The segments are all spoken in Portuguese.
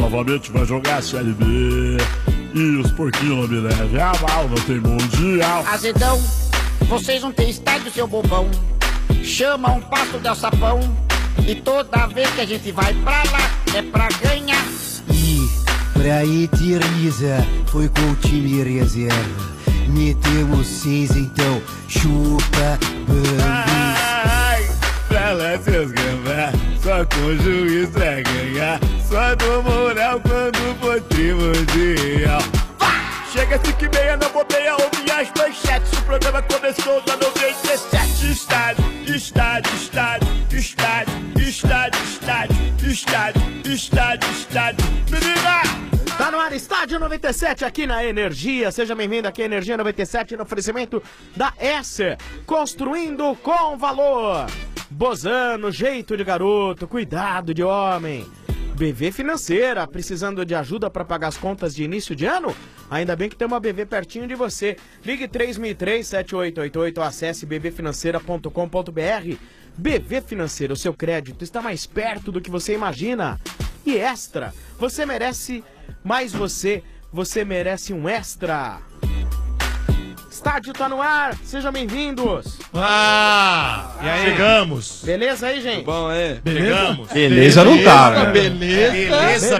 novamente vai jogar a Série B. E os porquinhos não me levem a mal, não tem mundial. Azedão, vocês não têm estádio, seu bobão. Chama um passo de alçapão. E toda vez que a gente vai pra lá, é pra ganhar. E pra Eterniza foi com o time reserva. Metemos 6, então chupa bambi. Ai, pra lá seus gambá, só com o juiz é ganhar. Só do moral quando for ter mundial. Chega 5h30, não bobeia, ouve as manchetes. O programa começou na 97. Estádio, estádio, estádio, estádio, estádio, estádio, estádio, estádio, estádio. Menina! Tá no ar, Estádio 97 aqui na Energia. Seja bem-vindo aqui à Energia 97 no oferecimento da Esser. Construindo com valor. Bozano, jeito de garoto, cuidado de homem. BV Financeira, precisando de ajuda para pagar as contas de início de ano? Ainda bem que tem uma BV pertinho de você. Ligue 3003-7888 ou acesse bvfinanceira.com.br. BV Financeira, o seu crédito está mais perto do que você imagina. E Extra, você merece mais você merece um Extra. Estádio tá no ar, sejam bem-vindos. E aí? Chegamos. Beleza aí, gente? Tudo bom, é? Chegamos. Beleza não tá, né? Beleza. Beleza,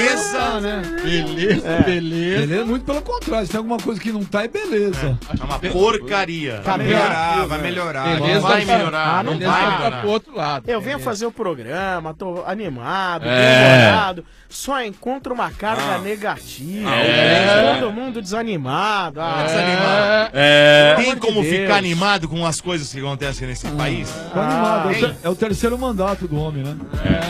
Beleza, muito pelo contrário. Se tem alguma coisa que não tá, é beleza. É uma porcaria. Vai melhorar. Beleza, vai melhorar. Não Não vai vai melhorar. melhorar. outro lado. Eu venho fazer o programa, tô animado, bem-humorado, só encontro uma carga negativa, todo mundo desanimado. Desanimado. Pelo Tem amor de como Deus. ficar animado com as coisas que acontecem nesse país? Tô animado. hein? É o terceiro mandato do homem, né?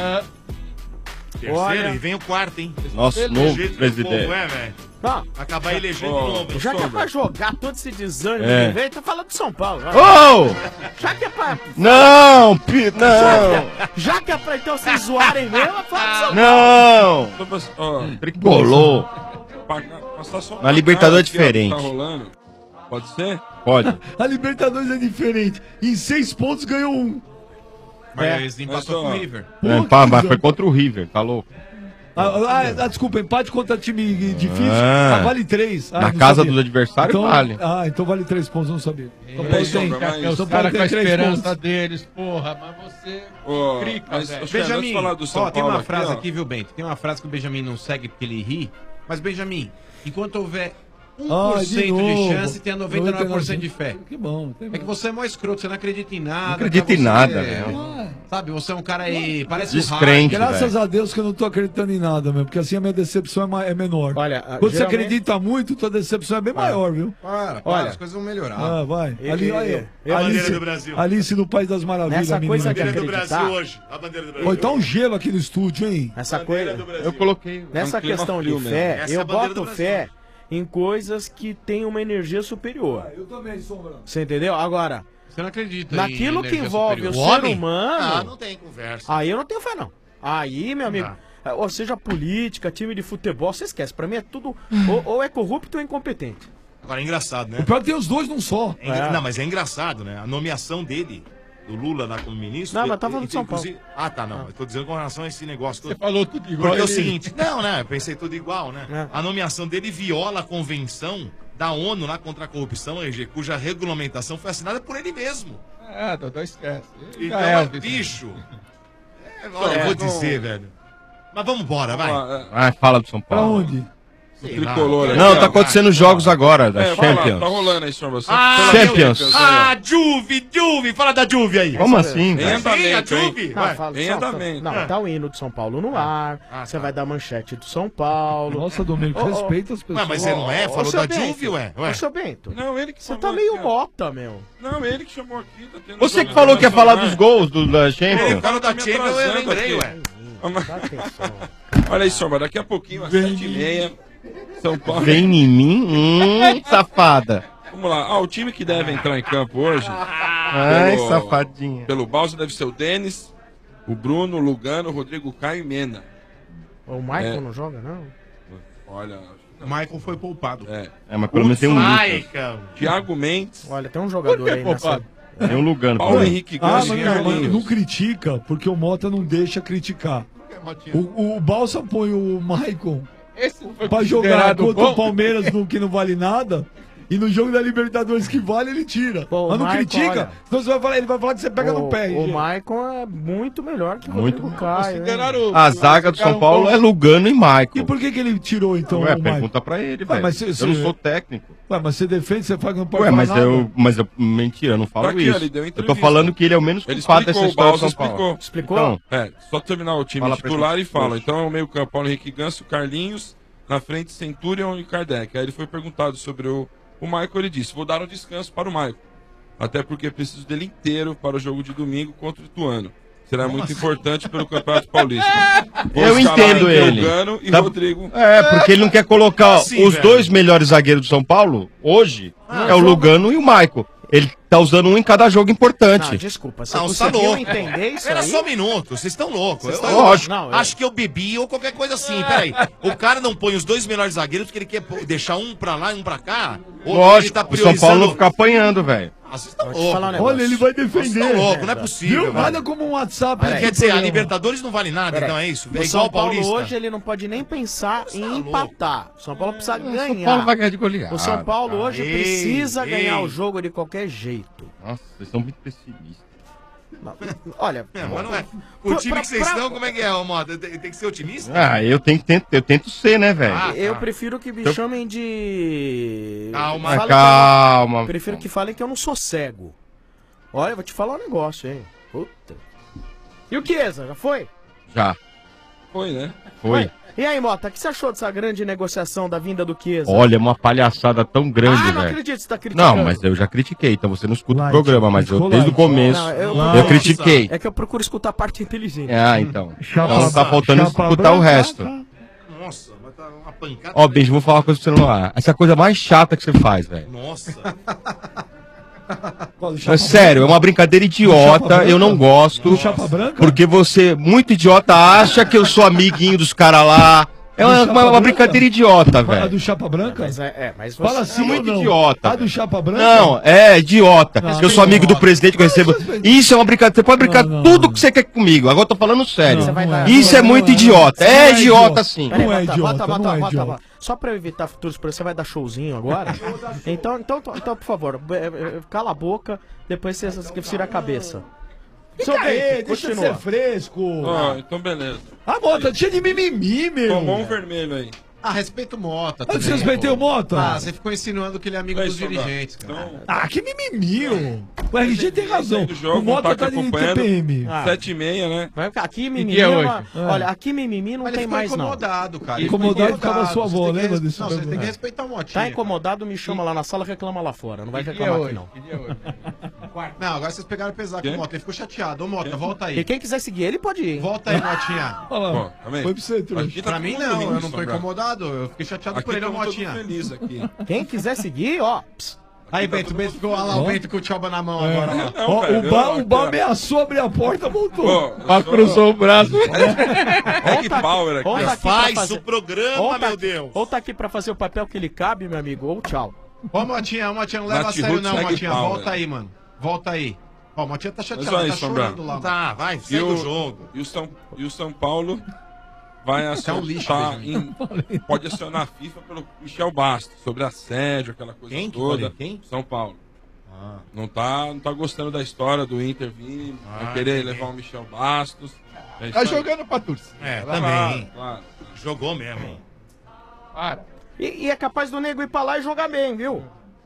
Terceiro Olha. e vem o quarto, hein? Nosso Do novo jeito que o presidente. povo é, velho. Não, Acabar elegendo de novo. já que é pra jogar todo esse desânimo É. que veio, tá falando de São Paulo. Ô! Já que é pra... Não, não! Já que é pra então vocês zoarem mesmo, fala de São Paulo. Não! Tricolor. Na Libertadores é diferente. Tá rolando? Pode ser? Pode. A Libertadores é diferente. Em 6 pontos ganhou 1. Mas empatou com o River. Mas foi contra o River, tá louco? Desculpa, empate contra time difícil. Ah. Vale 3. Na casa dos adversários então, vale. Então vale 3 pontos, não sabia. São É Paulo isso, tem. mas- São Paulo tem 3 pontos. deles, porra, mas você crica, Mas, velho. ô, Xande, antes de falar do São tem uma Paulo frase ó. aqui, viu, Bento? Tem uma frase que o Benjamin não segue porque ele ri, mas, Benjamin, enquanto houver 1% de novo. chance, tenha 99% de fé. Que bom. É que você é mó escroto, você não acredita em nada. Não acredita em você- nada, velho. Sabe, você é um cara aí, parece Descrente. o Hard. Graças a Deus que eu não tô acreditando em nada, mesmo, porque assim a minha decepção é menor. Olha, Quando você geralmente- acredita muito, tua decepção é bem maior, viu? Olha, as coisas vão melhorar. Vai. E- Ali, e- aí, e- ó. a bandeira do Brasil. Alice no País das Maravilhas. Nessa menina. coisa de Bandeira do acreditar. Brasil hoje. A bandeira do Brasil. Oi, tá um gelo aqui no estúdio, hein? Essa Bandeira coisa, do Brasil. Eu coloquei. nessa um clima questão frio de mesmo. fé, Essa é eu a bandeira boto do fé em coisas que têm uma energia superior. Eu também, Sombra. Você entendeu? Agora, Você não acredita naquilo em que energia envolve superior. o ser Homem? humano, não tem conversa. aí eu não tenho fé, não. Aí, meu amigo, ou seja, política, time de futebol, você esquece. Pra mim é tudo ou é corrupto ou é incompetente. Agora é engraçado, né? O pior é que tem os dois num só. Não, mas é engraçado, né? A nomeação dele, do Lula lá como ministro. Não, mas tá falando de São Paulo. Não. Eu tô dizendo com relação a esse negócio. Você falou tudo igual. Porque é o ele. seguinte, eu pensei tudo igual, né? É. A nomeação dele viola a convenção da ONU lá contra a corrupção, RG, cuja regulamentação foi assinada por ele mesmo. Dodô esquece. Então, Elvis. bicho. Olha, eu vou dizer, velho. Mas vamos embora, vai. Ah, fala do São Pra Paulo. onde? Sei lá. Tricolor. Não, tá acontecendo jogos agora, da Vai lá, Champions. tá rolando aí, Sombra. Champions. Juve, fala da Juve aí. Como assim, Em velho? Sim, a andamento, hein? Juve. Não, vai. fala Em só- andamento. Não, tá o hino de São Paulo no ar. Você vai dar manchete do São Paulo. Nossa, Domênico, Ô, ô, respeita as pessoas. Ué, mas você não é? Falou seu da Bento, Juve, ué? Ô, seu Bento, Não, ele que você chamou tá meio aqui, ó. mota, meu. Não, ele que chamou aqui. Tá tendo Você que jogo falou que ia falar dos internacional. gols da Ele Champions. falou da me Champions, eu atrasando lembrei, aqui. ué. Dá atenção. Olha aí, Sombra, daqui a pouquinho, às 7h30, São Paulo. Vem em mim? Safada. Vamos lá. O time que deve entrar em campo hoje, Ai, Pelo- safadinha. pelo Balsa, deve ser o Denis, o Bruno, o Lugano, o Rodrigo Caio e Mena. O Michael É. não joga, não? Olha, O Michael foi poupado. Mas pelo menos tem um Ai, Lucas. cara. Thiago Mendes, Olha, tem um jogador aí nessa... Tem um Lugano. Paulo Henrique Ah, Ganso mas e não, Carlinhos. não critica, porque o Mota não deixa criticar. O Balsa põe o Maicon Esse foi pra jogar considerado contra bom? o Palmeiras que não vale nada. E no jogo da Libertadores que vale, ele tira. Pô, Mas não Maicon, critica, olha, senão ele vai falar que você pega no pé. O RG. Maicon é muito melhor que o Muito. Rodrigo Caio. hein? A zaga do São Paulo é Lugano e E Maicon. por que ele tirou, então, Ué, o Maicon? pergunta pra ele, Ué, velho. mas Eu não sou técnico. Ué, mas você defende, você fala que não pode Ué, falar mas nada. mentira, eu não falo Tá aqui, isso. ele deu Eu tô entrevista. falando que ele é o menos Ele culpado dessa explicou, o história do Balsa São Paulo. explicou. Explicou? Então, Só terminar o time Fala pra titular gente. e fala. Então é o meio campo, Paulo Henrique Ganso, Carlinhos, na frente Centurion e Kardec. Aí ele foi perguntado sobre o Maicon, ele disse, vou dar um descanso para o Maicon. Até porque preciso dele inteiro para o jogo de domingo contra o Ituano. Será muito importante pelo Campeonato Paulista. Vou eu escalar entendo entre ele. Lugano e Tá- Rodrigo. É, porque ele não quer colocar Assim, os velho. dois melhores zagueiros do São Paulo, hoje, é o Lugano e o Maicon. Ele tá usando um em cada jogo importante. Não, desculpa, você Não, você tá conseguiu louco. entender isso Pera aí? só um minuto, vocês estão loucos. Eu Lógico. Não, acho que eu bebi ou qualquer coisa assim. Peraí, o cara não põe os dois melhores zagueiros porque ele quer deixar um pra lá e um pra cá? Ou ele Lógico, tá o São Paulo não priorizando... fica apanhando, velho. Ah, vocês estão Vou te falar um loucos. negócio. Olha, ele vai Vocês defender. estão loucos, não é possível. Viu? velho. Nada como um WhatsApp. Quer aqui dizer, pro a programa. Libertadores não vale nada, então é isso? É O igual São o Paulo Paulista. hoje ele não pode nem pensar em empatar. O São Paulo precisa ganhar. São Paulo vai ganhar de goleada. O São Paulo hoje Ei, precisa ei. ganhar o jogo de qualquer jeito. Nossa, vocês são muito pessimistas. Olha, É, mas não é. O time pra- que vocês pra- estão, como é que é, ô Mota? Tem que ser otimista? Ah, eu tento ser, né, velho? Ah, eu tá. prefiro que me chamem de. Calma. Falem que Calma. eu- Prefiro que falem que eu não sou cego. Olha, eu vou te falar um negócio, hein? Puta. E o Chiesa, já foi? Já, Foi, né? foi. E aí, Mota, o que você achou dessa grande negociação da vinda do Chiesa? Olha, é uma palhaçada tão grande, não velho. acredito que você tá criticando. Não, mas eu já critiquei, então você não escuta Light, o programa, mas eu ficou desde o light. começo Não, eu critiquei. É que eu procuro escutar a parte inteligente. Ah, então. Chapa- Então tá faltando chapa escutar o branca, resto. Nossa, vai estar uma pancada. Ó, Benji, vou falar uma coisa pra você no ar. Essa é a coisa mais chata que você faz, velho. Nossa. Qual, do É Chapa sério, é uma brincadeira idiota, eu não gosto. Do Chapa Branca? Porque você, muito idiota, acha que eu sou amiguinho dos caras lá. É Do Chapa uma Branca? brincadeira idiota, A velho. do Chapa Branca? Mas você... Fala assim É muito ou não? idiota, A do velho. Chapa Branca? Não, é idiota. Não, Eu sou amigo do presidente que eu recebo. Isso é uma brincadeira. Você pode brincar Não, não, tudo não. que você quer comigo. Agora eu tô falando sério. Você vai dar- Isso é não, muito não, idiota. não É é idiota idiota. sim. Peraí, Não é bota, idiota, bota, não bota, é bota, idiota. bota. Só pra eu evitar futuros problemas, você vai dar showzinho agora? então, por favor, cala a boca, depois você vira a cabeça. Seu Fica aí, Bento, deixa de continua. ser fresco. Ó, então beleza. A Mota, cheia de mimimi, meu. Tomou um vermelho aí. Ah, respeita o Mota. Antes também, você respeitei pô. o Mota? Ah, você ficou insinuando que ele é amigo Vai, dos Sombra. dirigentes, cara. Então, Ah, que mimimi, ô. O RG tem razão. do jogo, O Mota não tá tá de acompanhando. TPM. Ah. 7h30, né? Vai ficar aqui, que mimimi. é é hoje? uma- Olha, aqui mimimi não Mas ele tem ficou mais, não. incomodado, cara. Ele Incomodado ficou ficava sua avó, Você tem que lembra res- desse Não, você tem programa? que respeitar o Motinha. Tá incomodado, me chama lá na sala, reclama lá fora. Não vai Que dia é reclamar aqui, hoje? não. Que dia é hoje? Não, agora vocês pegaram pesado com Quê? o Mota. Ele ficou chateado. Ô, Mota, volta E aí. quem quiser seguir ele, pode ir. hein? Volta aí, Motinha. Olha lá. Ó, tá vendo? Foi pra você, trouxa. Aqui tá Pra todo mim, mundo não. rindo, Eu não tô Sombra. incomodado. Eu fiquei chateado Aqui por ele, ô, estamos Motinha. todos felizes aqui. Quem quiser seguir, ó. Aí, Bento, o Bento ficou olha lá, o Bento com o Tchauba na mão agora. Ó. Não, Ó, velho, o Bar eu- ameaçou abrir a porta, voltou. Pô, eu sou- Cruzou o braço. Egg Power aqui. Ou tá aqui pra Faz fazer- o programa, ou tá- meu Deus. Ou tá aqui pra fazer o papel que lhe cabe, meu amigo, ou tchau. Ô, Motinha, não leva a Nath sério Roots não, segue Motinha. pau, Volta velho. aí, mano. Volta aí. Ó, o Motinha tá chateado, Mas aí, tá Sombra. chorando lá. mano. Tá, vai, E segue o jogo. o São Paulo vai é um lixo, pode acionar a FIFA pelo Michel Bastos, sobre assédio, aquela coisa Quem que toda. falei? Quem? São Paulo. Não tá gostando da história do Inter vir, vai querer levar o Michel Bastos. A gente Tá jogando pra torcida. É, Claro, também. claro. Jogou mesmo. Para. E é capaz do nego ir pra lá e jogar bem, viu?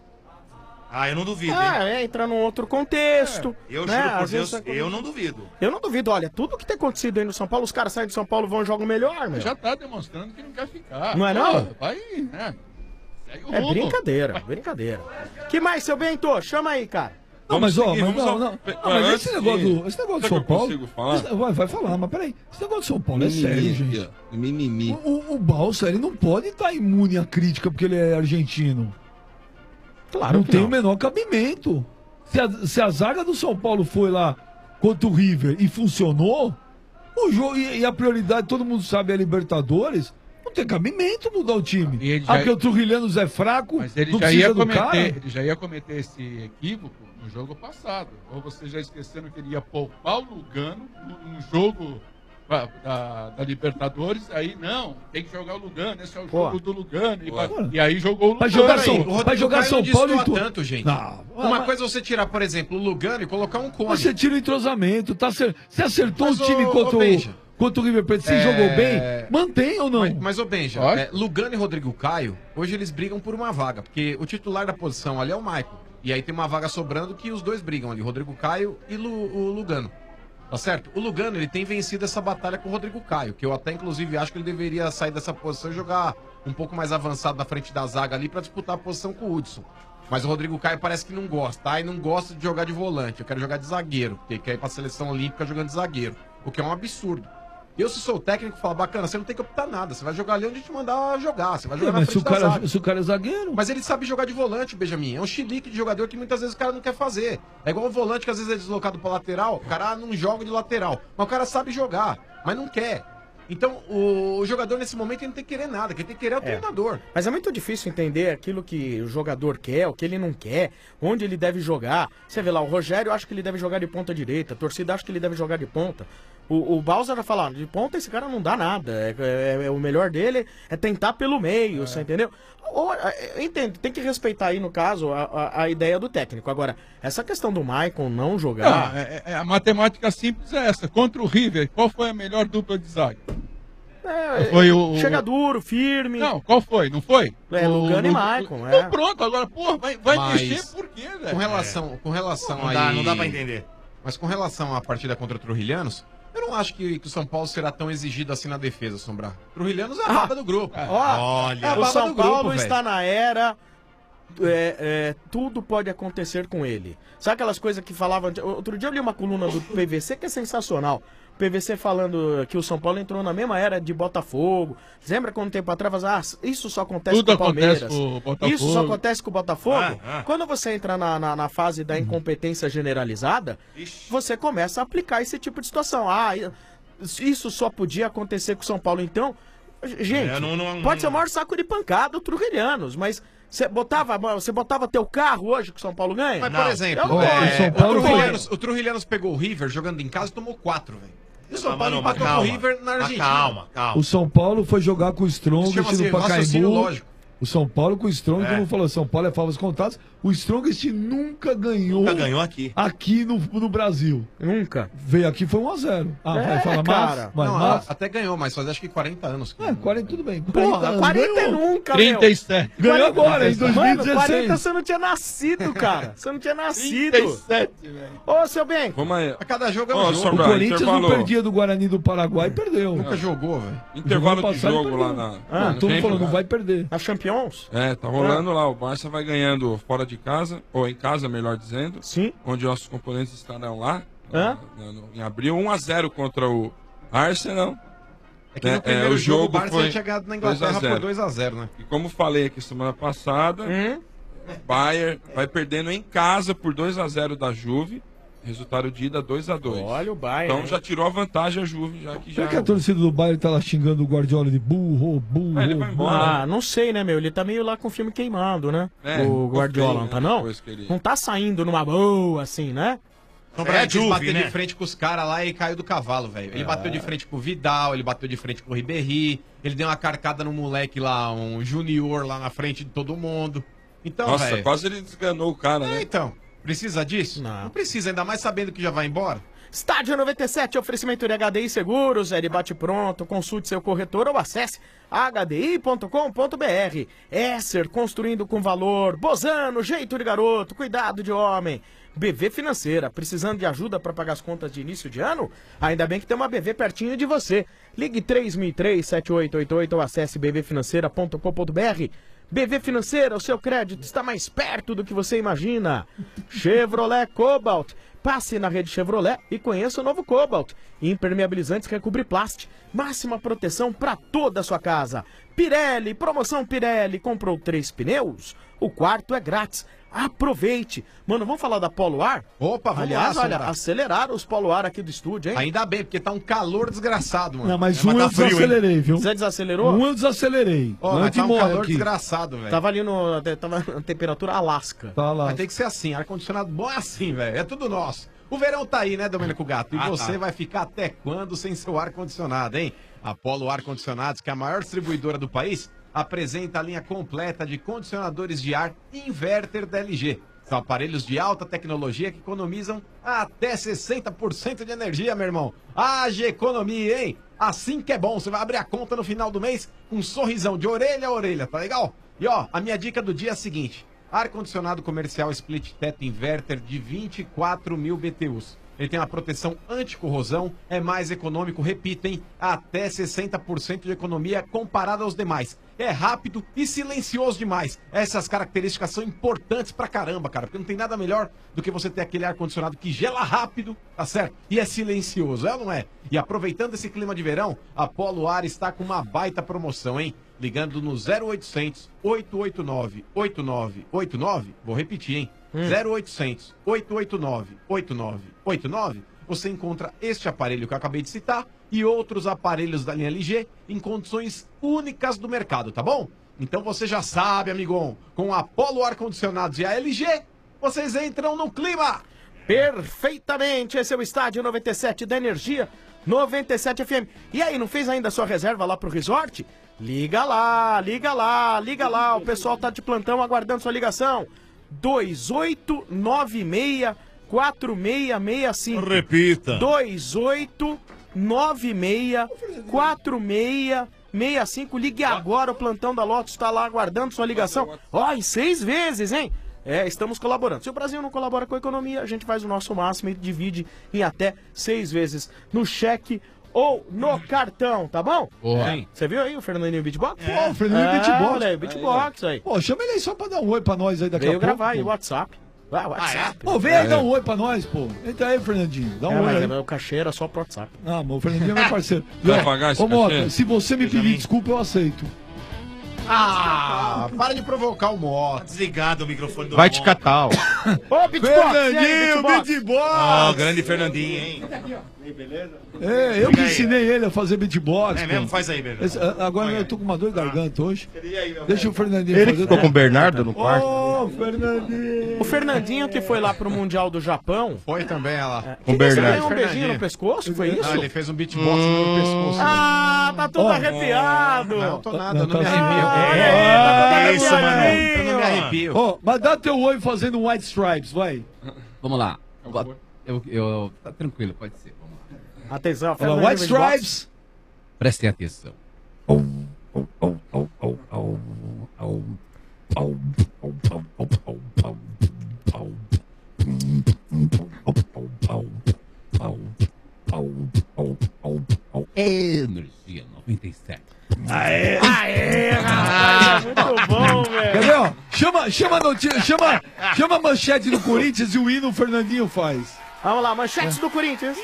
Ah, eu não duvido, hein? Entra num outro contexto. Eu né? juro por Às vezes Deus, eu não duvido. Eu não duvido, olha, tudo que tem acontecido aí no São Paulo, os caras saem de São Paulo, vão e jogam melhor, meu. Já tá demonstrando que não quer ficar. Não é não? Pô, vai, né? Segue o É rumo. brincadeira, brincadeira. Que mais, seu Bento? Chama aí, cara. Não, mas Vamos ó, seguir, mas vamos não, ao- não. Pe- Não, mas antes esse negócio de- do Será que São eu Paulo. consigo falar? Vai falar, mas peraí. Esse negócio do São Paulo é sério, gente. Aqui, ó, mimimi. O Balsa, ele não pode estar imune à crítica porque ele é argentino. Claro Não que tem não. o menor cabimento. Se a zaga do São Paulo foi lá contra o River e funcionou, o jogo e a prioridade, todo mundo sabe, é a Libertadores, não tem cabimento mudar o time. E ele Ah, já- porque o Trujillianos é fraco, Mas ele não já, precisa ia do cara. cometer, ele já ia cometer esse equívoco no jogo passado. Ou você já esquecendo que ele ia poupar o Lugano num jogo da Libertadores, aí não, tem que jogar o Lugano, esse é o Pô. jogo do Lugano. E aí jogou o Vai Lugano. jogar Peraí, São- o Rodrigo vai jogar Caio São não Paulo e destoa tu- tanto, gente. Não. Uma coisa é você tirar, por exemplo, o Lugano e colocar um Cone. Você tira o entrosamento, tá você acertou Mas, o time ô, contra, ô, Benja, contra o River Plate, se jogou bem, mantém ou não? Mas ô Benja, Lógico. Lugano e Rodrigo Caio, hoje eles brigam por uma vaga, porque o titular da posição ali é o Maicon. E aí tem uma vaga sobrando que os dois brigam ali, Rodrigo Caio e o Lugano. Tá certo? O Lugano, ele tem vencido essa batalha com o Rodrigo Caio, que eu até inclusive acho que ele deveria sair dessa posição e jogar um pouco mais avançado na frente da zaga ali pra disputar a posição com o Hudson. Mas o Rodrigo Caio parece que não gosta, tá? E não gosta de jogar de volante. Eu quero jogar de zagueiro, porque quer ir pra seleção olímpica jogando de zagueiro. O que é um absurdo. Eu, se sou o técnico, falo, bacana, você não tem que optar nada. Você vai jogar ali onde te mandar jogar. Você vai jogar na Mas se frente o, da zaga. cara, se o cara é zagueiro. Mas ele sabe jogar de volante, Benjamin. É um chilique de jogador que muitas vezes o cara não quer fazer. É igual o volante que às vezes é deslocado pra lateral. O cara não joga de lateral. Mas o cara sabe jogar, mas não quer. Então, o jogador nesse momento ele não tem que querer nada. Quem tem que querer é o treinador. Mas é muito difícil entender aquilo que o jogador quer, o que ele não quer, onde ele deve jogar. Você vê lá, o Rogério acha que ele deve jogar de ponta direita, a torcida acha que ele deve jogar de ponta. O Bausa vai falar, de ponta esse cara não dá nada. O melhor dele é tentar pelo meio, você entendeu? Eu entendo, tem que respeitar aí, no caso, a ideia do técnico. Agora, essa questão do Maicon não jogar... A matemática simples é essa. Contra o River, qual foi a melhor dupla de zaga? Foi Chega duro, firme. Não, qual foi? Não foi? Lugano e Maicon. Então pronto, agora, porra, vai Mas, mexer por quê, velho? Com relação Não aí... dá, não dá pra entender. Mas com relação à partida contra o Trujilhanos, eu não acho que o São Paulo será tão exigido assim na defesa, Sombrar. Trujilhanos é a baba do grupo. Olha, é a o baba São do grupo, Paulo velho. está na era... tudo pode acontecer com ele. Sabe aquelas coisas que falavam... Outro dia eu li uma coluna do PVC que é sensacional. O PVC falando que o São Paulo entrou na mesma era de Botafogo. Lembra quando um tempo atrás, isso só acontece Tudo com o Palmeiras. acontece com o Botafogo. Isso só acontece com o Botafogo. Quando você entra na fase da incompetência generalizada, você começa a aplicar esse tipo de situação. Isso só podia acontecer com o São Paulo. Então, gente, pode ser o maior saco de pancada o Trujilhanos, mas você botava teu carro hoje que o São Paulo ganha? Mas, por exemplo, o Trujilhanos pegou o River jogando em casa e tomou 4, velho. E o São Paulo empatou com o River na Argentina. Calma. O São Paulo foi jogar com o Strongest Chama-se no raciocínio Pacaembu. lógico. O São Paulo com o Strongest, como falou, São Paulo é favas contadas. O Strongest nunca ganhou aqui. Aqui no Brasil. Nunca. Veio aqui foi 1-0. Vai falar cara. mais? Não, Mas, até ganhou, mas faz acho que 40 anos. 40 tudo bem. Porra, 40 nunca, 37. Ganhou agora, em 2016. Mano, 40 você não tinha nascido, cara. Você não tinha nascido. 37, velho. Ô, seu bem. Vamos aí. A cada jogo é Ó, um jogo. O Sombra, Corinthians não intervalo. perdia do Guarani do Paraguai e perdeu. Nunca jogou, velho. Intervalo Jogou de passado e jogo perdeu. lá na... Não, todo mundo falou, não vai perder. A Champions? Tá rolando lá. O Barça vai ganhando fora de casa, ou em casa, melhor dizendo. Sim. Onde nossos componentes estarão lá. Hã? Em abril, 1-0 contra o Arsenal. É que no primeiro o jogo o jogo Barça foi tinha ganhado na Inglaterra 2-0. por 2-0, né? E como falei aqui semana passada, Bayern vai perdendo em casa por 2-0 da Juve. Resultado de ida 2-2. Olha o Bayern. Então já tirou a vantagem a Juve, já que já. Será que a torcida do Bayern tá lá xingando o Guardiola de burro? Ele vai embora. Ah, não sei, né, meu? Ele tá meio lá com o filme queimando, né? É, o Guardiola, feio, não tá né, não? depois que ele- Não tá saindo numa boa, assim, né? Ele bateu de frente com os caras lá e caiu do cavalo, velho. Ele bateu de frente com o Vidal, ele bateu de frente com o Ribéry, ele deu uma carcada no moleque lá, um junior lá na frente de todo mundo. Então, Nossa, velho. quase ele desganou o cara, né? Então, precisa disso? Não precisa, ainda mais sabendo que já vai embora. Estádio 97, oferecimento de HDI Seguros, é de bate-pronto, consulte seu corretor ou acesse hdi.com.br. Esser, construindo com valor. Bozano, jeito de garoto, cuidado de homem. BV Financeira, precisando de ajuda para pagar as contas de início de ano? Ainda bem que tem uma BV pertinho de você. Ligue 3003-7888 ou acesse bvfinanceira.com.br. BV Financeira, o seu crédito está mais perto do que você imagina. Chevrolet Cobalt. Passe na rede Chevrolet e conheça o novo Cobalt. Impermeabilizantes Recobriplast. Máxima proteção para toda a sua casa. Pirelli, promoção Pirelli. Comprou 3 pneus? O quarto é grátis. Aproveite. Mano, vamos falar da Polo Ar? Opa, vamos Aliás, lá, olha, Sombra. aceleraram os Polo Ar aqui do estúdio, hein? Ainda bem, porque tá um calor desgraçado, mano. Não, mas É, um eu tá frio, hein? desacelerei, viu? Você desacelerou? Um eu desacelerei. Ó, mas Antes tá um morre calor aqui. desgraçado, velho. Tava ali tava na temperatura Alasca. Tá lá. Mas tem que ser assim, ar-condicionado bom é assim, velho. É tudo nosso. O verão tá aí, né, Domênico Gato? E Ah, você tá. vai ficar até quando sem seu ar-condicionado, hein? A Polo Ar-Condicionados, que é a maior distribuidora do país, apresenta a linha completa de condicionadores de ar inverter da LG. São aparelhos de alta tecnologia que economizam até 60% de energia, meu irmão. Haja economia, hein? Assim que é bom. Você vai abrir a conta no final do mês com um sorrisão de orelha a orelha, tá legal? E ó, a minha dica do dia é a seguinte. Ar-condicionado comercial split teto inverter de 24.000 BTUs. Ele tem uma proteção anti-corrosão, é mais econômico, repito, hein? Até 60% de economia comparado aos demais. É rápido e silencioso demais. Essas características são importantes pra caramba, cara, porque não tem nada melhor do que você ter aquele ar-condicionado que gela rápido, tá certo? E é silencioso, é ou não é? E aproveitando esse clima de verão, a Polo Ar está com uma baita promoção, hein? Ligando no 0800 889 8989, vou repetir, hein? 0800 889 8989, você encontra este aparelho que eu acabei de citar e outros aparelhos da linha LG em condições únicas do mercado, tá bom? Então você já sabe, amigão, com a Polo Ar-Condicionados e a LG, vocês entram no clima! Perfeitamente, esse é o Estádio 97 da Energia 97 FM. E aí, não fez ainda a sua reserva lá pro resort? Liga lá, liga lá, liga lá. O pessoal tá de plantão aguardando sua ligação. 2896-4665. Repita. 2896-4665. Ligue agora, o plantão da Lotus está lá aguardando sua ligação. Ó, em 6 vezes, hein? É, estamos colaborando. Se o Brasil não colabora com a economia, a gente faz o nosso máximo e divide em até 6 vezes no cheque ou no cartão, tá bom? Boa. Você viu aí o Fernandinho Beatbox? Pô, o Fernandinho Beatbox. Olha aí, Beatbox aí. Pô, chama ele aí só pra dar um oi pra nós aí daqui Veio a pouco. gravar aí, pô. WhatsApp. Vai, WhatsApp. Pô, vem aí dar um oi pra nós, pô. Entra aí, Fernandinho. Dá um oi mas aí. o cachê era só pro WhatsApp. Ah, mas o Fernandinho é meu parceiro. E, Vai ó, pagar esse ô, Mota, cachê? se você me pedir desculpa, eu aceito. Ah, para de provocar o Mota. Desligado o microfone do Vai te Mota. catar, ó. Ô, Beatbox! Fernandinho, Beatbox! Ah, o grande Fernandinho, hein? É, eu que ensinei ele a fazer beatbox. É pô. mesmo? Faz aí, Bernardo. Agora eu tô com uma dor de garganta hoje. Deixa o Fernandinho Ele fazer. ficou com o Bernardo no quarto. Ô, Fernandinho! O Fernandinho que foi lá pro Mundial do Japão. Foi também ela. Com o Você Bernardo. ganhou um beijinho no pescoço? Foi isso? Não, ele fez um beatbox no pescoço. Ah, tá tudo Ó, arrepiado. Não tô nada, Não, não me tá arrepio. É, isso, tá mano. Eu não me arrepio. Ó, mas dá teu oi fazendo um White Stripes, vai. Vamos lá. Tá tranquilo, pode ser. Vamos lá. Atenção, Olha lá, Fernandinho White Beatbox. Stripes. Prestem atenção. Energia 97. Aê, rapaz, é muito bom, velho. Quer ver, ó? Chama a notícia, chama a manchete do Corinthians e o hino o Fernandinho faz. Vamos lá, manchetes do Corinthians.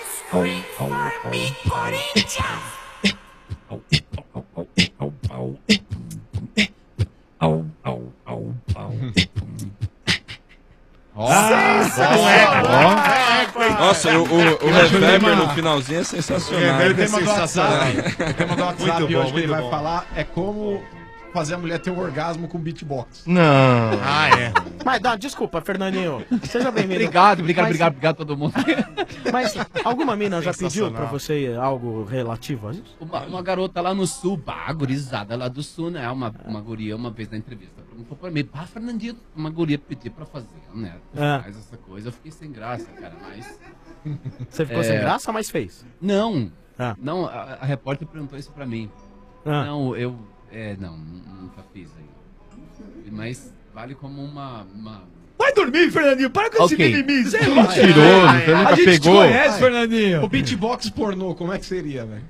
Nossa, o reverber no finalzinho é sensacional. O tema do WhatsApp, Muito bom, hoje que ele muito vai bom. falar é como fazer a mulher ter um orgasmo com beatbox. Não. Ah, é. Mas dá, desculpa, Fernandinho. Seja bem-vindo. Obrigado Mas- obrigado todo mundo. Mas alguma mina já pediu Sensacional. pra você algo relativo a isso? Uma garota lá no sul, bah, gurizada lá do sul, né? Uma guria, uma vez na entrevista, perguntou pra mim, bah, Fernandinho, uma guria pediu pra fazer, né? Tu Ah. faz essa coisa, eu fiquei sem graça, cara, mas... Você ficou sem graça, mas fez? Não, Ah. não, a repórter perguntou isso pra mim. Ah. Não, não, nunca fiz aí. Mas vale como uma... Vai dormir, Fernandinho. Para com esse Ok. mimimi. Você é Mentiroso, você A nunca gente te pegou. conhece, Fernandinho. O beatbox pornô, como é que seria, velho?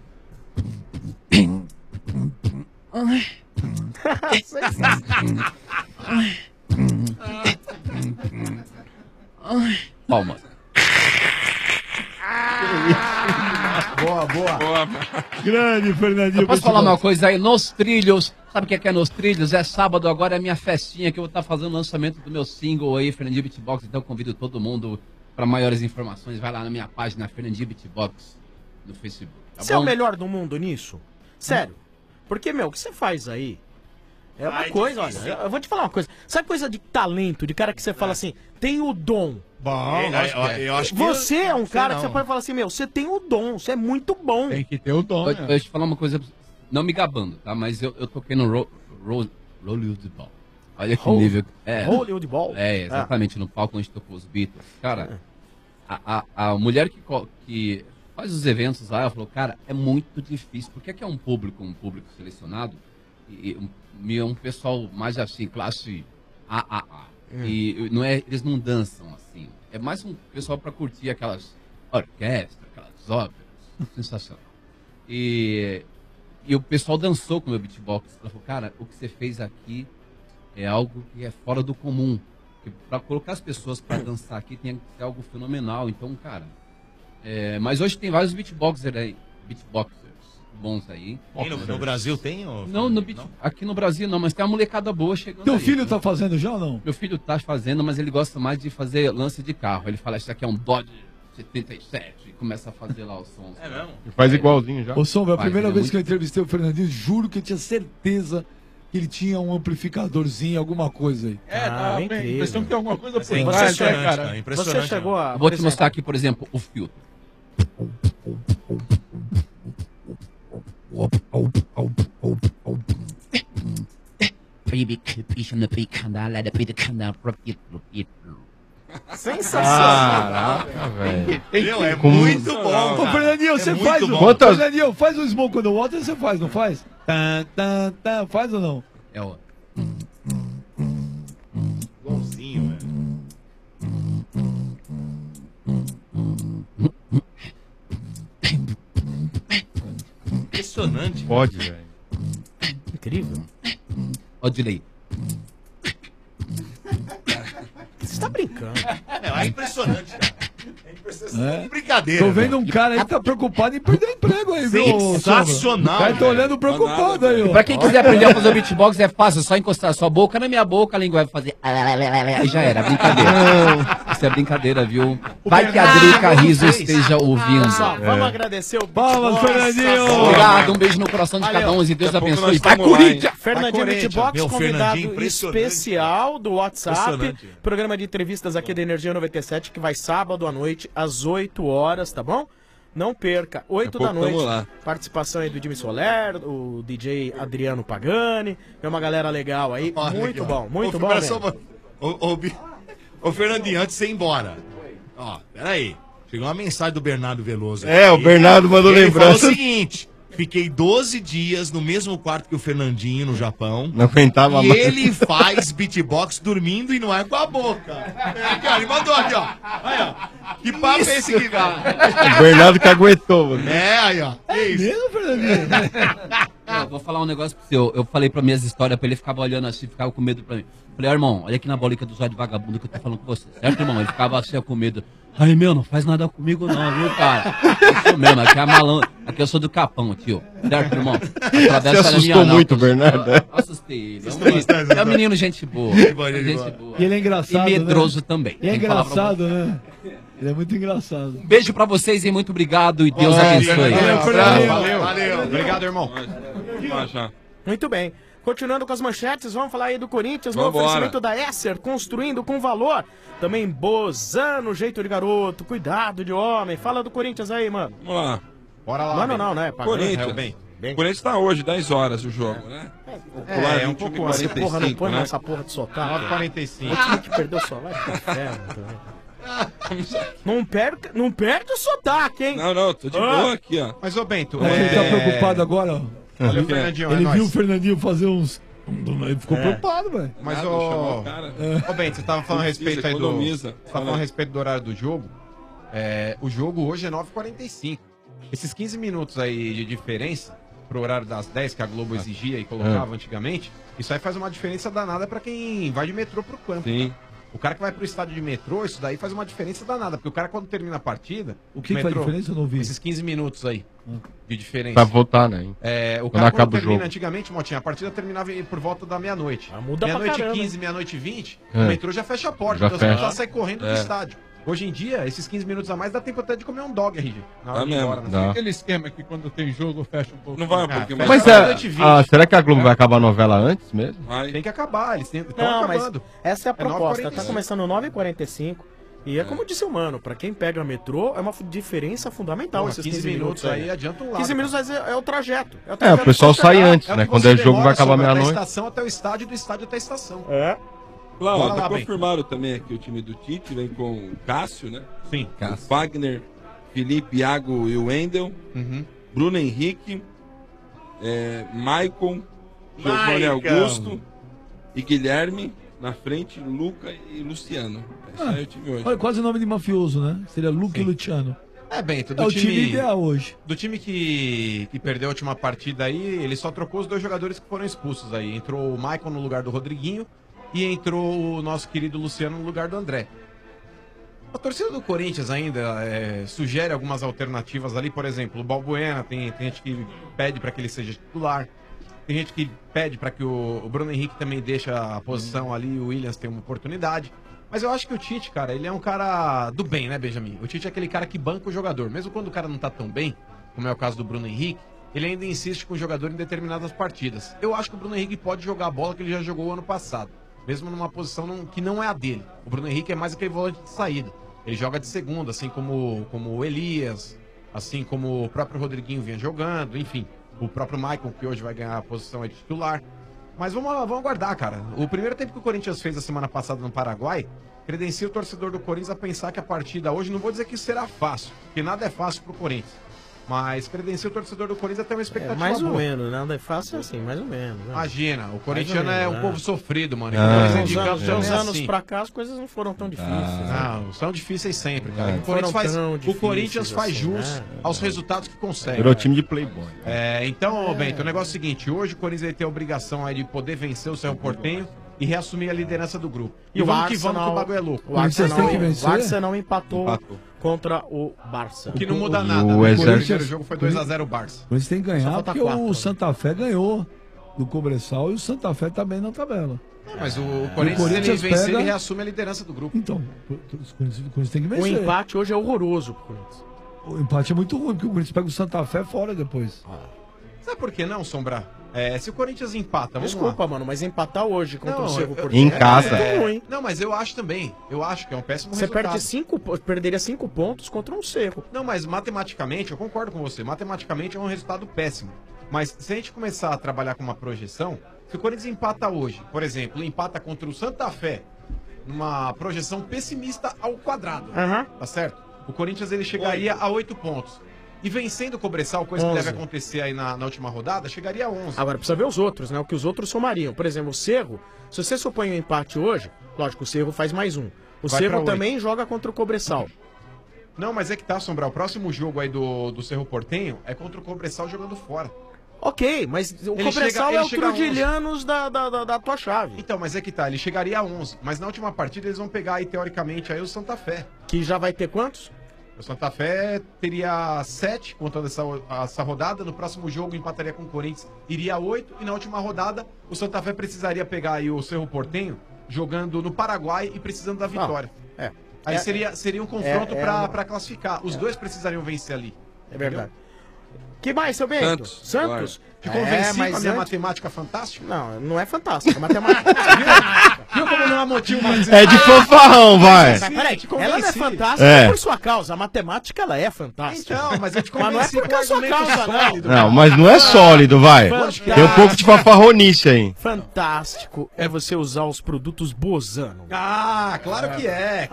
Palmas. Boa, boa. Grande, Fernandinho. Eu posso falar uma coisa aí? Nos Trilhos, sabe o que é Nos Trilhos? É sábado agora, é minha festinha que eu vou estar fazendo o lançamento do meu single aí, Fernandinho Beatbox. Então eu convido todo mundo para maiores informações. Vai lá na minha página, Fernandinho Beatbox, no Facebook. Tá Você é o bom? melhor do mundo nisso? Sério. Porque, meu, o que você faz aí é uma coisa, olha, eu vou te falar uma coisa. Sabe coisa de talento, de cara que você fala assim, tem o dom, Bom, eu acho que Você é um cara que não. você pode falar assim, meu, você tem o dom, você é muito bom. Tem que ter o dom, Deixa eu te falar uma coisa, não me gabando, tá? Mas eu toquei no Hollywood Ball. Olha que nível. Hollywood Ball? É, exatamente, no palco onde tocou os Beatles. Cara, a mulher que faz os eventos lá, ela falou, cara, é muito difícil. Porque é um público selecionado e um pessoal mais assim, classe AAA. E não é, eles não dançam assim. É mais um pessoal para curtir aquelas orquestras, aquelas óperas. Sensacional. E o pessoal dançou com o meu beatbox. Ela falou, cara, o que você fez aqui é algo que é fora do comum. Para colocar as pessoas para dançar aqui tem que ser algo fenomenal. Então, cara. Mas hoje tem vários beatboxers bons aí. E no Brasil tem? Aqui no Brasil não, mas tem uma molecada boa chegando. Teu aí, filho né? tá fazendo já ou não? Meu filho tá fazendo, mas ele gosta mais de fazer lance de carro. Ele fala, isso aqui é um Dodge 77 e começa a fazer lá os sons. É mesmo? E faz igualzinho já. Ô, Sombra, a Faz, primeira ele é vez muito- que eu entrevistei o Fernandinho, juro que eu tinha certeza que ele tinha um amplificadorzinho, alguma coisa aí. Dá a impressão que tem alguma coisa por É trás, né, impressionante, cara? cara. Impressionante. Você chegou a... Eu vou te mostrar aqui, por exemplo, o filtro. Sensacional. Caraca, velho. Meu, é Como- muito bom, Ô, cara. Fernandinho, você muito faz bom. Quantas- Fernandinho, faz o Smoke on the Water, você faz, não faz? Faz ou não? É o... Igualzinho, velho. Impressionante. Pode, velho. Incrível. Ó, o delay. Você tá brincando. É impressionante, cara. É impressionante. É. Brincadeira. Tô vendo velho. um cara aí que tá preocupado em perder emprego aí, viu? Sensacional, Sombra? Tá tô olhando preocupado aí, ó. Pra quem quiser aprender a fazer o beatbox é fácil, é só encostar a sua boca na minha boca, a língua vai fazer... E já era, brincadeira. Isso é brincadeira, viu? Vai que a Drica Riso esteja ouvindo. Pessoal, vamos agradecer o Palmas, Beatbox. Fernandinho. Obrigado, um beijo no coração de cada um e Deus Daqui a pouco abençoe. nós Vai, estamos lá, hein? Corinthians! Fernandinho Corinthians. Beatbox, Meu, convidado Fernandinho, impressionante. especial do WhatsApp. Impressionante. Programa de entrevistas aqui da Energia 97, que vai sábado à noite, às 8 horas, tá bom? Não perca, 8 da Daqui a pouco noite. tamo lá. Participação aí do Jimmy Soler, o DJ Adriano Pagani. É uma galera legal aí. Olha Muito aqui, ó. bom, muito Ô, bom. pera mesmo. só, ô, Fernandinho, antes de você ir embora. Ó, peraí. Chegou uma mensagem do Bernardo Veloso. É, o Bernardo mandou Ele lembrança. falou o seguinte: fiquei 12 dias no mesmo quarto que o Fernandinho no Japão. Não aguentava E mais. ele faz beatbox dormindo e não é com a boca. É, cara, ele mandou aqui, ó. Aí, ó. Que papo é esse aqui, cara? O Bernardo que aguentou, mano. É, aí, ó. Que isso? Mesmo, Fernandinho? Eu vou falar um negócio pra você. Eu falei pra minhas histórias pra ele, ficava olhando assim, ficava com medo pra mim. Falei, ó, irmão, olha aqui na bolinha do zóio de vagabundo que eu tô falando com você. Certo, irmão? Ele ficava assim, ó, com medo. Ai, meu, não faz nada comigo não, viu, cara? Eu sou mesmo, aqui é malandro. Aqui eu sou do Capão, tio. Certo, irmão? Você assustou muito, Bernardo. Eu assustei ele. É um menino gente boa. Gente boa. E ele é engraçado, E medroso né? também. E é Tem que falar pra engraçado, né? Ele é muito engraçado. Um beijo pra vocês e muito obrigado e Deus Valeu, abençoe. Valeu. Obrigado, irmão. Muito bem. Continuando com as manchetes, vamos falar aí do Corinthians, no Vambora. oferecimento da Esser, construindo com valor. Também Bozano, jeito de garoto, cuidado de homem. Fala do Corinthians aí, mano. Vamos lá. Bora lá. Não, né? Pagano. Corinthians. bem. O Corinthians tá hoje, 10 horas o jogo, né? É, um pouco antes. Essa porra não põe né? essa porra de sotaque. 9h45. O time que perdeu o solar é inferno também. Não perde o sotaque, hein? Não, tô de boa aqui, ó. Mas, ô Bento, Mas ele tá preocupado agora, ó. Olha o Fernandinho, Ele é viu o nóis. Fernandinho fazer uns... Ele ficou preocupado, velho. Mas, Nada, chamou ô... o cara. Ô, Bento, você tava falando a respeito aí do... Economiza. Você tava falando a respeito do horário do jogo. O jogo hoje é 9h45. Esses 15 minutos aí de diferença pro horário das 10 que a Globo exigia e colocava antigamente, isso aí faz uma diferença danada pra quem vai de metrô pro campo. Sim. O cara que vai pro estádio de metrô, isso daí faz uma diferença danada. Porque o cara, quando termina a partida... O que faz diferença? Eu não vi. Esses 15 minutos aí de diferença. Pra votar, né? O Quando cara, acaba quando o termina jogo. antigamente, Motinha, a partida terminava por volta da meia-noite. muda pra Meia-noite caramba, 15, meia-noite 20, É. o metrô já fecha a porta. Já então você fecha. já sai correndo do estádio. Hoje em dia, esses 15 minutos a mais dá tempo até de comer um dog, RG. Na hora Dá de ir mesmo. embora, né? Dá. Aquele esquema que quando tem jogo fecha um pouco. Não vai um pouquinho mais. Mas meia-noite e 20. será que a Globo vai acabar a novela antes mesmo? Vai. Tem que acabar, eles estão Não, mas acabando. essa é a proposta. 9h45. Tá começando 9h45 E é como disse o Mano, pra quem pega metrô, é uma diferença fundamental Porra, esses 15 minutos aí adianta um lado. 15 minutos é o trajeto. É, o pessoal sai antes, né? Quando o jogo vai acabar meia-noite. Da estação até o estádio, do estádio até a estação. É. Claro, Bora tá lá, bem. confirmado também aqui o time do Tite, vem com o Cássio, né? Sim. O Fagner, Felipe, Iago e o Wendel. Bruno Henrique, Maicon, Giovanni Augusto e Guilherme. Na frente, Luca e Luciano. Esse aí é o time hoje. Olha, quase o nome de mafioso, né? Seria Luca e Luciano. Bento, é o time ideal hoje. Do time que perdeu a última partida aí, ele só trocou os 2 jogadores que foram expulsos aí. Entrou o Maicon no lugar do Rodriguinho e entrou o nosso querido Luciano no lugar do André. A torcida do Corinthians ainda sugere algumas alternativas ali, por exemplo, o Balbuena, tem gente que pede para que ele seja titular. Tem gente que pede para que o Bruno Henrique também deixe a posição ali, o Williams tem uma oportunidade. Mas eu acho que o Tite, cara, ele é um cara do bem, né, Benjamin? O Tite é aquele cara que banca o jogador. Mesmo quando o cara não tá tão bem, como é o caso do Bruno Henrique, ele ainda insiste com o jogador em determinadas partidas. Eu acho que o Bruno Henrique pode jogar a bola que ele já jogou o ano passado. Mesmo numa posição que não é a dele. O Bruno Henrique é mais aquele volante de saída. Ele joga de segunda, assim como o Elias, assim como o próprio Rodriguinho vinha jogando, enfim. O próprio Maicon, que hoje vai ganhar a posição de titular. Mas vamos aguardar, cara. O primeiro tempo que o Corinthians fez a semana passada no Paraguai credencia o torcedor do Corinthians a pensar que a partida hoje, não vou dizer que será fácil, porque nada é fácil pro Corinthians. Mas credencia o torcedor do Corinthians a ter uma expectativa mais ou boa. menos, nada é fácil assim, mais ou menos. Né? Imagina, o corintiano Mais ou é menos, um povo sofrido, mano. De uns anos pra cá as coisas não foram tão difíceis. Não, são difíceis sempre, cara. O Corinthians faz jus aos resultados que consegue. Virou time de playboy. Então, Bento, o negócio é o seguinte, hoje o Corinthians vai ter a obrigação aí de poder vencer o Cerro Porteño e reassumir a liderança do grupo. E vamos que vamos, que o bagulho é louco. O Arsenal empatou contra o Barça. O que não muda nada. O primeiro jogo foi 2x0 o Barça. O Corinthians tem que ganhar porque o Santa Fé ganhou do Cobressal e o Santa Fé tá bem na tabela. Mas o Corinthians, ele vencer, ele reassume a liderança do grupo. Então, o Corinthians tem que vencer. O empate hoje é horroroso pro Corinthians. O empate é muito ruim, porque o Corinthians pega o Santa Fé fora depois. Sabe por que não, Sombra? Se o Corinthians empata, Desculpa, mano, mas empatar hoje contra o Cerro Porteño em casa é ruim. Não, mas eu acho também. Eu acho que é um péssimo você resultado. perderia 5 pontos contra um Cerro. Não, mas matematicamente, eu concordo com você. Matematicamente é um resultado péssimo. Mas se a gente começar a trabalhar com uma projeção, se o Corinthians empata hoje, por exemplo, empata contra o Santa Fé, numa projeção pessimista ao quadrado, tá certo? O Corinthians ele chegaria a 8 pontos. E vencendo o Cobressal, coisa 11. Que deve acontecer aí na última rodada, chegaria a 11. Agora, precisa ver os outros, né? O que os outros somariam. Por exemplo, o Cerro, se você supõe um empate hoje, lógico, o Cerro faz mais um. O Cerro também joga contra o Cobressal. Não, mas é que tá, Sombra. O próximo jogo aí do Cerro Porteño é contra o Cobressal jogando fora. Ok, mas o Cobressal é o Trudilhanos da tua chave. Então, mas é que tá, ele chegaria a 11. Mas na última partida eles vão pegar aí, teoricamente, aí o Santa Fé. Que já vai ter quantos? O Santa Fé teria 7 contando essa rodada. No próximo jogo empataria com o Corinthians, iria a 8. E na última rodada, o Santa Fé precisaria pegar aí o Cerro Porteño jogando no Paraguai e precisando da vitória. Aí seria um confronto pra classificar. Os dois precisariam vencer ali. É verdade. Que mais, seu Bento? Santos? Te convenci com a minha matemática fantástica? Não, não é fantástica. Matemática. Viu como não há motivo pra dizer? É de fanfarrão, vai. Peraí, ela não é fantástica por sua causa. A matemática, ela é fantástica. Então, mas eu te convenci. Mas não é por causa da sua causa, sólido. Não, mas não é sólido, vai. Tem um pouco de fanfarronice aí. Fantástico é você usar os produtos Bozano. Ah, claro que é.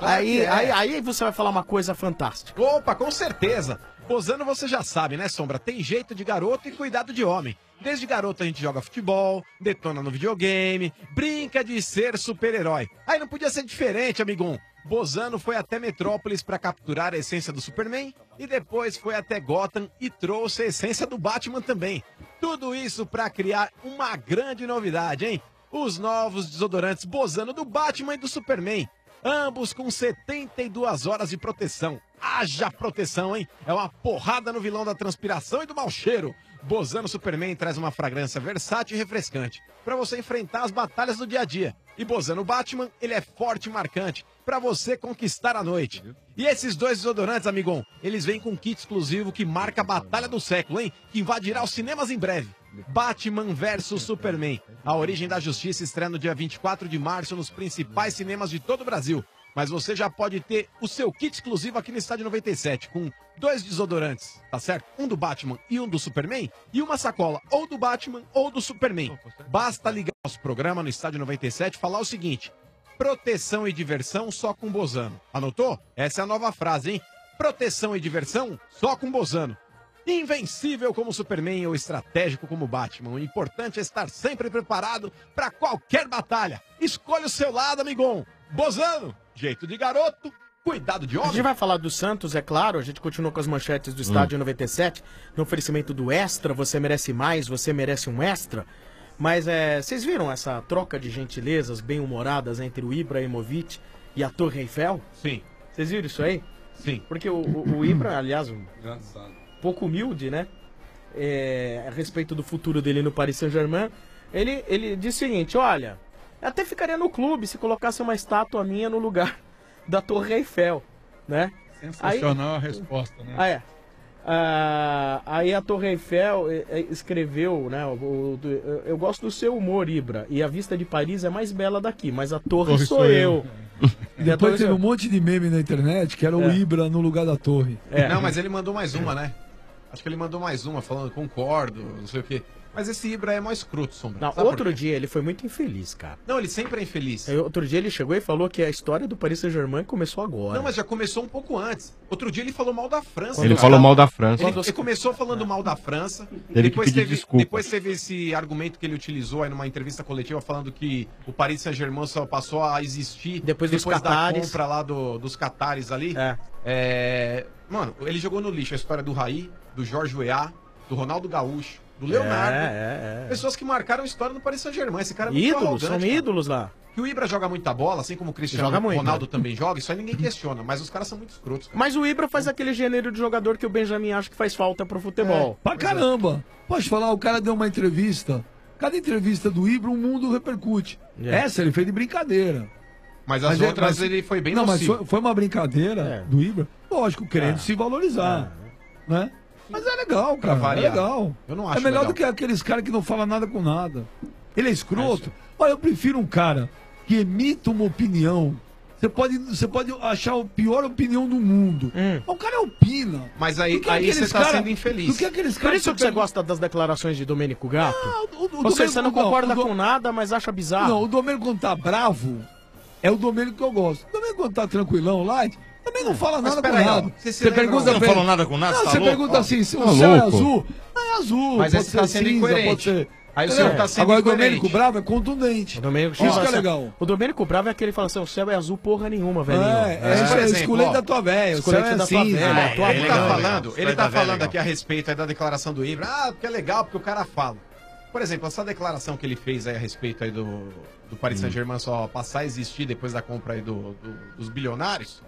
Aí você vai falar uma coisa fantástica. Opa, com certeza. Bozano você já sabe, né, Sombra? Tem jeito de garoto e cuidado de homem. Desde garoto a gente joga futebol, detona no videogame, brinca de ser super-herói. Aí não podia ser diferente, amigão. Bozano foi até Metrópolis para capturar a essência do Superman e depois foi até Gotham e trouxe a essência do Batman também. Tudo isso para criar uma grande novidade, hein? Os novos desodorantes Bozano do Batman e do Superman. Ambos com 72 horas de proteção. Haja proteção, hein? É uma porrada no vilão da transpiração e do mau cheiro. Bozano Superman traz uma fragrância versátil e refrescante para você enfrentar as batalhas do dia a dia. E Bozano Batman, ele é forte e marcante para você conquistar a noite. E esses dois desodorantes, amigão, eles vêm com um kit exclusivo que marca a batalha do século, hein? Que invadirá os cinemas em breve. Batman vs Superman. A Origem da Justiça estreia no dia 24 de março nos principais cinemas de todo o Brasil. mas você já pode ter o seu kit exclusivo aqui no Estádio 97, com 2 desodorantes, tá certo? Um do Batman e um do Superman, e uma sacola ou do Batman ou do Superman. Basta ligar nosso programa no Estádio 97 e falar o seguinte: proteção e diversão só com Bozano. Anotou? Essa é a nova frase, hein? Proteção e diversão só com Bozano. Invencível como Superman ou estratégico como Batman. O importante é estar sempre preparado para qualquer batalha. Escolha o seu lado, amigão. Bozano, jeito de garoto, cuidado de A homem. gente vai falar do Santos, é claro. A gente continua com as manchetes do Estádio 97. No oferecimento do Extra, você merece mais, você merece um Extra. Mas vocês viram essa troca de gentilezas bem-humoradas entre o Ibrahimovic e a Torre Eiffel? Sim. Vocês viram isso aí? Sim. Porque o Ibra, aliás, Engraçado. pouco humilde, né? A respeito do futuro dele no Paris Saint-Germain, ele disse o seguinte: olha, eu até ficaria no clube se colocasse uma estátua minha no lugar da Torre Eiffel, né? Sensacional a resposta, né? Aí a Torre Eiffel escreveu, né? Eu gosto do seu humor, Ibra, e a vista de Paris é mais bela daqui, mas a torre sou eu. E depois teve um monte de meme na internet que era o Ibra no lugar da torre. Não, mas ele mandou mais uma, né? Acho que ele mandou mais uma, falando concordo, não sei o quê. Mas esse Ibra é mó escroto, Sombra. Não, Sabe outro dia ele foi muito infeliz, cara. Não, ele sempre é infeliz. Outro dia ele chegou e falou que a história do Paris Saint-Germain começou agora. Não, mas já começou um pouco antes. Outro dia ele falou mal da França. Ele falou mal da França. Ele começou falando mal da França. Teve que pedir desculpa. Depois teve esse argumento que ele utilizou aí numa entrevista coletiva, falando que o Paris Saint-Germain só passou a existir depois da Qatares. compra lá dos Qatares ali. Mano, ele jogou no lixo a história do Raí, do Jorge Weah, do Ronaldo Gaúcho, do Leonardo. Pessoas que marcaram a história no Paris Saint-Germain. Esse cara é muito Ídolos, arrogante, são cara. ídolos lá. Que o Ibra joga muita bola, assim como o Cristiano Joga muito, Ronaldo né? também joga, isso aí ninguém questiona, mas os caras são muito escrotos. Cara. Mas o Ibra faz aquele gênero de jogador que o Benjamin acha que faz falta pro futebol. Pra caramba. Pode falar, o cara deu uma entrevista. Cada entrevista do Ibra, o mundo repercute. Essa ele fez de brincadeira. Mas as outras ele foi bem nocivo. Mas foi uma brincadeira do Ibra, lógico, querendo se valorizar. Né? Mas é legal, cara. É variar. legal. Eu não acho é melhor legal. do que aqueles caras que não falam nada com nada. Ele é escroto. Olha, eu prefiro um cara que emita uma opinião. Você pode achar a pior opinião do mundo. Mas o cara opina. Mas aí aqueles você tá sendo infeliz. Do que aqueles Por caras isso que você gosta das declarações de Domênico Gato? Você não concorda com nada, mas acha bizarro. Não, o Domênico quando tá bravo, é o Domênico que eu gosto. O Domênico quando tá tranquilão, light, também não fala nada com nada. Você não falou nada com nada? Não, tá você louco? pergunta assim, se o Tá céu é louco. azul, é azul. Mas pode aí você tá ser sendo cinza, incoerente. pode ser... Aí o senhor tá sendo Agora o incoerente. Domênico bravo é contundente. O Domênico Isso que é assim, legal. O Domênico Bravo é aquele que fala assim: o céu é azul porra nenhuma, velhinho. É escolete da tua velha. O céu Escolete é da tua cinza. velha. Tua Ele mãe. tá falando, ele tá falando legal. aqui a respeito aí da declaração do Ibra. Ah, porque é legal, porque o cara fala. Por exemplo, essa declaração que ele fez aí a respeito aí do Paris Saint-Germain só passar a existir depois da compra aí dos bilionários.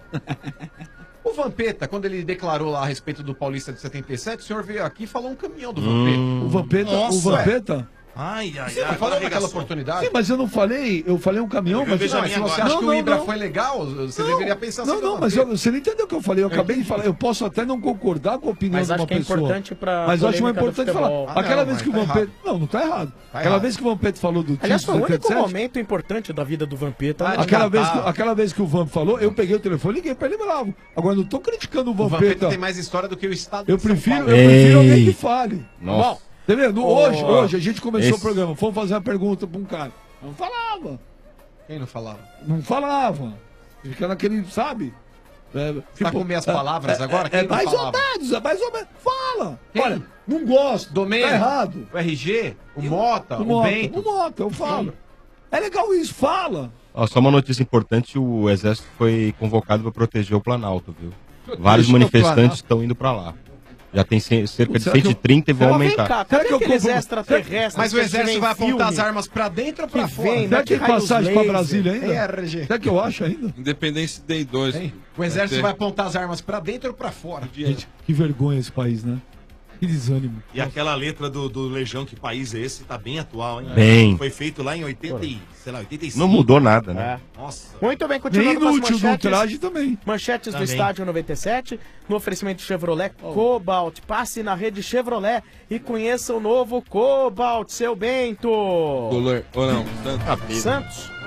O Vampeta, quando ele declarou lá a respeito do Paulista de 77, o senhor veio aqui e falou um caminhão do Vampeta. O Vampeta? Nossa, o Vampeta? Ai, ai, Você não ai. falou agora naquela arregaçou. oportunidade? Sim, mas eu não falei. Eu falei um caminhão, mas... vejo a Não, mas minha se você agora. acha que o Ibra foi legal, você deveria pensar assim. Não, mas você não entendeu o que eu falei. Eu acabei de falar. Eu posso até não concordar com a opinião Mas de acho uma que é pessoa. importante pra Mas eu acho mais polêmica do importante falar. futebol. Aquela não, vez mas que o tá Vampeta... errado. Não tá errado. Aquela errado. vez que o Vampeta falou do Aliás, foi o único 77, momento importante da vida do Vampeta. Ah, né? Aquela vez que o Vamp falou, eu peguei o telefone e liguei pra ele bravo. Agora, eu não tô criticando o O Vampeta Vampeta. tem mais história do que o Estado Eu de São prefiro Paulo. alguém que fale. Nossa. Bom, tá vendo? Hoje a gente começou Esse- o programa. Fomos fazer uma pergunta pra um cara. Não falava. Quem não falava? Não falava. Fica naquele, sabe? Tá com meias palavras agora? Quem não mais ou falava? menos, é mais ou menos. Fala. Quem? Olha, não gosto. Domênico, Tá errado. o RG, o Mota, O o Mota, Bento. o Mota, eu falo. É legal isso, fala. Ó, só uma notícia importante: o Exército foi convocado para proteger o Planalto, viu? Vários o manifestantes Planalto. estão indo para lá. Já tem cerca de Será que eu- 130 e vão Mas vem aumentar. cá, cadê que eu aqueles compro- extraterrestres? Mas o que exército nem vai apontar filme? as armas pra dentro ou pra Que fora? vem, Será que tem raios passagem pra laser. Brasília Hein, ainda? RG? Será que eu acho ainda? Independência Day 2. Hein? O exército ter. vai apontar as armas pra dentro ou pra fora? Gente, que vergonha esse país, né? Que desânimo. E aquela letra do Legião, que país é esse? Tá bem atual, hein? Bem. Foi feito lá em 85. Não mudou nada, né? É. Nossa. Muito bem, Nem continuando com as inútil do manchetes. traje também. Manchetes do Também. Estádio 97, no oferecimento Chevrolet Cobalt. Passe na rede Chevrolet e conheça o novo Cobalt, seu Bento. Ou não, Santos. Santos.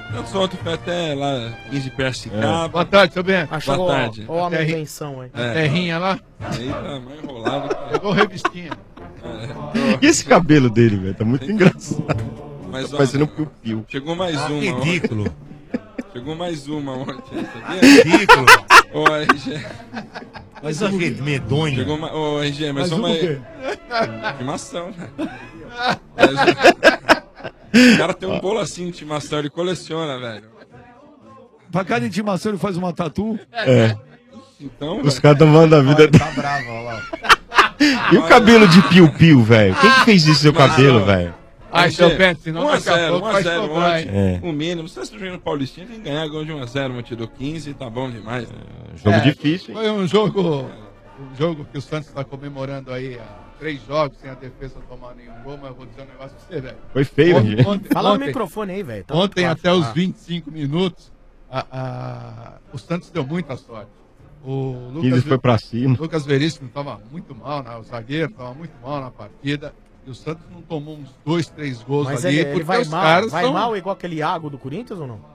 Eu ontem foi até lá, 15 Piracicaba. Boa tarde, seu Bento. Achou Boa tarde. o homem de invenção aí. Terrinha lá. Aí tá mais enrolado. Pegou revistinha. E esse cabelo dele, velho? Tá muito engraçado. Mas, Tá ó, parecendo um piu-piu. Chegou mais uma. Ridículo. Chegou mais uma ontem, sabia? Ridículo. Ô, RG. Mas olha que medonho. Chegou uma... Ô, RG, mas uma... o quê? Estimação, velho. O cara tem um bolo assim de estimação, ele coleciona, velho. Pra cada intimação ele faz uma tatu. É. Então, Os caras tão falando da vida. Tá bravo, olha lá. E o cabelo de piu-piu, velho? Quem que fez isso no seu cabelo, velho? Ai, seu Bento, senão daqui a 1x0, pouco vai 1x0 sobrar, hein? ontem. O mínimo. Se você jogando Paulistinha, tem que ganhar gol de 1x0, mas tirou 15, tá bom demais. Jogo difícil, hein? Foi um jogo que o Santos está comemorando aí há 3 jogos sem a defesa tomar nenhum gol, mas eu vou dizer um negócio pra você, velho. Foi feio, gente. Fala no microfone aí, velho. Tá Ontem, muito até baixo. os 25 minutos, o Santos deu muita sorte. O 15 foi pra cima. O Lucas Veríssimo estava muito mal, né? O zagueiro estava muito mal na partida. E o Santos não tomou uns 2, 3 gols Mas ali, ele porque vai os mal, caras vai são... mal igual aquele Iago do Corinthians ou não?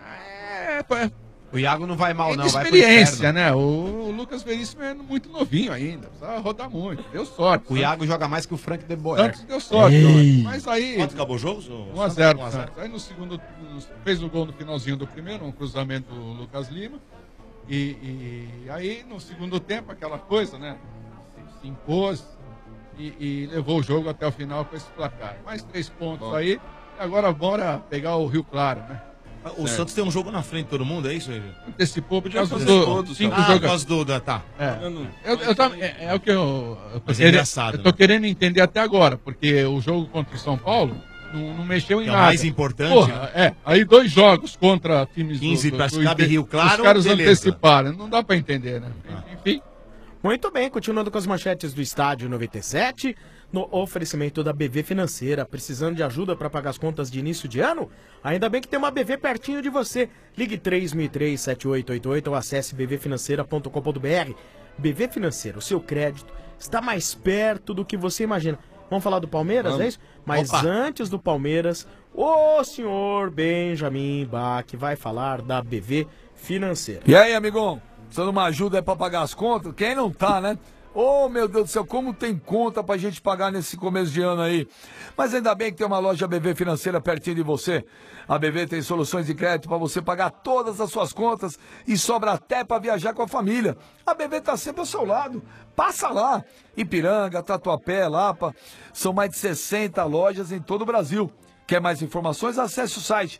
O Iago não vai mal, É não. de Vai pro experiência, externo. né? O Lucas Veríssimo é muito novinho ainda, precisa rodar muito. Deu sorte. O Iago joga mais que o Frank de Boer. Santos deu sorte, Ei. mas aí... Quanto acabou o jogo? 1x0 pro Santos. Aí no segundo, fez o gol no finalzinho do primeiro, um cruzamento do Lucas Lima. E aí no segundo tempo, aquela coisa, né? Se impôs e levou o jogo até o final com esse placar. Mais 3 pontos aí. E agora bora pegar o Rio Claro, né? O Santos tem um jogo na frente de todo mundo, é isso aí? Antecipou por Podia causa fazer dos todos, 5 Por jogadores. causa do... Tá. É o que eu tô Mas é querendo, engraçado, eu tô né? querendo entender até agora, porque o jogo contra o São Paulo não mexeu em É o nada. mais importante, Porra, aí 2 jogos contra times 15 do Piracicaba e Rio Claro, os caras beleza. anteciparam, não dá pra entender, né? Enfim. Muito bem, continuando com as manchetes do Estádio 97, no oferecimento da BV Financeira. Precisando de ajuda para pagar as contas de início de ano? Ainda bem que tem uma BV pertinho de você. Ligue 3003-7888 ou acesse bvfinanceira.com.br. BV Financeira, o seu crédito está mais perto do que você imagina. Vamos falar do Palmeiras, é isso? Mas antes do Palmeiras, o senhor Benjamin Bach vai falar da BV Financeira. E aí, amigão? Precisando de uma ajuda aí pra pagar as contas? Quem não tá, né? Ô, meu Deus do céu, como tem conta pra gente pagar nesse começo de ano aí. Mas ainda bem que tem uma loja BV Financeira pertinho de você. A BV tem soluções de crédito pra você pagar todas as suas contas e sobra até pra viajar com a família. A BV tá sempre ao seu lado. Passa lá. Ipiranga, Tatuapé, Lapa. São mais de 60 lojas em todo o Brasil. Quer mais informações? Acesse o site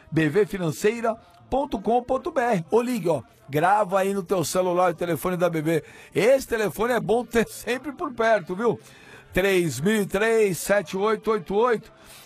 bvfinanceira.com.br ou ligue, ó. Grava aí no teu celular o telefone da BV. Esse telefone é bom ter sempre por perto, viu? 3003-7888.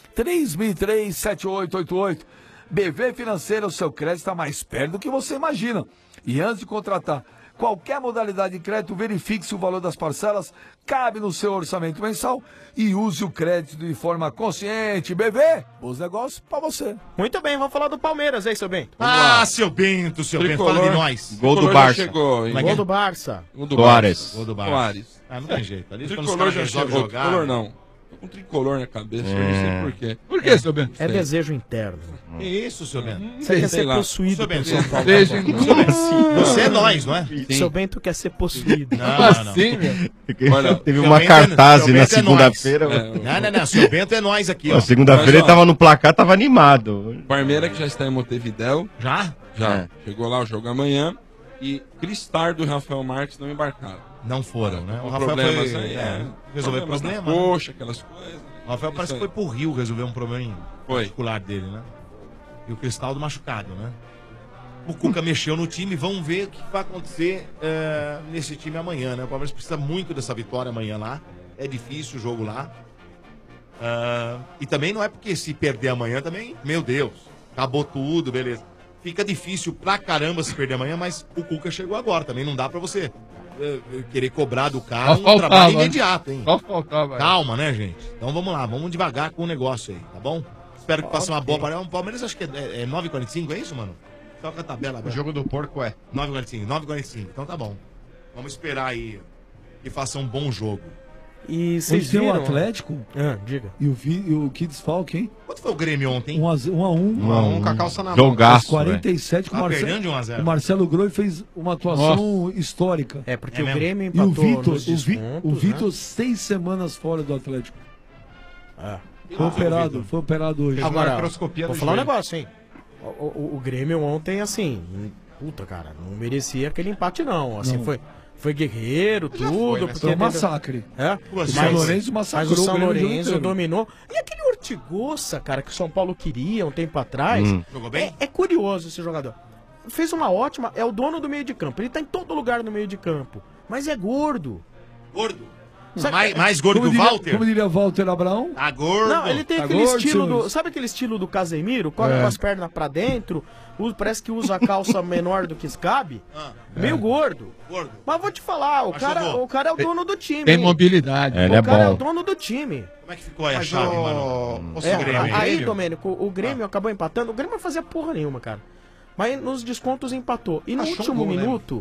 3003-7888. BV Financeira, o seu crédito está mais perto do que você imagina. E antes de contratar qualquer modalidade de crédito, verifique se o valor das parcelas cabe no seu orçamento mensal e use o crédito de forma consciente. BV, bons negócios para você. Muito bem, vamos falar do Palmeiras, aí, seu Bento? Seu Bento, fala de nós. Gol do Tricolor Barça. já chegou, hein? Gol do Barça. Gol do Soares. Gol do Barça. Soares. Ah, não tem jeito. Ali quando os Tricolor caras já resolvem chegou. jogar... Tricolor não. Tô com tricolor na cabeça, eu não sei por quê. Por que, seu Bento? É desejo interno. Que isso, seu Bento? Você quer sei ser lá. possuído Seu pelo Bento, São Paulo. Você é nós, não é? Seu Bento quer ser possuído. Não, não. Assim, meu. Olha, Teve seu uma Bento cartaz seu na Bento é segunda-feira. Não. Seu Bento é nós aqui, ó. Segunda-feira Mas, ele ó, tava no placar, tava animado. Parmeira que já está em Montevidéu. Já? Já. É. Chegou lá o jogo amanhã. E Cristardo e Rafael Marques não embarcaram. Não foram, né? O Com Rafael problemas foi... aí, resolver problemas na problema. né? coxa, aquelas coisas. O Rafael parece que foi pro Rio resolver um problema Foi. particular dele, né? E o Cristaldo machucado, né? O Cuca mexeu no time, vamos ver o que vai acontecer nesse time amanhã, né? O Palmeiras precisa muito dessa vitória amanhã lá. É difícil o jogo lá. E também não é porque se perder amanhã também, meu Deus, acabou tudo, beleza. Fica difícil pra caramba se perder amanhã, mas o Cuca chegou agora, também não dá pra você querer cobrar do cara Só faltava, trabalho né? imediato, hein? Só faltava. Calma, né, gente? Então vamos lá, vamos devagar com o negócio aí, tá bom? Espero que passe uma boa partida. O Palmeiras acho que é 9h45, é isso, mano? Só com a tabela aberta. O jogo do porco é. 9h45, 9h45, então tá bom. Vamos esperar aí que faça um bom jogo. E vocês Hoje tem o viram? Atlético diga. e o que desfalque, hein? Quanto foi o Grêmio ontem? 1x1. 1x1 com a calça na mão. Jogaço, 47 com o perdendo de 1 a 0. O Marcelo Groi fez uma atuação histórica. É, porque o mesmo? Grêmio E o empatou Vitor, nos o descontos, Vitor né? 6 semanas fora do Atlético. Foi operado hoje. Agora, artroscopia vou do falar um joelho. negócio, hein? O Grêmio ontem, assim, puta, cara, não merecia aquele empate, não. Assim, Não. foi guerreiro, tudo. foi, né? Porque Foi um massacre. É? O São Lourenço Mas massacrou o São o Grêmio o jogo Lourenço inteiro. dominou. E aquele Ortigosa, cara, que o São Paulo queria um tempo atrás. Jogou bem? É curioso esse jogador. Fez uma ótima. É o dono do meio de campo. Ele tá em todo lugar no meio de campo. Mas é gordo. Gordo. Sabe- Mais gordo que o Walter? Como diria Walter Abraão? Tá gordo. Não, ele tem Tá aquele gordo, estilo senhores? do. Sabe aquele estilo do Casemiro? Corre com as pernas pra dentro. Parece que usa a calça menor do que cabe. Meio gordo. Gordo. Mas vou te falar, Mas jogou. o cara é o dono do time. Tem hein? mobilidade. Ele O é cara é o bom. dono do time. Como é que ficou aí a Mas chave, o- mano? o É, Grêmio. aí, Domênico, o Grêmio acabou empatando. O Grêmio não fazia porra nenhuma, cara. Mas nos descontos empatou. E no Achou um último gol, né? minuto,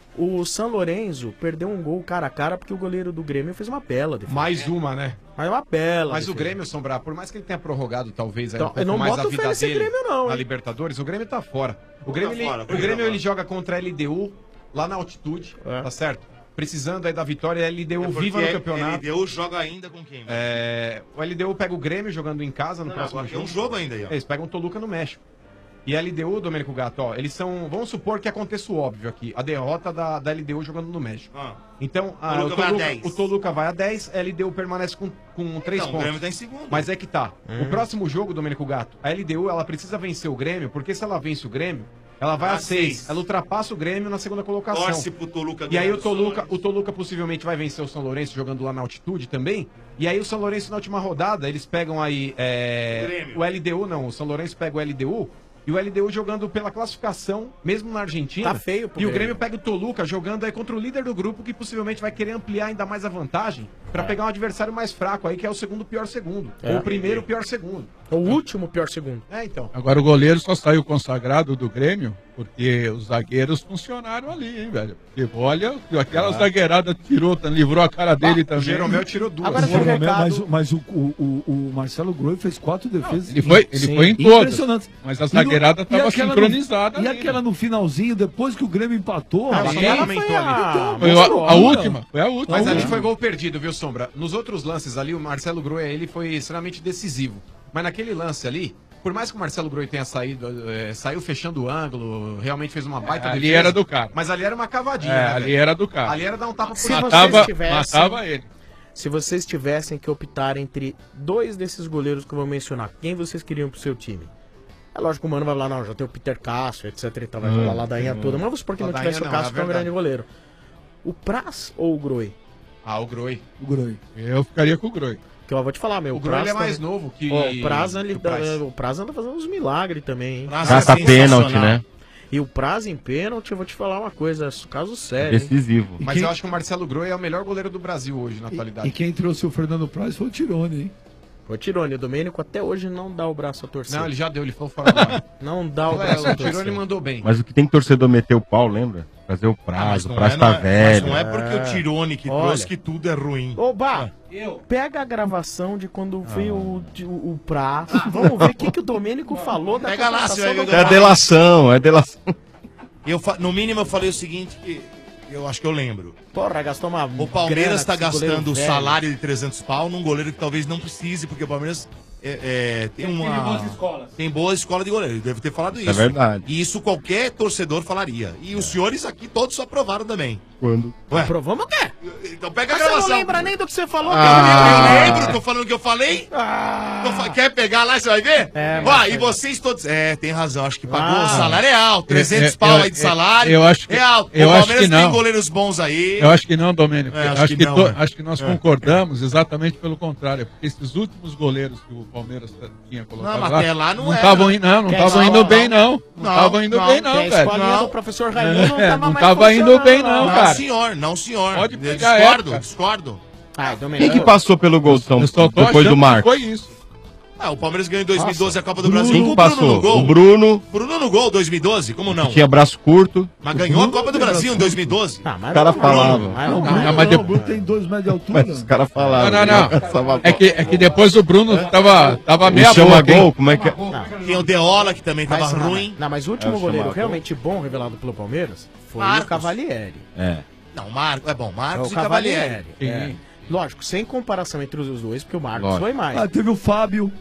o São Lourenço perdeu um gol cara a cara porque o goleiro do Grêmio fez uma bela defesa. Mais uma, né? Mas uma bela. Mas o defesa. Grêmio, Sombrar, por mais que ele tenha prorrogado talvez aí Então, um pouco eu não mais boto a fé vida nesse dele Grêmio, não, na hein? Libertadores, o Grêmio tá fora. O Grêmio, tá fora, o Grêmio tá ele fora. joga contra a LDU lá na altitude, É. tá certo? Precisando aí da vitória, a LDU É porque viva no campeonato. LDU joga ainda com quem? O LDU pega o Grêmio jogando em casa no Não, próximo agora tem jogo. um jogo ainda aí, ó. Eles pegam o Toluca no México. E a LDU, Domênico Gato, ó, eles são. Vamos supor que aconteça o óbvio aqui: a derrota da LDU jogando no México. Ah. Então, Toluca vai a 10. o Toluca vai a 10, a LDU permanece com 3 Então, o pontos. Grêmio tá em segundo. Mas é que tá. O próximo jogo, Domênico Gato, a LDU ela precisa vencer o Grêmio, porque se ela vence o Grêmio, ela vai Ah, a 6. seis. Ela ultrapassa o Grêmio na segunda colocação. Torce pro Toluca E aí ganhar o do São Toluca, Lourenço. o Toluca possivelmente vai vencer o São Lourenço jogando lá na altitude também. E aí o São Lourenço na última rodada, eles pegam aí Grêmio. o LDU, não, o São Lourenço pega o LDU. E o LDU jogando pela classificação, mesmo na Argentina. Tá feio pro E o Grêmio. Grêmio pega o Toluca jogando aí contra o líder do grupo, que possivelmente vai querer ampliar ainda mais a vantagem pra pegar um adversário mais fraco aí, que é o segundo pior segundo. Ou o primeiro pior segundo. O último pior segundo. É, então. Agora o goleiro só saiu consagrado do Grêmio porque os zagueiros funcionaram ali, hein, velho? Porque olha, aquela zagueirada tirou, livrou a cara dele O também. Jeromel tirou duas. Agora tem um recado. Mas o Marcelo Groi fez 4 defesas. Ele foi em todas. Impressionante. Mas a zagueirada E estava aquela no- sincronizada. E ali, aquela no finalzinho, depois que o Grêmio empatou, Mas ali, aquela aumentou foi a... Foi a última. Foi a última. Mas ali foi gol perdido, viu, Sombra? Nos outros lances ali, o Marcelo Groi, ele foi extremamente decisivo. Mas naquele lance ali, por mais que o Marcelo Groi tenha saído, saiu fechando o ângulo, realmente fez uma baita ali defesa, era do cara. Mas ali era uma cavadinha, É, né, ali velho? era do cara. Ali era dar um tapa por Se cima. vocês Matava, tivessem- matava ele. Se vocês tivessem que optar entre dois desses goleiros que eu vou mencionar, quem vocês queriam pro seu time? É lógico que o Mano vai falar, não, já tem o Peter Cássio, etc e tal, vai falar ladainha toda, mas vamos supor que não Ladainha tivesse o não, Cássio, é que é um verdade. grande goleiro. O Praz ou o Groi? Ah, o Groi. o Groi. Eu ficaria com o Groi. Que eu vou te falar, meu. O Groi ele é Praz mais também- novo que Ó, o Praz, ele, que o Praz. o Praz anda fazendo uns milagres também, hein? Caça pênalti, né? E o Praz em pênalti, eu vou te falar uma coisa, caso sério, hein? Decisivo. Mas quem- eu acho que o Marcelo Groi é o melhor goleiro do Brasil hoje, na atualidade. E quem trouxe o Fernando Praz foi o Tirone, hein? O Tirone, o Domênico até hoje não dá o braço a torcer. Não, ele já deu, ele falou fora da hora. Não dá o É, braço a o Tirone torcer. mandou bem. Mas o que tem que torcedor meter o pau, lembra? Trazer o prazo, o prazo tá velho. Mas não é porque o Tirone que Olha. trouxe que tudo é ruim. Ô, Bah, pega a gravação de quando veio o Praz. Vamos ver o que o Domênico falou da Pega lá, você vai ver o É a delação, é a delação. No mínimo eu falei o seguinte, que eu acho que eu lembro. Porra, gastou uma O Palmeiras tá grana com esse goleiro gastando o velho. salário de 300 pau num goleiro que talvez não precise, porque o Palmeiras tem uma... Tem boa escola de goleiro, ele deve ter falado isso. É verdade. E isso qualquer torcedor falaria. E os senhores aqui todos aprovaram também. Quando? Ué, Aprovamos o quê? então pega a Mas você gravação. não lembra nem do que você falou, Eu lembro, tô falando o que eu falei. Ah, Quer pegar lá, você vai ver? É, Ó, mas- e vocês todos... tem razão, acho que pagou. Ah. O salário é alto, 300 pau aí de salário. eu acho que- é alto. eu O acho Palmeiras que não. tem goleiros bons aí. Eu acho que não, Domênico. É, acho que não, é. acho que nós concordamos exatamente pelo contrário. Porque esses últimos goleiros que o Palmeiras tinha colocado Não, mas até lá não era. estavam indo, não Quer estavam escola, indo bem, não. não. Não estavam indo bem, não, a velho. escolinha Não. do professor Raimundo não tava não mais tava indo funcionando, bem, não, Não, cara. senhor, não, senhor. Pode Eu pegar a discordo, época. discordo. Ai, Quem Domênico. que passou pelo gol Eu só tô depois do achando que Marcos? foi isso. O Palmeiras ganhou em 2012 a Copa do Bruno. Brasil Quem com o passou? Bruno no gol. O Bruno. Bruno no gol, 2012, como não? Tinha braço curto. Mas ganhou a Copa do Brasil em 2012. Os caras falavam. Mas o Bruno tem 2 metros de altura. Mas os caras falavam. Não. É que depois o Bruno tava meia chama boca, gol, hein? como é que é? Tem o Deola, que também tava ruim. Mas o último goleiro realmente bom revelado pelo Palmeiras foi o Cavalieri. Não, Marcos, Marcos É e o Cavalieri. É. Lógico, sem comparação entre os dois, porque o Marcos Lógico. foi mais. Teve o Fábio.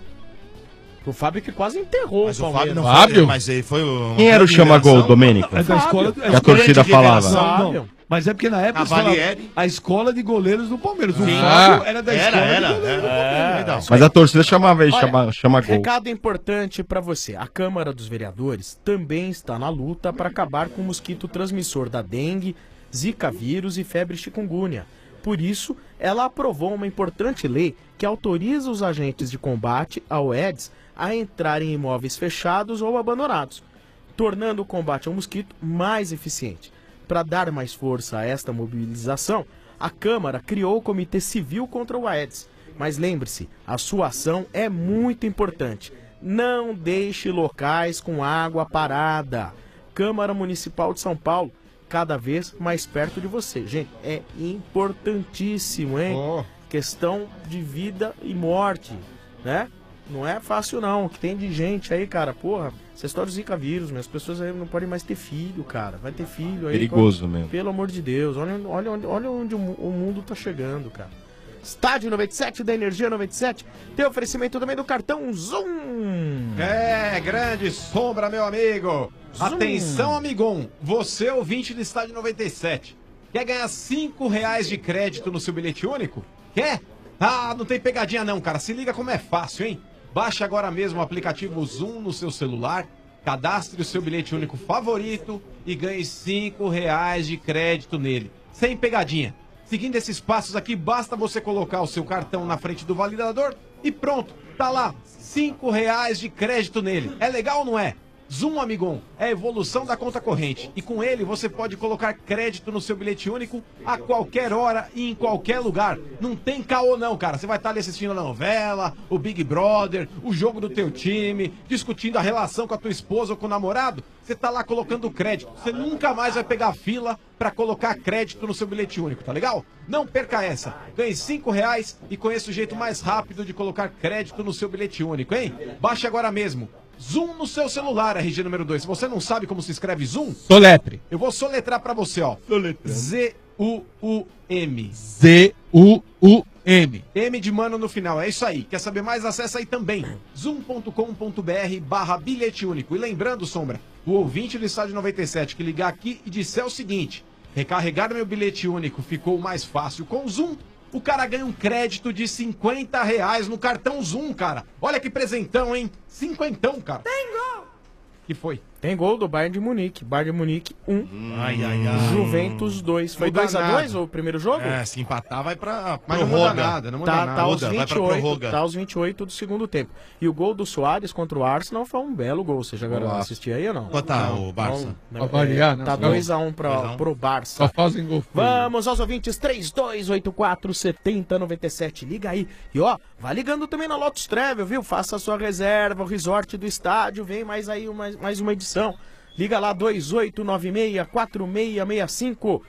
O Fábio que quase enterrou Mas o o Palmeiras. Fábio não foi, mas ele foi o... Quem era o chama-gol, Domênico? É da escola. Que a torcida falava. Não. Mas é porque na época eles Cavalieri. falavam a escola de goleiros do Palmeiras. O Sim. Fábio era da escola de goleiros do Palmeiras. Palmeiras. Mas a torcida chamava ele, Olha, chama gol. Recado importante pra você. A Câmara dos Vereadores também está na luta para acabar com o mosquito transmissor da dengue, zika vírus e febre chikungunya. Por isso, ela aprovou uma importante lei que autoriza os agentes de combate ao Aedes a entrar em imóveis fechados ou abandonados, tornando o combate ao mosquito mais eficiente. Para dar mais força a esta mobilização, a Câmara criou o Comitê Civil contra o Aedes. Mas lembre-se, a sua ação é muito importante. Não deixe locais com água parada. Câmara Municipal de São Paulo, cada vez mais perto de você. Gente, é importantíssimo, hein? Questão de vida e morte, né? Não é fácil não, o que tem de gente aí, cara, porra, essa história do Zika vírus, as pessoas aí não podem mais ter filho, cara, vai ter filho aí. Perigoso mesmo. Pelo amor de Deus, olha onde o mundo tá chegando, cara. Estádio 97 da Energia 97, tem oferecimento também do cartão Zoom. Grande sombra, meu amigo. Zoom. Atenção, amigão, você ouvinte do Estádio 97, quer ganhar R$5 de crédito no seu bilhete único? Quer? Ah, não tem pegadinha não, cara, se liga como é fácil, hein? Baixe agora mesmo o aplicativo Zoom no seu celular, cadastre o seu bilhete único favorito e ganhe R$5 de crédito nele, sem pegadinha. Seguindo esses passos aqui, basta você colocar o seu cartão na frente do validador e pronto, tá lá, R$5 de crédito nele. É legal ou não é? Zoom, amigão, é a evolução da conta corrente. E com ele você pode colocar crédito no seu bilhete único a qualquer hora e em qualquer lugar. Não tem caô não, cara. Você vai estar ali assistindo a novela, o Big Brother, o jogo do teu time, discutindo a relação com a tua esposa ou com o namorado. Você tá lá colocando crédito. Você nunca mais vai pegar fila pra colocar crédito no seu bilhete único, tá legal? Não perca essa. Ganhe R$5 e conheça o jeito mais rápido de colocar crédito no seu bilhete único, hein? Baixe agora mesmo. Zoom no seu celular, RG número 2. Se você não sabe como se escreve Zoom, Soletre. eu vou soletrar pra você, ó. Z-U-U-M. Z-U-U-M. M de mano no final, é isso aí. Quer saber mais? Acessa aí também. zoom.com.br/bilhete único. E lembrando, Sombra, o ouvinte do Estádio 97 que ligar aqui e disser o seguinte: recarregar meu bilhete único ficou mais fácil com o Zoom. O cara ganha um crédito de R$50 no cartão Zoom, cara. Olha que presentão, hein? Cinquentão, cara. Tem gol! Que foi? Tem gol do Bayern de Munique. Bayern de Munique 1. Juventus 2. Foi Muda 2x2 o primeiro jogo? Se empatar vai pra Mas não muda nada, não muda nada. Tá aos Vai pra 28, prorroga. tá aos 28 do segundo tempo. E o gol do Soares contra o Arsenal foi um belo gol. Você já assistiu aí ou não? Quanto tá o Barça? Não, Pra variar, né? Tá 2x1 pro Barça. Só fazem gol. Vamos aos ouvintes, 3284-7097. Liga aí. E ó, vai ligando também na Lotus Travel, viu? Faça a sua reserva, o resort do estádio. Vem mais aí mais uma edição. Liga lá, 2896-4665.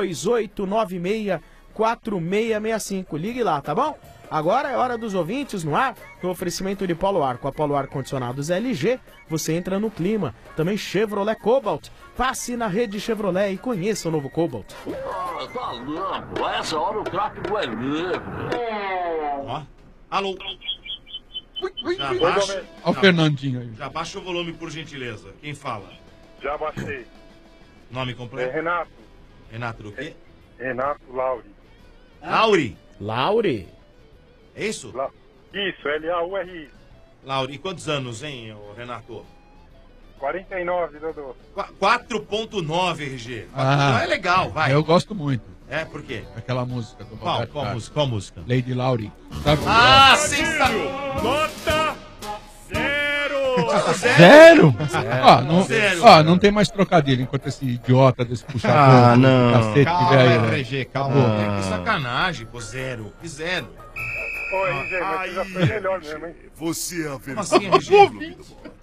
2896-4665. Ligue lá, tá bom? Agora é hora dos ouvintes no ar, no oferecimento de Polo Ar. Com a Polo Ar Condicionados LG, você entra no clima. Também Chevrolet Cobalt. Passe na rede Chevrolet e conheça o novo Cobalt. Tá louco, a essa hora o tráfego é livre. Ó, alô. Já Olha o Fernandinho aí. Já baixa o volume, por gentileza. Quem fala? Já baixei. Nome completo? Renato. Renato do quê? Renato Lauri. Lauri. Lauri. É isso? Isso, L-A-U-R-I. Lauri, e quantos anos, hein, ô Renato? 49, Dodô. 4.9, RG. Ah, é legal, vai. Eu gosto muito. É, por quê? Aquela música do Qual Roberto Carlos. música? Qual música? Lady Lauri. Sabe? Ah, sensacional! Nota zero! Zero? Não tem mais trocadilho enquanto esse idiota desse puxador. Ah, não. Cacete Calma, tiver aí, né? RG, calma. Que sacanagem, pô, zero. Que zero. Ô, RG, mas você já foi melhor mesmo, hein? Você é a assim, versão hein?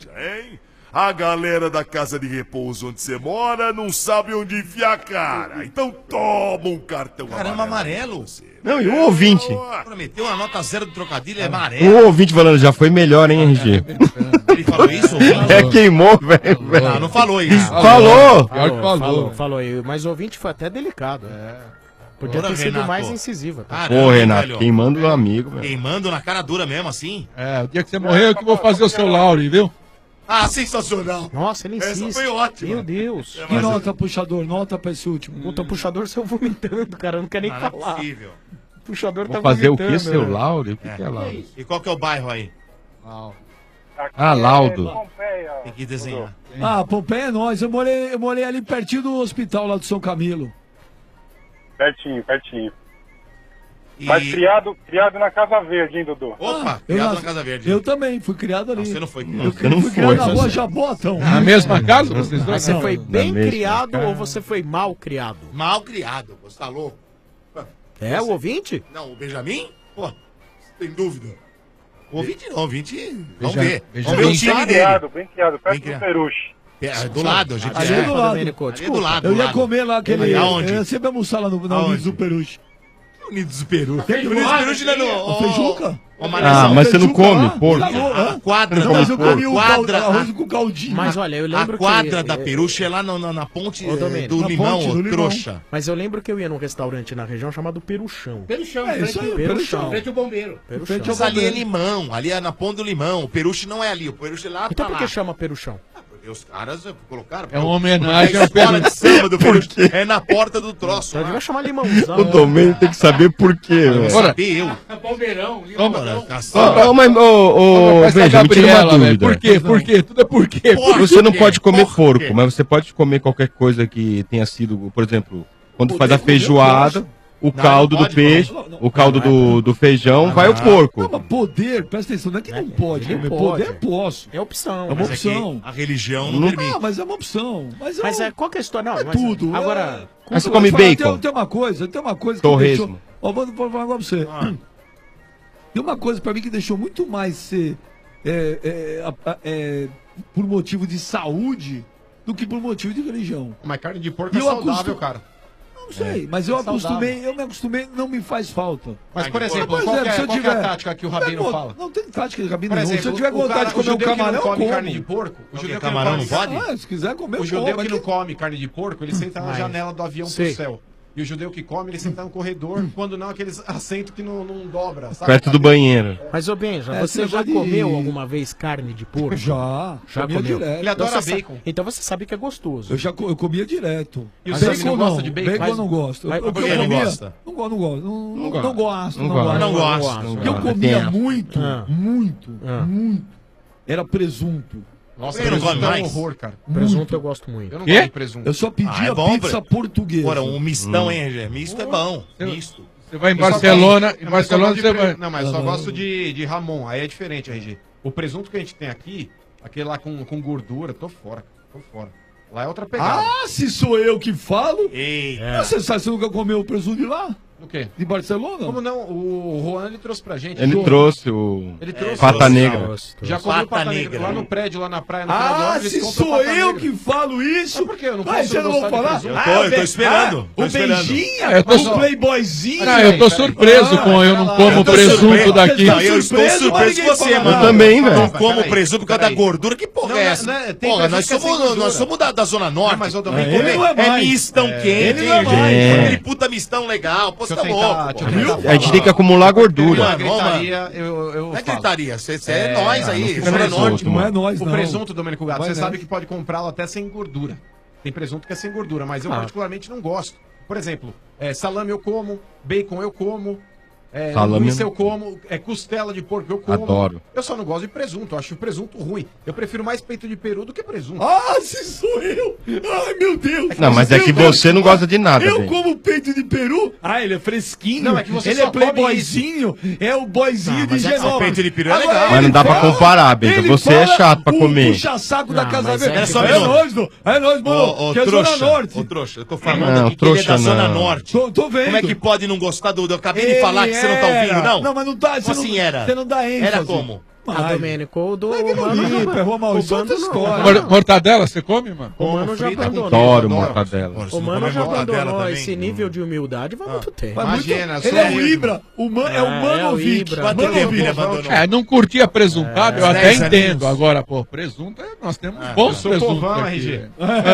A galera da casa de repouso onde você mora não sabe onde enfiar a cara. Então toma um cartão Caramba, amarelo. Não, e o ouvinte? Prometeu uma nota 0 do trocadilho, é O amarelo. ouvinte falando, já foi melhor, hein, RG? Ele falou isso? Queimou, velho. Não falou isso. Falou. Falou. Mas o ouvinte foi até delicado. Podia Ora, ter sido Renato. mais incisivo. Pô, Renato, queimando o amigo, velho. Queimando na cara dura mesmo, assim? É, o dia que você morrer eu que vou fazer o seu Lauri, viu? Ah, sensacional. Nossa, ele insiste. Essa foi ótima. Meu Deus. Que nota, puxador? Nota pra esse último. Puta, puxador saiu vomitando, cara. Eu não quero nem Não é falar. possível. Puxador Vou tá fazer o vomitando. que, seu né? Lauri? O que é Lauri? E qual que é o bairro aí? Ah, Laudo. Tem que desenhar. Ah, Pompeia é nóis. Eu morei ali pertinho do hospital lá do São Camilo. Pertinho. Mas criado na Casa Verde, hein, Dudu? Opa, Eu criado nasci- na Casa Verde. Eu também, fui criado ali. Você não foi Eu criado. fui criado na rua Jabotão. Na mesma casa, vocês Mas dois? você Não, foi na bem mesma criado casa. ou você foi mal criado? Mal criado, você tá louco? É, o ouvinte? Não, o Benjamin? Pô, tem dúvida. O ouvinte não, o ouvinte... Vamos Benja- ver. Benjamin. Vamos ver o time Bem dele. criado, perto Bem do criado. Peruche. É, do lado, a gente Ali é do lado. Domênico, Ali é do lado. Eu do ia lado. comer lá aquele. Aonde? Eu ia sempre almoçar lá no Unidos do Peruche. Unidos do Peru. Unidos do Peru já não... O Feijuca? Ah, mas você não come porco? A quadra Não, mas eu comi o arroz com caldinho. Mas olha, eu lembro A quadra que... da Peruche é lá na ponte Ô, Domênico. do Na Limão, ponte do ô Limão. trouxa. Mas eu lembro que eu ia num restaurante na região chamado Peruchão. Peruchão, É isso aí, Peruchão. frente ao bombeiro. Peruchão. Mas ali é Limão, ali é na ponte do Limão. O Peruche não é ali, o Peruche é lá Então pra por lá. que chama Peruchão? Porque os caras colocaram... É uma homenagem a ao escola de Peruche. samba do Peruche. É na porta do troço. Então lá. devia chamar Limãozão. O Domênico tem que saber por quê, velho. Ora, eu. Bombeirão, Ora, Mas, veja, me tira uma Gabriela, velho. dúvida. Por quê? Por quê? Tudo é por quê? Você não pode comer Por quê? porco, mas você pode comer qualquer coisa que tenha sido, por exemplo, quando faz a feijoada, o caldo não do pode peixe, comer. o caldo do feijão, vai o porco. Não, mas poder, presta atenção, não é que não pode ele comer. pode. Poder, posso. É opção. É uma Mas é que opção. a religião não Não- permite. Ah, mas é uma opção. Mas Mas qual que é a história? Não, é mas tudo. Agora, Mas você come Vou falar, bacon? Tem uma coisa que Torresmo. deixou... Ó, vou falar um negócio pra você. Tem uma coisa pra mim que deixou muito mais ser por motivo de saúde do que por motivo de religião. Mas carne de porco E é eu saudável, acostumo- cara. Não sei, mas eu me acostumei, não me faz falta. Mas, por exemplo, Por qual que exemplo, se eu é a tiver- tática que o Rabino Não, fala? Não tem tática de Rabino Por nenhum. Se eu exemplo, tiver vontade de comer um judeu que camarão, não eu come como. carne de porco, o judeu que camarão não não come pode? Ah, se quiser comer, O judeu come, que é não come carne de porco, ele senta na Mas- janela do avião Sei. pro céu. E o judeu que come, ele senta no corredor, quando não, aqueles assentos que não dobra. Sabe? Perto do banheiro. Mas, ô Benja, É, você esse já negócio de- comeu alguma vez carne de porco? Já Já comia comeu? direto. Ele adora Você bacon. Então você sabe que é gostoso. Eu comia direto. E o Bacon Sammy não gosta de bacon? Bacon Mas- eu não gosto. mas O por que que eu não comia... gosta? Não gosto. Não gosto. Não Não gosto. Não Não gosto. Não gosto. gosto. O que Não eu gosto. comia Tem- muito, Ah. muito, Ah. muito, era presunto. Nossa, Ele não come presunto é um mais? horror, cara. Presunto eu gosto muito. Eu não Quê? gosto de presunto. Eu só pedia é bom, pizza portuguesa. Agora, um mistão, hein, RG? Misto é bom. Misto. Você vai em Eu só Barcelona, gosto- em Não, mas eu só Barcelona gosto de você pre- vai... Não, mas eu só gosto de Ramon, aí é diferente, RG. O presunto que a gente tem aqui, aquele lá com gordura, tô fora. Lá é outra pegada. Ah, se sou eu que falo? Eita. Você sabe se nunca comeu o presunto de lá? O quê? De Barcelona? Como não? O Juan, ele trouxe pra gente. Ele trouxe o Ele trouxe. Pata Negra. Já comeu Pata pata negra. negra. Lá no prédio, lá na praia, no final do Ah, ano, eles se compram sou pata eu negra. que falo isso? Mas por quê? Eu não Ah, posso você não gostar vou de falar? presunto. Eu tô esperando. Tô O esperando. beijinha, Eu tô o só- playboyzinho. Não, eu tô surpreso com eu não como Eu tô presunto surpreso. daqui. Não, eu estou Surpreso, surpreso ninguém com você, fala mano. nada. Eu também, velho. Não como Peraí, presunto por causa da peraí. gordura. Que porra Não, é não, essa? não é- tem Porra, presunto nós que é sem somos gordura. da Zona Norte. Mas, ô, Domênico, Comer- ele não é mais. mistão quente, Ele não é hein, mais. gente? É. Aquele puta mistão legal. Pô, você tá Deixa eu tentar, louco. deixa eu pô. tentar A gente tem que acumular gordura. Uma Mano, gritaria, eu Não é falo. gritaria. Você é nós aí. fica Zona nervoso, Norte. Não é nós, O não. presunto, Domênico Gato, Vai você nessa. sabe que pode comprá-lo até sem gordura. Tem presunto que é sem gordura, mas eu particularmente não gosto. Por exemplo, salame eu como, bacon eu como, Salame linguiça eu eu como, costela de porco eu como. Adoro. Eu só não gosto de presunto, eu acho o presunto ruim. Eu prefiro mais peito de peru do que presunto. Ah, se sou eu! Ai, meu Deus! Não, mas é que você não gosta de nada, Eu velho. como peito de peru? Ah, ele é fresquinho. Não, é que você ele só é playboyzinho. É o boyzinho de mas é que Genova. o peito de peru é Agora, legal. Mas não dá pra fala- comparar, Bento. ele Você é fala chato pra o comer. puxa-saco da Não, Casa mas Verde. é só um É minuto. nós, não. É nós, mano. Que é Zona Norte. Ô, trouxa, eu tô falando Não, aqui que ele é da trouxa Zona não. Norte. Tô vendo. Como é que pode não gostar do... Eu acabei de falar que você não tá ouvindo, não? Não, mas não tá. Como assim era? Você não dá ênfase. Era como? Domênico, o do Mortadela, você come, mano? O Mano já abandonou. Adoro mortadela. O Mano já abandonou esse nível de humildade vai muito tempo. Imagina, Ele é o Ibra. É o Manovic. Quanto tempo ele abandonou? Não curtia presuntado, eu até 10 entendo. aninhos. Agora, pô, presunto, nós temos bons presuntos. povão, aqui. RG.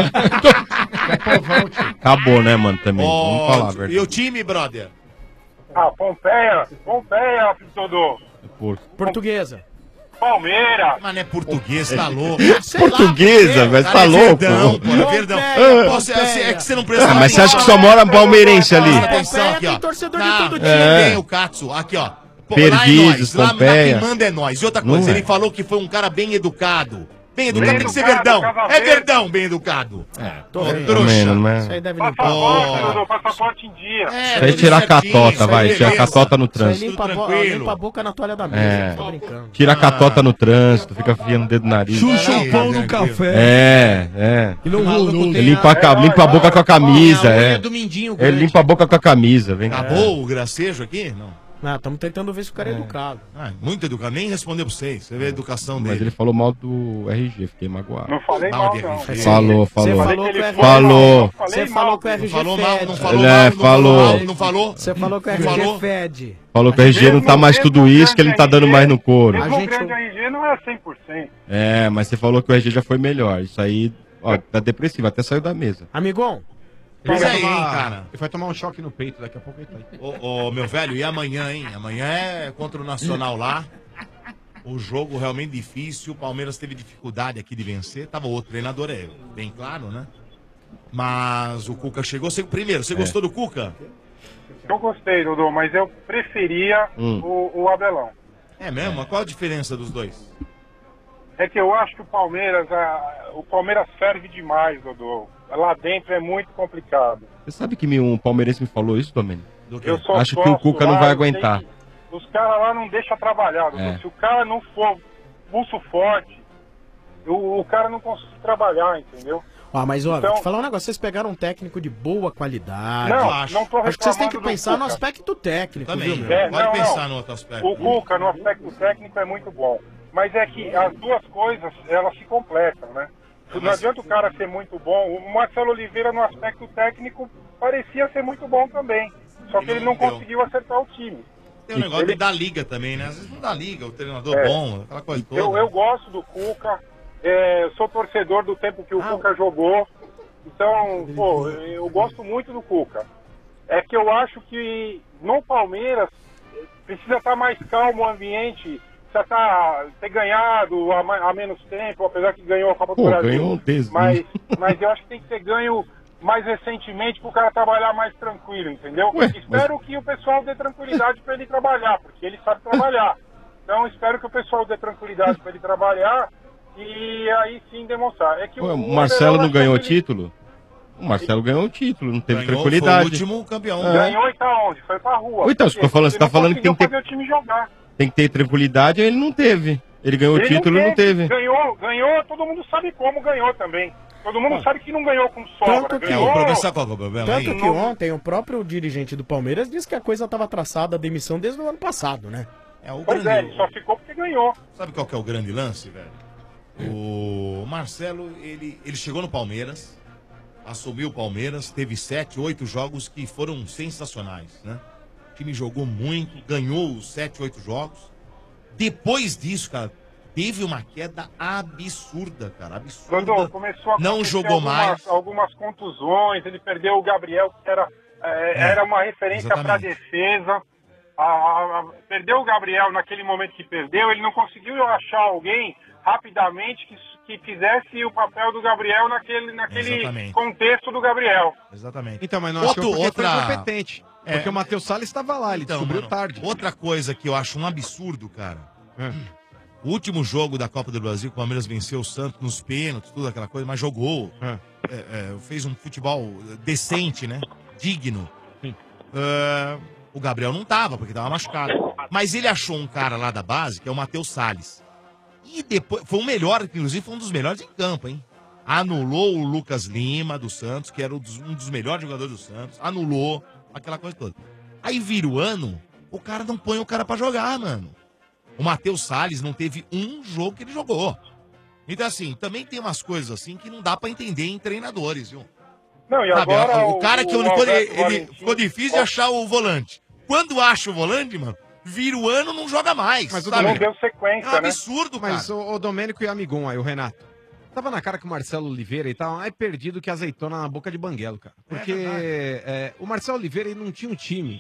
Acabou, né, mano, também. Vamos falar a E verdade. o time, brother? Ah, Pompeia, Dodô. Portuguesa. Palmeiras. Mas não é português, tá louco. Portuguesa, velho, tá louco? Verdão, pô, Verdão. É que você não precisa... Mas você acha que só mora palmeirense ali? Presta atenção aqui, ó. Tem torcedor de Não, todo time. tem o Katsu, aqui, ó. Pô, Perdidos, lá Pompeia. quem manda é nós. E outra Não coisa, é. ele falou que foi um cara bem educado. Bem educado Bem tem que ser educado, Verdão. Casa É Verde. Verdão, bem educado. Tô Ô, vendo. trouxa. Menos, né? Isso aí deve limpar. Passaporte, Dodô, passaporte em dia. Isso aí tira a catota, vai. Tira a catota no Isso aí trânsito. limpa a boca na toalha da mesa. É. Tô brincando. Tira a catota no trânsito, fica afiando o dedo no nariz. Chucha o pão no café. É. Ele horroroso. Ele limpa a boca com a camisa, É é. do mindinho Ele grande. limpa a boca com a camisa, vem cá. Acabou o gracejo aqui? Não. Não, estamos tentando ver se o cara é educado. Ah, muito educado. Nem respondeu pra vocês. Você vê a educação Mas dele. ele falou mal do RG, fiquei magoado. Não falei Mal mal, de não. RG. Falou. Você falou que o RG Falou. Você falou que o RG Não falou mal, fede. não falou Ele mal, é, não falou. falou mal, não falou? Você falou que o Não RG falou? fede. Falou que o RG não tá mais tudo isso, que ele não tá dando mais no couro. Mesmo A o gente- grande RG não é 100%. É, mas você falou que o RG já foi melhor. Isso aí, ó, tá depressivo, até saiu da mesa. Amigão, Mas Ele vai aí, tomar- hein, cara. Ele vai tomar um choque no peito, daqui a pouco ele tá aí. Ô, meu velho, e amanhã, hein? Amanhã é contra o Nacional lá. O jogo realmente difícil. O Palmeiras teve dificuldade aqui de vencer. Tava outro treinador, é bem claro, né? Mas o Cuca chegou. Primeiro, você gostou do Cuca? Eu gostei, Dodô, mas eu preferia o Abelão. É mesmo? Mas qual a diferença dos dois? É que eu acho que o Palmeiras serve demais, Dodô. Lá dentro é muito complicado. Você sabe que um palmeirense me falou isso, Domênico? Do quê? Eu sou Acho que o Cuca não vai aguentar. Os caras lá não deixam trabalhar, Dodô. É. Se o cara não for pulso forte, o cara não consegue trabalhar, entendeu? Ah, mas ó, Então- vou te falar um negócio, vocês pegaram um técnico de boa qualidade. Não, acho. não tô Acho que vocês têm que reclamando do pensar no Cuca. aspecto técnico, Também. viu, meu? Pode não, pensar não. no outro aspecto. O Cuca, no aspecto técnico, é muito bom. Mas é que as duas coisas, elas se completam, né? Não adianta o cara ser muito bom. O Marcelo Oliveira, no aspecto técnico, parecia ser muito bom também. Só que ele não deu. conseguiu acertar o time. Tem um negócio da liga também, né? Às vezes não dá liga, o treinador É. bom, aquela coisa toda. Eu gosto do Cuca, eu sou torcedor do tempo que o Cuca jogou. Então, pô, eu gosto muito do Cuca. É que eu acho que no Palmeiras precisa estar mais calmo o ambiente, precisa ter ganhado há menos tempo, apesar que ganhou a Copa do Pô, Brasil. ganhou um desde. Mas eu acho que tem que ter ganho mais recentemente para o cara trabalhar mais tranquilo, entendeu? Ué, Espero que o pessoal dê tranquilidade para ele trabalhar, porque ele sabe trabalhar. Então espero que o pessoal dê tranquilidade para ele trabalhar e aí sim demonstrar. É que Pô, o Marcelo Abelão, não ganhou o ele título? O Marcelo ganhou o título, não teve Ganhou, tranquilidade. foi o último campeão. Ganhou e tá onde? Foi pra rua. Então, Por quê? você tá falando- você Ele tá não falando que tem conseguiu que ter- fazer o time jogar. Tem que ter tranquilidade, ele não teve. Ele ganhou o Ele título e não teve. Ganhou, todo mundo sabe como ganhou também. Todo mundo sabe que não ganhou com sobra. Tanto que- Ganhou, O problema, sabe qual que é o problema Tanto aí? que ontem o próprio dirigente do Palmeiras disse que a coisa estava traçada, a demissão desde o ano passado, né? É o Pois é, grande... ele só ficou porque ganhou. Sabe qual que é o grande lance, velho? O Marcelo, ele chegou no Palmeiras, assumiu o Palmeiras, teve 7, 8 jogos que foram sensacionais, né? O time jogou muito, ganhou os 7, 8 jogos. Depois disso, cara, teve uma queda absurda, cara, absurda. Quando começou a Não acontecer jogou mais. algumas contusões, ele perdeu o Gabriel, que era uma referência para exatamente. defesa. Perdeu o Gabriel naquele momento que perdeu, ele não conseguiu achar alguém rapidamente que fizesse o papel do Gabriel naquele Exatamente. contexto do Gabriel. Exatamente. Então, mas não acho que foi outra... incompetente. É. Porque o Matheus Salles estava lá, ele Então, descobriu mano, tarde. Outra coisa que eu acho um absurdo, cara. O último jogo da Copa do Brasil, o Palmeiras venceu o Santos nos pênaltis, tudo aquela coisa, mas jogou. Fez um futebol decente, né? Digno. O Gabriel não tava, porque tava machucado. Mas ele achou um cara lá da base, que é o Matheus Salles. E depois, foi o melhor, inclusive foi um dos melhores em campo, hein? Anulou o Lucas Lima, do Santos, que era um dos melhores jogadores do Santos. Anulou, aquela coisa toda. Aí vira o ano, o cara não põe o cara pra jogar, mano. O Matheus Salles não teve um jogo que ele jogou. Então, assim, também tem umas coisas assim que não dá pra entender em treinadores, viu? Não, e Sabe, agora o cara que Alberto ele Valentim- ficou difícil de achar o volante. Quando acha o volante, mano, vira o ano, não joga mais. Mas o sabe? Domênico deu sequência, É um absurdo, cara. Mas o Domênico e o Amigão aí, o Renato. Tava na cara que o Marcelo Oliveira ele tava mais perdido que azeitona na boca de banguelo, cara. Porque o Marcelo Oliveira ele não tinha um time.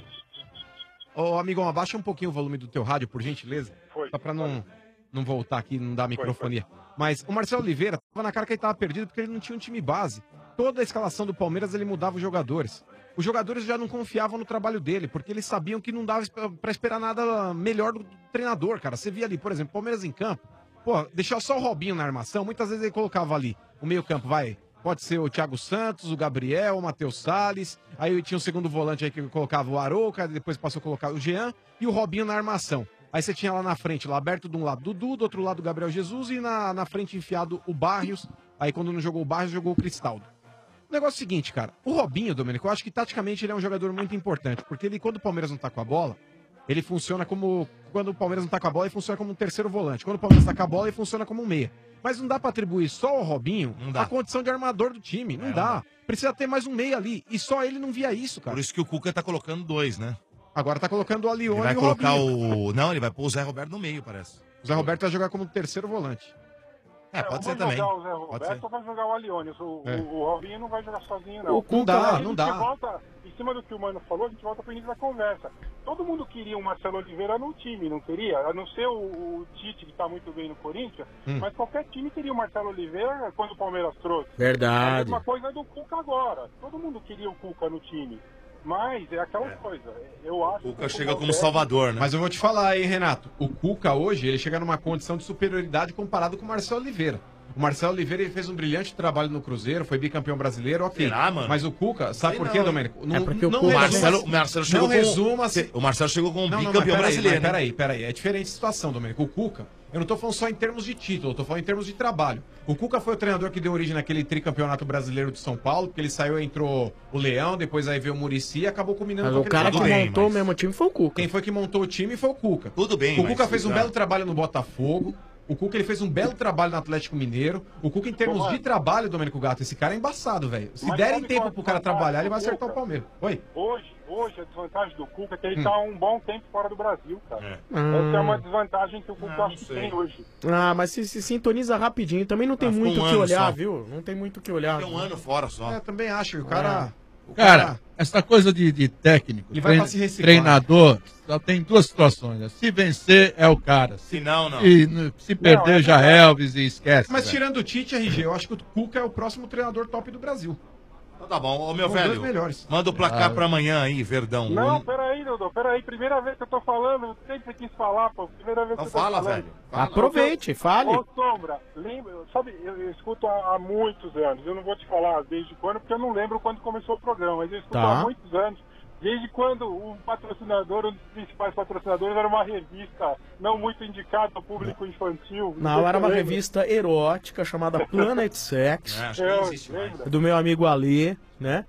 Ô, Amigão, abaixa um pouquinho o volume do teu rádio, por gentileza. Só pra não voltar aqui, não dar microfonia. Mas o Marcelo Oliveira tava na cara que ele tava perdido porque ele não tinha um time base. Toda a escalação do Palmeiras ele mudava os jogadores. Os jogadores já não confiavam no trabalho dele, porque eles sabiam que não dava pra esperar nada melhor do treinador, cara. Você via ali, por exemplo, Palmeiras em campo. Pô, deixar só o Robinho na armação, muitas vezes ele colocava ali o meio-campo, pode ser o Thiago Santos, o Gabriel, o Matheus Salles, aí tinha o segundo volante aí que colocava o Arouca, depois passou a colocar o Jean e o Robinho na armação. Aí você tinha lá na frente, lá aberto de um lado Dudu, do outro lado o Gabriel Jesus e na frente enfiado o Barrios. Aí quando não jogou o Barrios, jogou o Cristaldo. O negócio é o seguinte, cara, o Robinho, Domênico, eu acho que taticamente ele é um jogador muito importante, porque ele, quando o Palmeiras não tá com a bola, ele funciona como... Quando o Palmeiras não tá com a bola, ele funciona como um terceiro volante. Quando o Palmeiras tá com a bola, ele funciona como um meia. Mas não dá pra atribuir só ao Robinho a condição de armador do time. Não dá. Precisa ter mais um meia ali. E só ele não via isso, cara. Por isso que o Cuca tá colocando 2, né? Agora tá colocando o Alione Ele vai e o colocar Robinho. Não, ele vai pôr o Zé Roberto no meio, parece. O Zé Roberto vai jogar como terceiro volante. Pode ser Vai também. jogar o Zé Pode ser. Roberto ou vai jogar o Alione? O Robinho não vai jogar sozinho, não. O Cuca, A gente volta, em cima do que o Mano falou, a gente volta pro início da conversa. Todo mundo queria o Marcelo Oliveira no time, não queria? A não ser o Tite, que tá muito bem no Corinthians, mas qualquer time queria o Marcelo Oliveira quando o Palmeiras trouxe. Verdade. A mesma coisa do Cuca agora. Todo mundo queria o Cuca no time. Mas é aquela coisa. Eu acho O Cuca que chega como salvador, né? Mas eu vou te falar, hein, Renato. O Cuca hoje, ele chega numa condição de superioridade comparado com o Marcelo Oliveira. O Marcelo Oliveira ele fez um brilhante trabalho no Cruzeiro, foi bicampeão brasileiro, ok. Será, mano? Mas o Cuca, sabe por quê, Domênico? É porque o não Cuca- resuma- O Marcelo chegou não resuma -se... O Marcelo chegou como Não, bicampeão brasileiro. né? Peraí. É diferente a situação, Domênico. O Cuca, eu não tô falando só em termos de título, eu tô falando em termos de trabalho. O Cuca foi o treinador que deu origem naquele tricampeonato brasileiro de São Paulo, porque ele saiu, entrou o Leão, depois aí veio o Muricy e acabou combinando Mas com o cara que aquele montou o mesmo time foi o Cuca. Quem foi que montou o time foi o Cuca. Tudo bem, O mas Cuca fez um já- belo trabalho no Botafogo. O Cuca ele fez um belo trabalho no Atlético Mineiro. O Cuca, em termos de trabalho, Domênico Gato, esse cara é embaçado, velho. Se Mas derem sabe tempo qual é pro a cara desvantagem trabalhar, ele do vai acertar o Cuca? Palmeiras. Oi? Hoje a desvantagem do Cuca é que ele tá há um bom tempo fora do Brasil, cara. Ah. Essa é uma desvantagem que o Cuca acho que tem hoje. Ah, mas se sintoniza rapidinho. Também não tem ficou muito o um que ano olhar, só. viu? Não tem muito o que olhar. Tem um ano fora só. É, também acho. O cara... Cara, essa coisa de técnico, Ele vai pra se reciclar. treinador, só tem duas situações. Né? Se vencer, é o cara. Se não, não. E se perder, já é Elvis e esquece. Mas velho. tirando o Tite, RG, eu acho que o Cuca é o próximo treinador top do Brasil. Então tá bom. Ô, meu São os velho, dois melhores. manda o placar pra amanhã aí, Verdão. Não, peraí, Dodô, peraí. Primeira vez que eu tô falando, eu sempre quis falar, pô. Primeira vez Então que eu tô fala, falando. velho. Fala. Aproveite, fale. Ô, Sombra, lembra, sabe, eu escuto há muitos anos. Eu não vou te falar desde quando, porque eu não lembro quando começou o programa, mas eu escuto Tá. há muitos anos. Desde quando o patrocinador, um dos principais patrocinadores, era uma revista não muito indicada ao público infantil. Não, sei era se uma você lembra. revista erótica chamada Planet Sex, Acho que nem existe mais. lembra? do meu amigo Alê, né?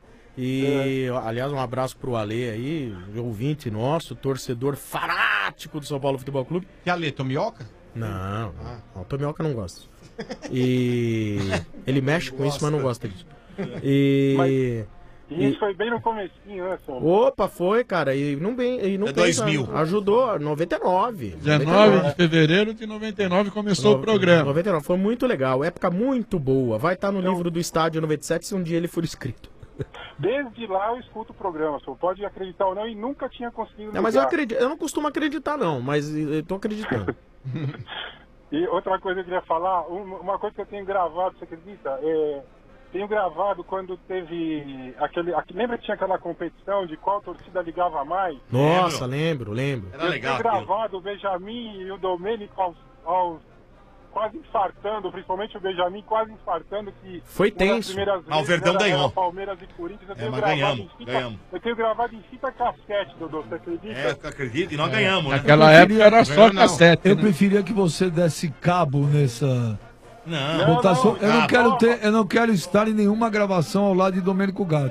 E, aliás, um abraço pro Alê aí, ouvinte nosso, torcedor fanático do São Paulo Futebol Clube. Que Ale, Tomioca? Não, o Tomioca não gosta. E ele mexe com isso, mas não gosta disso. E... E isso foi bem no comecinho, né, Sombra? Opa, foi, cara, e não bem, e não É pensa, 2000. ajudou, 99. 19 de fevereiro de 99 começou o programa. 99, foi muito legal, época muito boa. Vai estar no livro do Estádio 97 se um dia ele for escrito. Desde lá eu escuto o programa, senhor. Pode acreditar ou não, e nunca tinha conseguido Não, mas eu ligar. acredito, eu não costumo acreditar não, mas eu tô acreditando. E outra coisa que eu queria falar, uma coisa que eu tenho gravado, você acredita? Tenho gravado quando teve lembra que tinha aquela competição de qual torcida ligava mais? Nossa, lembro. Era legal. Eu tenho gravado o Benjamin e o Domênico aos quase infartando, principalmente o Benjamin quase infartando, que Foi uma das tenso. primeiras Ah, o vezes Verdão era ganhou. Palmeiras e Corinthians, eu tenho mas gravado ganhamos, em fita, ganhamos. eu tenho gravado em fita cassete, Dodô, você acredita? É, acredito, e nós ganhamos, né? Naquela época era só Não, cassete. Eu né? preferia que você desse cabo nessa. Não, votação. Eu não cabo. quero ter, eu não quero estar em nenhuma gravação ao lado de Domênico Gato.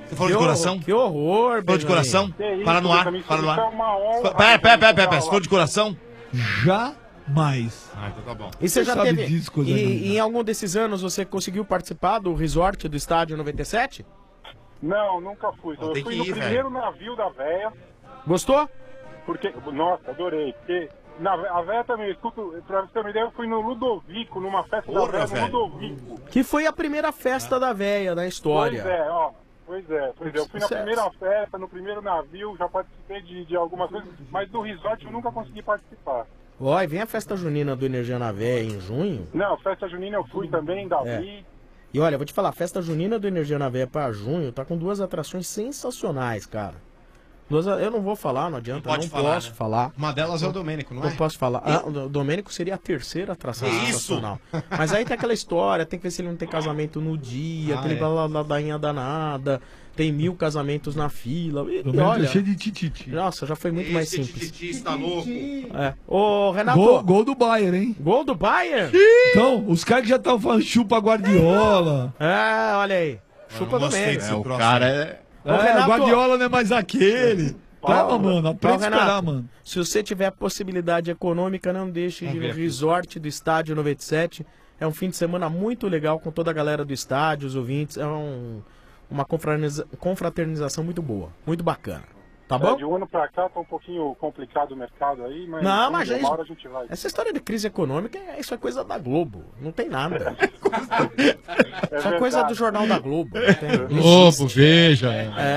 Você falou de coração? Que horror, Falou de coração? Fala no ar, fala no ar. Pera. Você falou de coração? Jamais. Ah, então tá bom. E você já sabe teve. disso, coisa linda. E em algum desses anos você conseguiu participar do resort do estádio 97? Não, nunca fui. Eu tem fui que no ir, primeiro navio da véia. Gostou? Porque, nossa, adorei. Porque a véia também, escuto, pra você ter uma ideia, eu fui no Ludovico, numa festa da véia no Ludovico. Que foi a primeira festa da véia na história. Pois é. Eu fui na primeira festa, no primeiro navio, já participei de algumas coisas, mas do resort eu nunca consegui participar. Ó, e vem a festa junina do Energia na Véia em junho. Não, festa junina eu fui também, Davi. E olha, vou te falar, a festa junina do Energia na Véia pra junho tá com 2 atrações sensacionais, cara. Eu não vou falar, não adianta, não posso falar. Uma delas é o Domênico, não é? Não posso falar. O Domênico seria a terceira atração sensacional. Mas aí tem aquela história, tem que ver se ele não tem casamento no dia, aquele ladainha danada, tem 1000 casamentos na fila. E olha, cheio de tititi. Nossa, já foi muito mais simples. Tititi está louco. Ô, Renato. Gol do Bayern, hein? Gol do Bayern? Então, os caras que já estavam falando chupa Guardiola. Olha aí. Chupa Domênico. O cara é... Renato, Guardiola não é mais aquele. Calma, mano. Aprende a esperar, mano. Se você tiver possibilidade econômica, não deixe de ir no resort do Estádio 97. É um fim de semana muito legal com toda a galera do estádio, os ouvintes. É uma confraternização muito boa, muito bacana. Tá bom? De um ano pra cá tá um pouquinho complicado o mercado aí, mas não, mas uma hora a gente vai. Essa história de crise econômica, isso é coisa da Globo. Não tem nada. Isso é coisa do Jornal da Globo. Globo, Veja.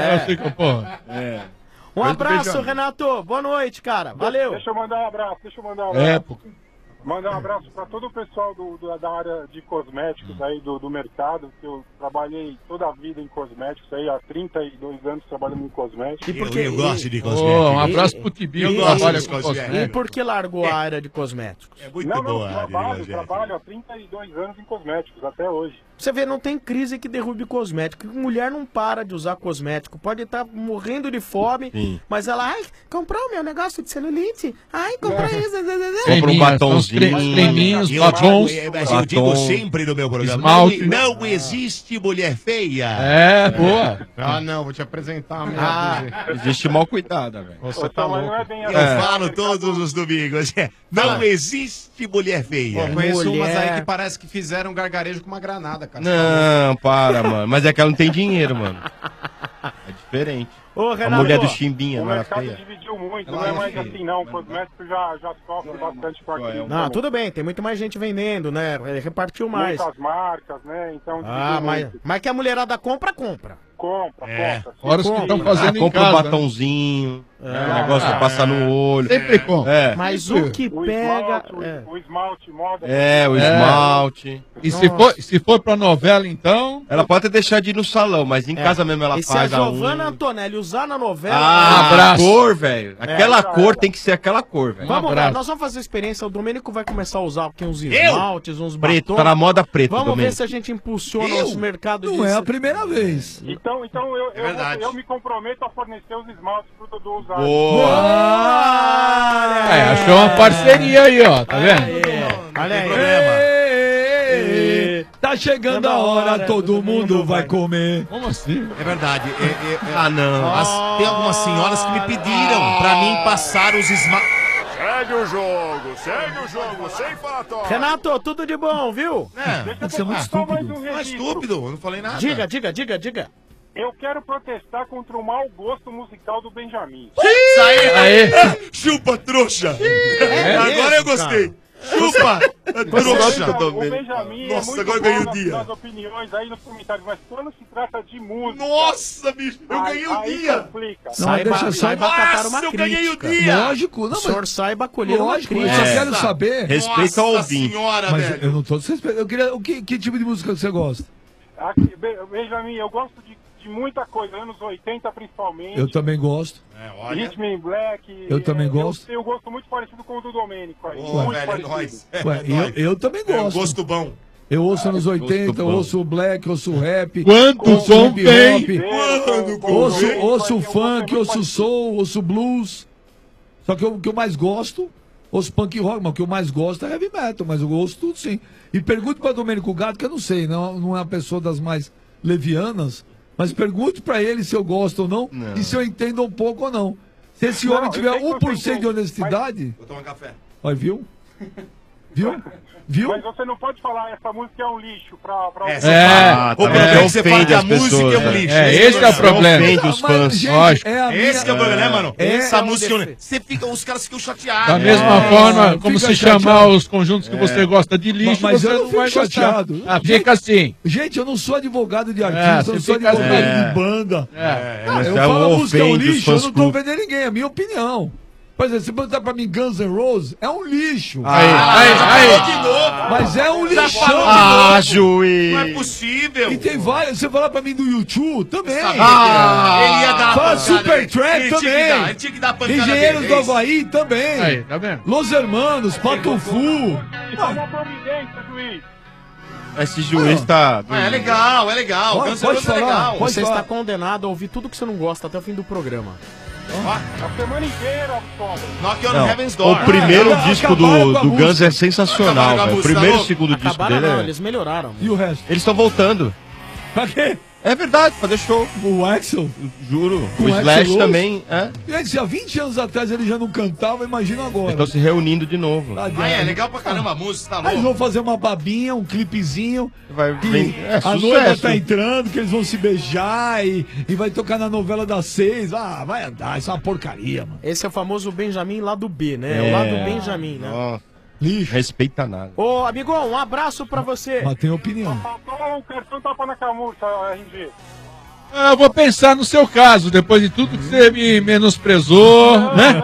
Um abraço, Renato. Boa noite, cara. Valeu. Deixa eu mandar um abraço. Mandar um abraço para todo o pessoal da área de cosméticos aí do mercado, que eu trabalhei toda a vida em cosméticos aí, há 32 anos trabalhando em cosméticos. Eu gosto de cosméticos. Um abraço pro Tibio, que trabalha com cosméticos. E por que largou a área de cosméticos? É muito boa a área de trabalho há 32 anos em cosméticos, até hoje. Você vê, não tem crise que derrube cosmético. Mulher não para de usar cosmético. Pode estar morrendo de fome, mas ela, comprou o meu negócio de celulite. comprou isso. Compra um batonzinho. Creminhos, batons. Mas eu digo sempre no meu programa, não existe mulher feia. Boa. Não, vou te apresentar a minha Existe mal cuidada, velho. Você tá louco. Eu falo todos os domingos. Não existe mulher feia. Pô, conheço umas aí que parece que fizeram gargarejo com uma granada, cara. Não, para, mano. Mas é que ela não tem dinheiro, mano. É diferente. Ô, Renato, a mulher do Chimbinha, o não era mercado feia. dividiu muito, não é mais assim não, o cosmético já sofre bastante com aquilo. Não, tudo bem, tem muito mais gente vendendo, né? Repartiu mais. Muitas marcas, né? Então, mas que a mulherada compra. Compra. Fora os que estão fazendo em compra casa. um batonzinho, negócio pra passar no olho. Sempre compra. Mas o que pega... O esmalte moda. O esmalte. E se for pra novela, então... Ela pode até deixar de ir no salão, mas em casa mesmo ela e faz se a Giovanna Antonelli usar na novela... a cor, velho. Aquela cor tem que ser aquela cor, velho. Vamos lá, nós vamos fazer a experiência. O Domênico vai começar a usar aqui uns esmaltes, uns preto, batons. tá na moda preto, Vamos Domênico. ver se a gente impulsiona o nosso mercado Não é a primeira vez. Então eu me comprometo a fornecer os esmaltes pro Dudu usar. Achou uma parceria aí, ó. Tá vendo? Olha aí. Tá chegando a hora, todo mundo vai comer. Como assim? É verdade. Não. Tem algumas senhoras que me pediram pra mim passar os esmaltes. Segue o jogo, sem falatório. Renato, tudo de bom, viu? Você é muito estúpido. Não é estúpido, eu não falei nada. Diga. Eu quero protestar contra o mau gosto musical do Benjamin. Aí. Chupa, trouxa. Agora eu gostei. Chupa, trouxa. O Benjamin é muito bom nas opiniões aí nos comentários, mas quando se trata de música... Nossa, bicho, eu ganhei o dia. Saiba catar uma eu crítica. ganhei o dia. Lógico, não, O senhor saiba acolher uma lógico, eu crítica. só quero saber. Respeito ao ouvinte. Senhora, Mas velho. eu não tô desrespeitando. Eu queria. Que tipo de música você gosta? Benjamin, eu gosto de muita coisa, anos 80 principalmente. Eu também gosto. Rhythm in Black. Eu também gosto. Eu gosto muito parecido com o do Domênico aí. Ô, muito velho, parecido. Eu também gosto. Gosto bom. Eu ouço anos 80, eu ouço o black, ouço o rap. Quanto som tem? Ouço o funk, ouço o soul, ouço o blues. Só que o que eu mais gosto, ouço punk rock, mas o que eu mais gosto é heavy metal, mas eu ouço tudo sim. E pergunto pra Domênico Gato, que eu não sei, não é uma pessoa das mais levianas, Mas pergunte pra ele se eu gosto ou não, e se eu entendo um pouco ou não. Se esse homem tiver 1% de honestidade... Vou tomar café. Olha, viu? Viu? Mas você não pode falar essa música é um lixo pra o problema é que você fala que a música é um lixo. Esse é o problema. Ofende os fãs. Lógico. Esse que é o problema, né, mano? Essa música, os caras ficam chateados. Da mesma forma, como se chamar os conjuntos que você gosta de lixo, mas você eu não não vai fico gostar. chateado. Fica assim. Gente, eu não sou advogado de artista, eu não você sou fica advogado assim. de banda. Mas Eu é falo a um música é um ofende os lixo, eu fãs não tô clube. ofendendo ninguém, é a minha opinião. Por exemplo, se perguntar pra mim Guns N' Roses, é um lixo. Mas é um lixão. Juiz. Não é possível. E tem vários, você falar pra mim do YouTube, também. Ele ia dar Fala pancada Super aí. Track Ele tinha que também. dar, ele tinha que dar pancada Engenheiros dele, do é isso. Havaí também. Aí, tá vendo? Los Hermanos, Patufu. Toma providência, juiz. Esse juiz tá... É legal. Pode Guns N' Roses é falar. legal. Você está condenado a ouvir tudo que você não gosta até o fim do programa. A semana inteira, Tom. Knock on Não, Heaven's Door. o primeiro disco acabaram com a do Guns música. é sensacional, Acabaram com a velho. O música, primeiro e tá o segundo disco Acabaram dele não, é... eles melhoraram. E o resto? Eles estão voltando. Pra quê? É verdade, fazer show. O Axl? Juro. Com O Axl Slash Rose? também, é. Gente, se há 20 anos atrás ele já não cantava, imagina agora. Estão se reunindo de novo. É legal pra caramba a música, tá Aí eles louco. vão fazer uma babinha, um clipezinho. Vai, Que é a noiva sucesso. tá entrando, que eles vão se beijar e vai tocar na novela das 6. Ah, vai andar, isso é uma porcaria, mano. Esse é o famoso Benjamin lado B, né? O lado Benjamin, né? Nossa, Lixo. respeita nada. Ô, amigão, um abraço pra você. Mas tem opinião. Faltou um cartão tapa na camurça, RG. Eu vou pensar no seu caso, depois de tudo que você me menosprezou, né?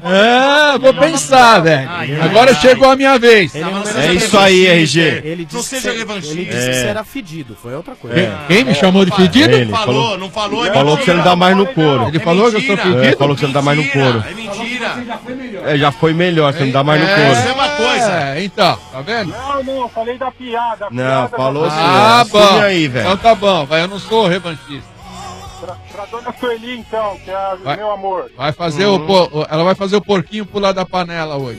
Vou pensar, velho. Agora chegou a minha vez. É isso aí, RG. Ele disse Não seja que revanchista. Ele disse que você era fedido, foi outra coisa. Quem me chamou de fedido? Ele Falou, não falou. Falou que você não dá mais no couro. Ele falou que eu sou mentira. fedido? Falou que você não dá mais no couro. É mentira. Já foi melhor, você não dá mais no Isso é couro. uma coisa. Então, tá vendo? Não, falei da piada. Não, falou sim. Bom. Assume aí, velho. Então tá bom, vai, eu não sou revanchista. Pra dona Sueli, então, que é meu amor. Vai fazer ela vai fazer o porquinho pular da panela hoje.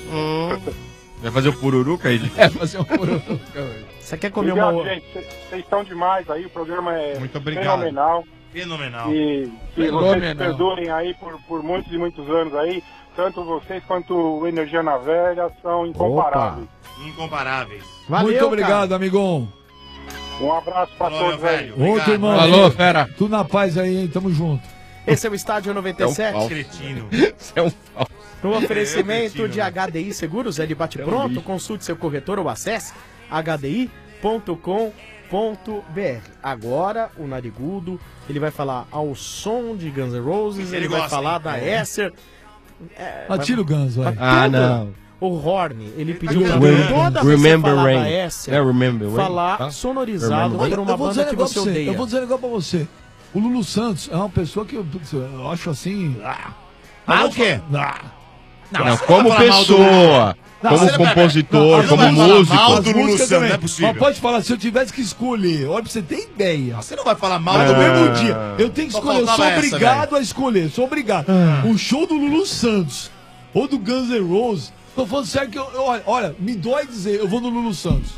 Vai fazer o pururuca aí? Fazer um pururuca hoje. Você quer comer Obrigado, uma... gente. Vocês estão demais aí, o programa é Muito obrigado. fenomenal. E vocês Fenomenal. perdurem aí por muitos e muitos anos aí. Tanto vocês quanto o Energia na Velha são incomparáveis. Incomparáveis. Valeu, Muito obrigado, cara. amigão. Um abraço pra Falou, todos meu aí. velho. Outro Obrigado. irmão. Falou, fera. Tu na paz aí, hein? Tamo junto. Esse é o Estádio 97. Cretino. Você é um falso. No oferecimento cretino, de HDI Seguros, é de bate-pronto. Consulte seu corretor ou acesse hdi.com.br. Agora, o Narigudo, ele vai falar ao som de Guns N' Roses, Que ele ele vai gosta, falar hein? da Esser. Atira o Guns, vai. Ah, não. O Horn, ele pediu pra Remember- toda vez que você Remember falar da Rain. Esser, É Remember Rain. falar Tá? sonorizado Remember por uma Eu vou dizer banda um que negócio você pra você. odeia. Eu vou dizer um negócio pra você. O Lulu Santos é uma pessoa que eu acho assim. Ah, o quê? Não, como pessoa, como compositor, não como vai falar músico. mal As do Lulu músicas Santos, também. não é possível. Mas pode falar, se eu tivesse que escolher, olha pra você ter ideia. Você não vai falar mal Mas do no mesmo mesmo dia, eu tenho que Só escolher, eu sou faltava essa, obrigado a escolher, sou obrigado. O show do Lulu Santos ou do Guns N' Roses, tô falando sério que olha, me dói dizer, eu vou no Lulu Santos.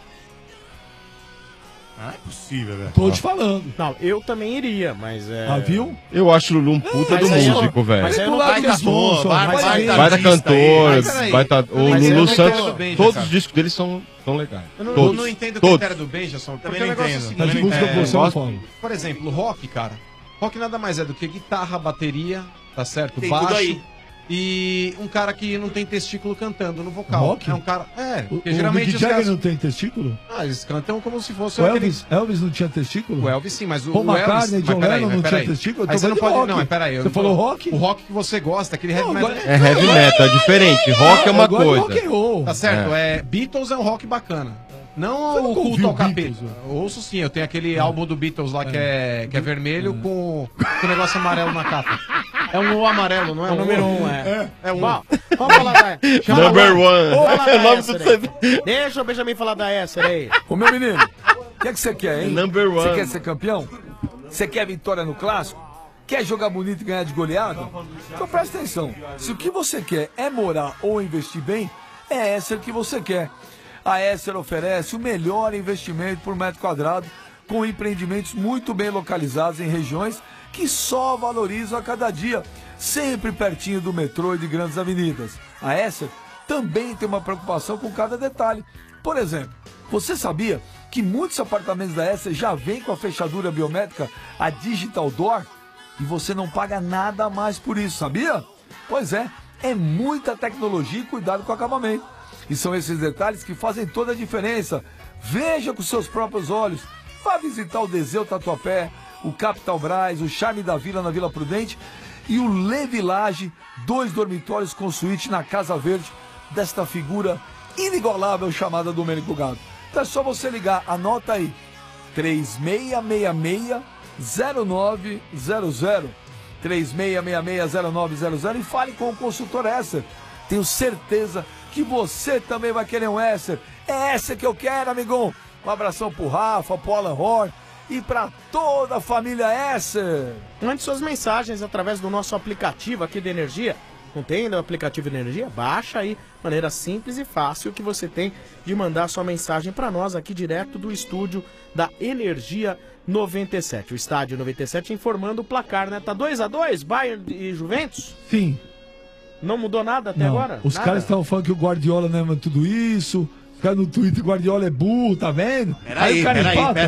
Ah, é possível, velho. Tô te falando. Não, eu também iria, mas é... Ah, viu? Eu acho o Lulu um puta do mas aí eu- músico, velho. mas aí eu não Vai tá da ator, vai Vai artista da aí. cantor, Mas peraí. vai tá, o Mas eu Lulu não Santos, entendo bem, todos cara. os discos dele são legais. Eu não, Todos. eu não entendo o Todos. critério do Benjamin, Também porque não o negócio é o entendo. seguinte, Mas de música você não gosto. fala. por exemplo, rock, cara. Rock nada mais é do que guitarra, bateria, tá certo? Tem Baixo. tudo aí. E um cara que não tem testículo cantando no vocal. Rock? É um cara. É, O porque geralmente Mick os Jagger caras. não tem testículo? Ah, eles cantam como se fosse O aquele. Elvis não tinha testículo? O Elvis sim, mas o Paul o Elvis... McCartney, John mas peraí, Lennon mas não peraí. tinha testículo? Eu tô Aí você não falando pode... de rock. Não, mas peraí. Você falou rock? O rock que você gosta, aquele heavy Não, metal... agora- É heavy metal, é diferente. Rock é uma Agora coisa. rock and roll. Tá certo, Beatles é um rock bacana. Não Você o nunca culto ouviu ao capeta. Beatles, velho? Eu ouço sim, eu tenho aquele álbum do Beatles lá que é vermelho com o negócio amarelo na capa. É um O amarelo, não é? É o número 1, é. É um Bom, vamos falar da... Number one. Vamos falar É o da nome Esser do aí. Deixa o Benjamin falar da Esser aí. Ô meu menino, o que é que você quer, hein? Number one. Você quer ser campeão? Você quer vitória no clássico? Quer jogar bonito e ganhar de goleada? Então presta atenção. Se o que você quer é morar ou investir bem, é Esser que você quer. A Esser oferece o melhor investimento por metro quadrado com empreendimentos muito bem localizados em regiões que só valorizam a cada dia, sempre pertinho do metrô e de grandes avenidas. A Esser também tem uma preocupação com cada detalhe. Por exemplo, você sabia que muitos apartamentos da Esser já vêm com a fechadura biométrica, a Digital Door, e você não paga nada a mais por isso, sabia? Pois é muita tecnologia e cuidado com o acabamento. E são esses detalhes que fazem toda a diferença. Veja com seus próprios olhos. Vá visitar o Deseu Tatuapé, o Capital Braz, o Charme da Vila na Vila Prudente e o Le Village, 2 dormitórios com suíte na Casa Verde, desta figura inigualável chamada Domênico Gato. Então é só você ligar, anota aí, 3666-0900, 3666-0900 e fale com o consultor Esser. Tenho certeza que você também vai querer um Esser. É Esser que eu quero, amigão. Um abração pro Rafa, pro Alan Horn e pra toda a família Esser. Mande suas mensagens através do nosso aplicativo aqui de energia. Não tem o aplicativo de energia? Baixa aí, maneira simples e fácil que você tem de mandar sua mensagem para nós aqui direto do estúdio da Energia 97. O Estádio 97 informando o placar, né? Tá 2-2, Bayern e Juventus? Sim. Não mudou nada até Não, agora? os Nada? caras estavam falando que o Guardiola não é tudo isso. Os caras no Twitter, Guardiola é burro, tá vendo? Peraí, pera.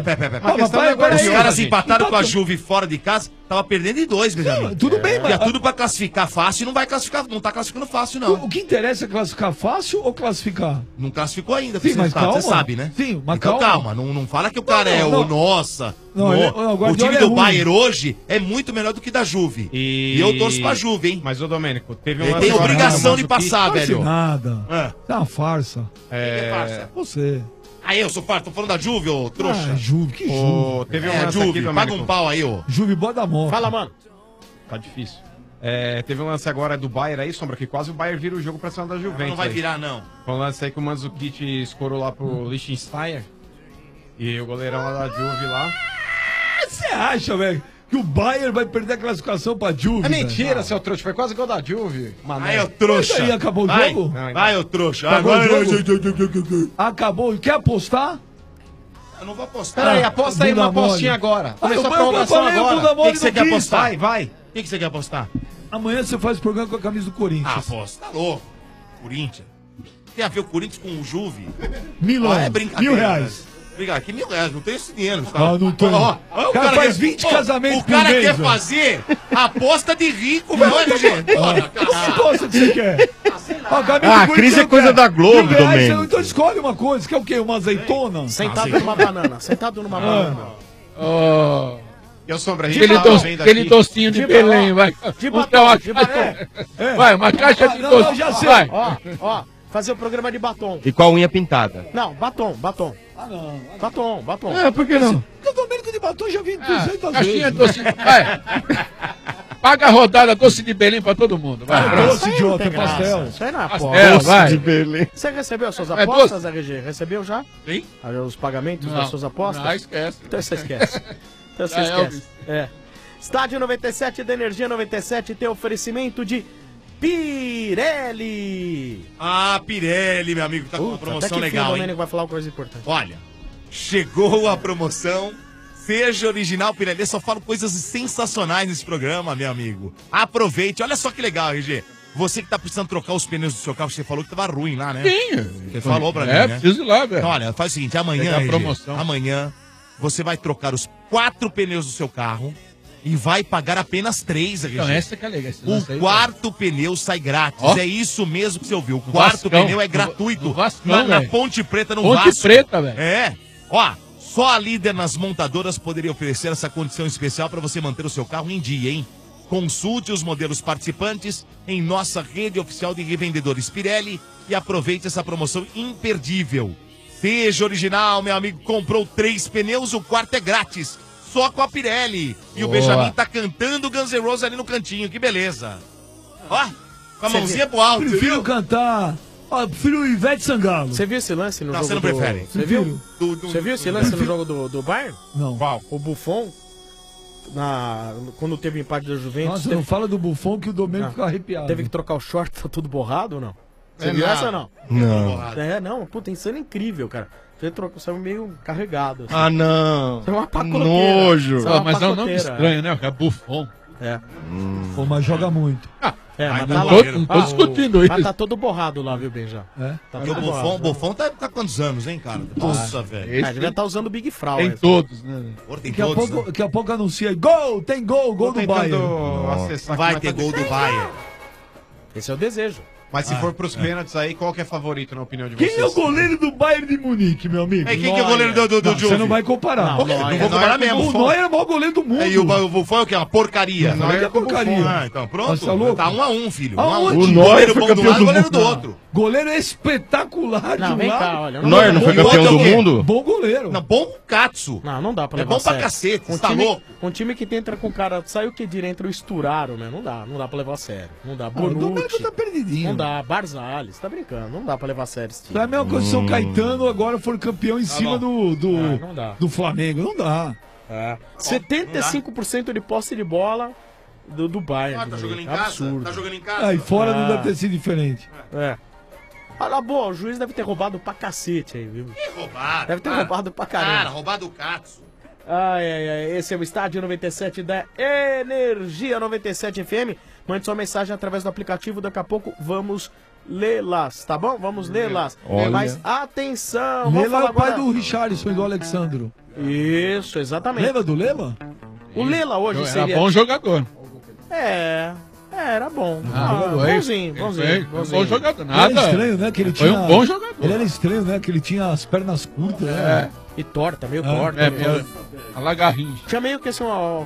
Os caras empataram com a Juve fora de casa, tava perdendo em 2, Benjamin. Tudo bem, mas... E é tudo pra classificar fácil e não vai classificar, não tá classificando fácil, não. O que interessa é classificar fácil ou classificar? Não classificou ainda, Sim, mas calma. você sabe, né? Sim, mas então, calma. Não fala que o cara é o nossa. Não, o time do Bayern hoje é muito melhor do que da Juve. E eu torço pra Juve, hein? Mas, ô Domênico, teve Ele uma... tem obrigação de passar, Não velho. nada. É. É uma farsa. farsa? Você. Aí, eu sou farsa, tô falando da Juve, ô trouxa. Ah, Juve, que Juve. Teve um É, lance Juve, aqui, paga Domênico. um pau aí, ô. Juve, bota da moto. Fala, mano. Tá difícil. Teve um lance agora do Bayern aí, Sombra, que quase o Bayern vira o jogo pra cima da Juventus. Não vai aí. virar, não. Foi um lance aí que o Mandzukic escorou lá pro Liechtenstein. E o goleirão lá da Juve lá. Você acha, velho, que o Bayern vai perder a classificação pra Juve? É mentira, velho? seu trouxa. Foi quase gol da Juve. Aí, ô trouxa. Mas aí acabou o Vai. jogo? Vai, ô trouxa. Acabou Agora o jogo? Acabou. Quer apostar? Eu não vou apostar. Peraí, aposta aí bunda uma apostinha mole. agora. Começou a eu prorrogação falei, agora. bunda O mole que você não quer quis. apostar? Vai. O que você quer apostar? Amanhã você faz programa com a camisa do Corinthians. Ah, aposta. Tá louco. Corinthians. Tem a ver o Corinthians com o Juve? Milão. É brincadeira. R$1.000. Obrigado, que R$1.000, não tem esse dinheiro. Ah, não tem. o cara faz 20 casamentos O cara por mês, quer velho. fazer aposta de rico, velho. Olha, gente. Olha, Que aposta que você quer? A camisa Ah, do crise é Corinthians coisa quer da Globo, R$1.000, Domênico. Então escolhe uma coisa. Quer o quê? Uma azeitona? Sentado numa banana. Sentado numa banana. E o Sombra, Aquele docinho de Belém, vai. De Vamos batom, dar uma de caixa- batom. Vai, uma caixa de Não, docinho. já sei. Vai. Ó, fazer o programa de batom. E com a unha pintada. Não, batom. Ah, não. Batom. É, por que não? O Domênico de batom já vi 200 Caixinha vezes. doce. Vai. Paga a rodada doce de Belém pra todo mundo. Vai. Ah, doce, idiota, Tem graça. pastel. Isso aí não é Pastel, aposta. vai. De Belém. Você recebeu as suas É apostas, RG? Recebeu já? Sim? Os pagamentos Não. das suas apostas? Não, esquece. Então você esquece. Então você Já é esquece. Elvis. É. Estádio 97 da Energia 97 tem oferecimento de Pirelli. Ah, Pirelli, meu amigo, tá com uma Até promoção que fim legal, o hein? Domênico vai falar uma coisa importante. Olha, chegou a promoção. Seja original, Pirelli. Eu só falo coisas sensacionais nesse programa, meu amigo. Aproveite. Olha só que legal, RG. Você que tá precisando trocar os pneus do seu carro, você falou que tava ruim lá, né? Sim. Você falou pra mim, É, né? preciso ir lá, velho. Então, olha, faz o seguinte, amanhã, Pegar a RG, promoção. amanhã, você vai trocar os 4 pneus do seu carro e vai pagar apenas 3, RG. Então, essa que é legal. esse lance O aí, quarto pneu sai grátis. Ó. É isso mesmo que você ouviu. O quarto Vascão. pneu é gratuito. No Vascão, na velho. Ponte Preta, no Ponte Vasco. Preta, velho. É. Ó, só a Líder nas montadoras poderia oferecer essa condição especial para você manter o seu carro em dia, hein? Consulte os modelos participantes em nossa rede oficial de revendedores Pirelli e aproveite essa promoção imperdível. Seja original, meu amigo. Comprou 3 pneus, o quarto é grátis. Só com a Pirelli. E o Boa. Benjamin tá cantando Guns N' Roses ali no cantinho. Que beleza. Ó, com a Você mãozinha pro alto, Prefiro viu? cantar. Ó, prefiro o Ivete Sangalo. Você viu esse lance no Não, jogo você não do... prefere. Você viu? Você viu esse lance no jogo do Bayern? Não. O Buffon, quando teve empate da Juventus... Nossa, teve... não fala do Buffon que o Domênico Não. fica arrepiado. Teve que trocar o short, tá tudo borrado ou não? Você É viu nada. essa ou não? Não. É, não, puta, isso é incrível, cara. Saiu meio carregado. assim. Ah, não. Saiu uma pacoteira. Nojo. Saiu uma Mas é um nome pacoteira, estranho, né? O cara é Buffon. É. Pô, mas joga muito. Mas não tá tô- lá. não tô discutindo Mas isso. tá todo borrado lá, viu, Benja? É? Tá Porque o todo Buffon, borrado. Buffon tá quantos anos, hein, cara? Nossa, velho. Devia estar usando o Big Frau. Tem essa. todos, né? Tem Daqui a, todos, pouco, daqui a pouco anuncia aí. Gol! Tem gol! Gol do Bayern. Vai ter gol do Bayern. Esse é o desejo. Mas se for pros pênaltis aí, qual que é favorito, na opinião de Quem vocês? é o goleiro do Bayern de Munique, meu amigo? É, quem que é o goleiro do Não, Juve? você não vai comparar. Não, não vou comparar mesmo. O Neuer é o maior goleiro do mundo. E o Buffon é o quê? Uma porcaria. O Neuer é porcaria. Ah, então pronto. Você tá louco? Tá 1-1, filho. Aonde? 1-1. O Neuer Goleiro foi bom do campeão lado, do goleiro mundo. do outro. Goleiro espetacular Não, de um vem lado. cá, olha. O Neuer não foi E o campeão outro do é o quê? mundo? Bom goleiro. Não, bom Katsu. Não dá pra É levar bom pra a sério. cacete, Um você tá time- louco? Um time que entra com o cara, sai o que dire, entra o Esturaro, né? Não dá pra levar a sério. Não dá. O Bonucci, Domênico tá perdidinho. não dá. Barzales, tá brincando. Não dá pra levar a sério esse time. É a mesma coisa que São Caetano agora for campeão em cima não dá. do Flamengo. Não dá. 75% de posse de bola do Bayern. Tá jogando em Absurdo. casa? Tá jogando em casa? Aí fora não deve ter sido diferente. É. Olha, boa, o juiz deve ter roubado pra cacete aí, viu? Que roubado. Deve ter cara. roubado pra caramba. Cara, roubado o Katsu. Ai, esse é o Estádio 97 da Energia 97 FM. Mande sua mensagem através do aplicativo, daqui a pouco vamos lê-las, tá bom? Vamos lê-las. Olha. Mas atenção, vamos Lela é falar o pai agora... do Richarlison e do Alexandro. Isso, exatamente. Lembra do Lela? O Lela hoje Era seria... bom jogador. Era bom. Foi. Bonzinho. Bom jogador. Ele Nada. era estranho, né? Que ele Foi tinha... um bom jogador. Ele era estranho, né? Que ele tinha as pernas curtas, né? E torta, meio torta. A lagarrinha. Tinha meio que assim uma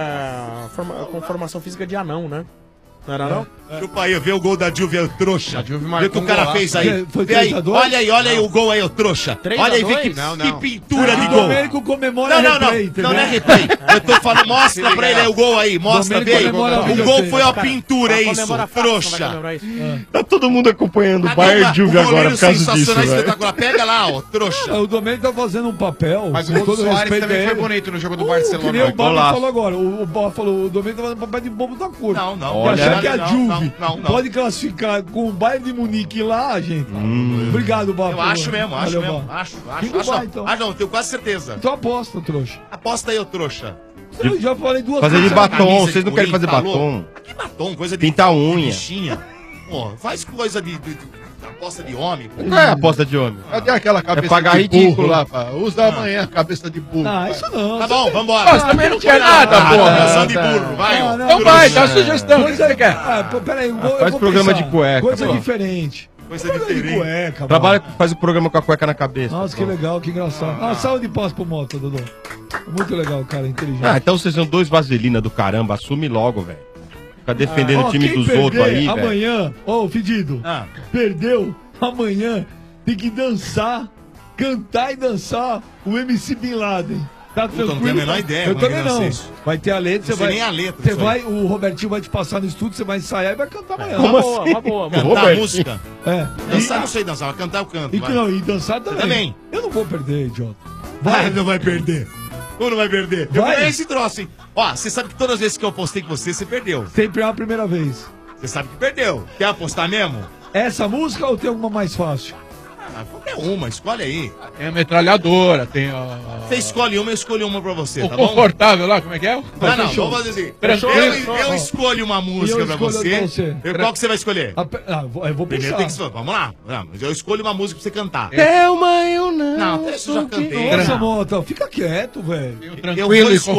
com formação física de anão, né? Não era não? Chupa aí, vê o gol da Juve, o trouxa. Vê o que o marcou cara um golaço. fez aí. Foi Vê aí, 3-2? olha aí o gol aí, o trouxa. 3-2? Olha aí, vê que, Não, que não. pintura de O gol. Domênico comemora Não, replay, não entendeu? é replay. Eu tô falando, mostra pra ele aí o gol aí, mostra, Domênico vê aí. comemora O videotape. gol foi uma Cara, pintura, é isso, comemora fácil, não vai trouxa. comemorar isso. Tá todo mundo acompanhando o Bayern Juve O agora goleiro por causa disso, sensacional, velho. espetacular. Pega lá, ó, trouxa. O Domênico tá fazendo um papel. Mas o com gol do todo Soares respeito também a foi ele. bonito no jogo do Que nem Barcelona. o Bob Golaço. falou agora. O Bob falou, o Domênico tá fazendo papel de bobo da cor. Não, não. E achar que a não, Juve não. pode classificar com o Bayern de Munique lá, gente. Obrigado, Bob. Eu acho mesmo, Valeu, Bob. acho. Quem que vai, então? Não, tenho quase certeza. Então aposta, trouxa. Aposta aí, ô trouxa. Eu já falei duas Fazer de vezes. batom, camisa vocês de não querem fazer Corinthians, tá batom. Que batom, coisa de Pintar unha. bichinha. Pô, faz coisa de aposta de homem. Pô. Qual é a aposta de homem? Cadê aquela cabeça pagar de burro ridículo. lá, pá? Usa amanhã a cabeça de burro. Não, isso não. Tá bom, vambora. Você também não quer nada, porra. Canção de burro, vai. Não, ó. não, Então vai, dá Trouxa. sugestão. O que você quer? Peraí, eu Faz vou programa pensar. de cueca, Coisa pô. diferente. Coisa Programa de diferente. cueca, Trabalha, mano. faz o programa com a cueca na cabeça. Nossa, que legal, que engraçado. Salve de paz pro Mota, Dodô. Muito legal, cara, inteligente. Ah, então vocês são dois vaselina do caramba, assume logo, velho. Fica defendendo Ó, o time quem dos perder outros aí, velho. amanhã, ô, Fedido, perdeu, amanhã tem que dançar, cantar e dançar o MC Bin Laden. Tá Puta, não tranquilo? tenho a menor ideia Eu como é que também não. dança isso. Vai ter a letra, você Não sei vai. nem a letra Você disso vai, o Robertinho vai te passar no estúdio, você vai ensaiar e vai cantar amanhã. Como Boa, assim? uma boa. Cantar Roberto. música. É. Dançar não sei dançar, mas cantar eu canto. E, vai. não, e dançar também. Também. Eu não vou perder, idiota. Vai, não vai perder. Como não vai perder? Eu Vai. ganhei esse troço, hein? Ó, você sabe que todas as vezes que eu apostei com você, você perdeu. Sempre é a primeira vez. Você sabe que perdeu. Quer apostar mesmo? Essa música ou tem alguma mais fácil? Ah, qualquer uma, escolhe aí. Tem a metralhadora, tem Você escolhe uma, eu escolho uma pra você, o tá bom? confortável lá, como é que é? Não, Fechou. vamos fazer assim. Fechou. Eu escolho uma música pra escolho você. pra você. Qual que você vai escolher? Eu vou Primeiro pensar. tem que escolher. Vamos lá. Vamos, eu escolho uma música pra você cantar. Thelma, eu não. Não, isso eu já cantei. Nossa, Mota, fica quieto, velho. Eu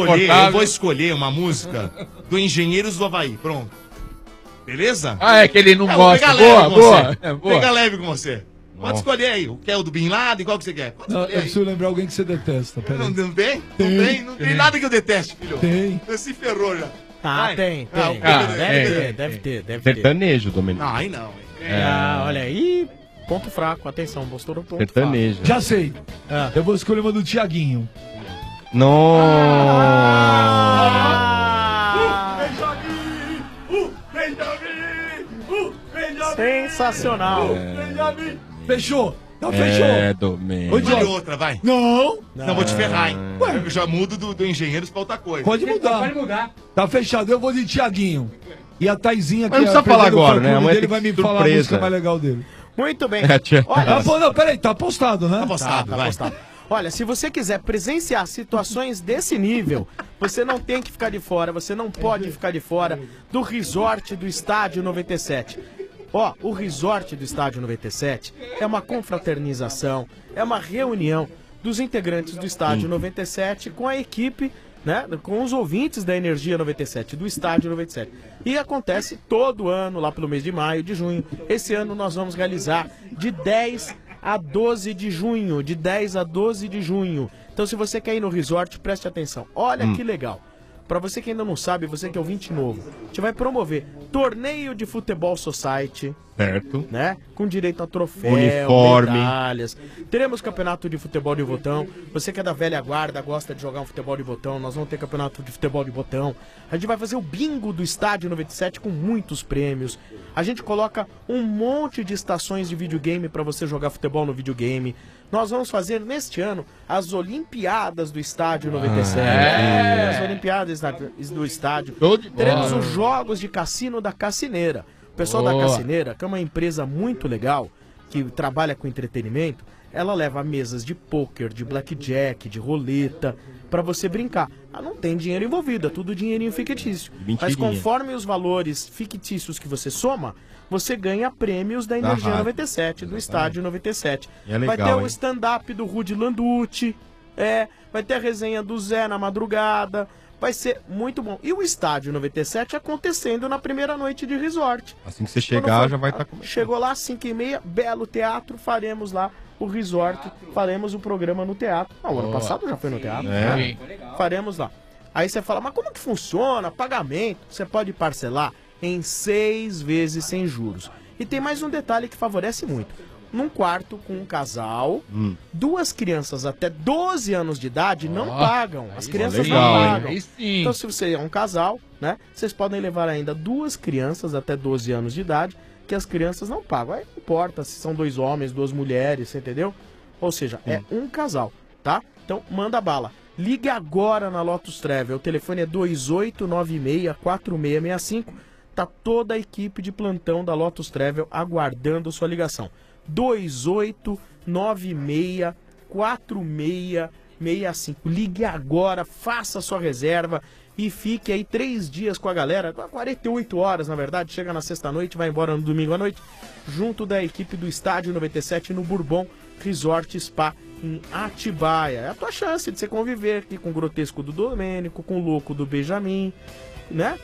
vou escolher uma música do Engenheiros do Havaí. Pronto. Beleza? Ah, é que ele não vou gosta. pegar leve Boa, com boa. você. É, boa. Pega leve com você. Pode Bom. escolher aí. O que é o do Bin Laden? Qual que você quer? Pode Não, eu escolher aí. preciso lembrar alguém que você detesta. Pera Não, aí. não tem? Tem. Não tem nada que eu deteste, filho. Tem. Você se ferrou já. Ah, Vai. tem. Ah, Deve ter. Sertanejo, Domenico. Não, aí não. Ah, olha aí. Ponto fraco, atenção, mostrou o ponto Sertanejo. Já sei. Ah. Eu vou escolher uma do Tiaguinho. Sensacional. Fechou. Não, fechou. É, Domenico. Escolhe outra, vai. Não. Não, vou te ferrar, hein? Eu já mudo do Engenheiros pra outra coisa. Pode mudar. Pode mudar. Tá fechado. Eu vou de Tiaguinho. E a Taizinha, Mas não precisa apesar falar do agora, fã-clube né? Amanhã dele tem vai que me ser falar a surpresa. música mais legal dele. Muito bem. Olha, não, peraí, tá apostado, né? Tá apostado. Olha, se você quiser presenciar situações desse nível, você não tem que ficar de fora, você não pode ficar de fora do resort do Estádio 97. Ó, o resort do Estádio 97 é uma confraternização, é uma reunião dos integrantes do Estádio 97 com a equipe, né, com os ouvintes da Energia 97, do Estádio 97. E acontece todo ano, lá pelo mês de maio, de junho. Esse ano nós vamos realizar de 10 a 12 de junho, de 10 a 12 de junho. Então se você quer ir no resort, preste atenção. Olha que legal. Pra você que ainda não sabe, você que é ouvinte novo, a gente vai promover torneio de futebol society. Certo. Né? Com direito a troféu, uniforme, medalhas. Teremos campeonato de futebol de botão. Você que é da velha guarda, gosta de jogar um futebol de botão, nós vamos ter campeonato de futebol de botão. A gente vai fazer o bingo do Estádio 97 com muitos prêmios. A gente coloca um monte de estações de videogame para você jogar futebol no videogame. Nós vamos fazer neste ano as Olimpiadas do Estádio 97. As Olimpiadas do Estádio. Teremos os jogos de cassino da Cassineira. O pessoal da Cassineira, que é uma empresa muito legal, que trabalha com entretenimento, ela leva mesas de pôquer, de blackjack, de roleta, pra você brincar. Ah, não tem dinheiro envolvido, é tudo dinheirinho fictício. Mas conforme os valores fictícios que você soma, você ganha prêmios da Energia 97, do Estádio 97. É legal, vai ter o stand-up do Rudy Landucci, vai ter a resenha do Zé na madrugada. Vai ser muito bom. E o Estádio 97 acontecendo na primeira noite de resort. Assim que você chegar, já vai estar começando. Chegou lá, 5h30, belo teatro, faremos lá o resort, faremos o programa no teatro. Não, o ano passado já foi no teatro. Né? Faremos lá. Aí você fala, mas como que funciona? Pagamento? Você pode parcelar em 6 vezes sem juros. E tem mais um detalhe que favorece muito. Num quarto com um casal, 2 crianças até 12 anos de idade não pagam. As crianças não pagam. Então, se você é um casal, né, vocês podem levar ainda 2 crianças até 12 anos de idade, que as crianças não pagam. Aí não importa se são 2 homens, 2 mulheres, você entendeu? Ou seja, é um casal, tá? Então, manda bala. Ligue agora na Lotus Travel. O telefone é 2896-4665. Tá toda a equipe de plantão da Lotus Travel aguardando sua ligação. 2896-4665. Ligue agora, faça sua reserva e fique aí 3 dias com a galera, 48 horas na verdade, chega na sexta-noite, vai embora no domingo à noite, junto da equipe do Estádio 97 no Bourbon Resort Spa em Atibaia. É a tua chance de você conviver aqui com o grotesco do Domênico, com o louco do Benjamin, né?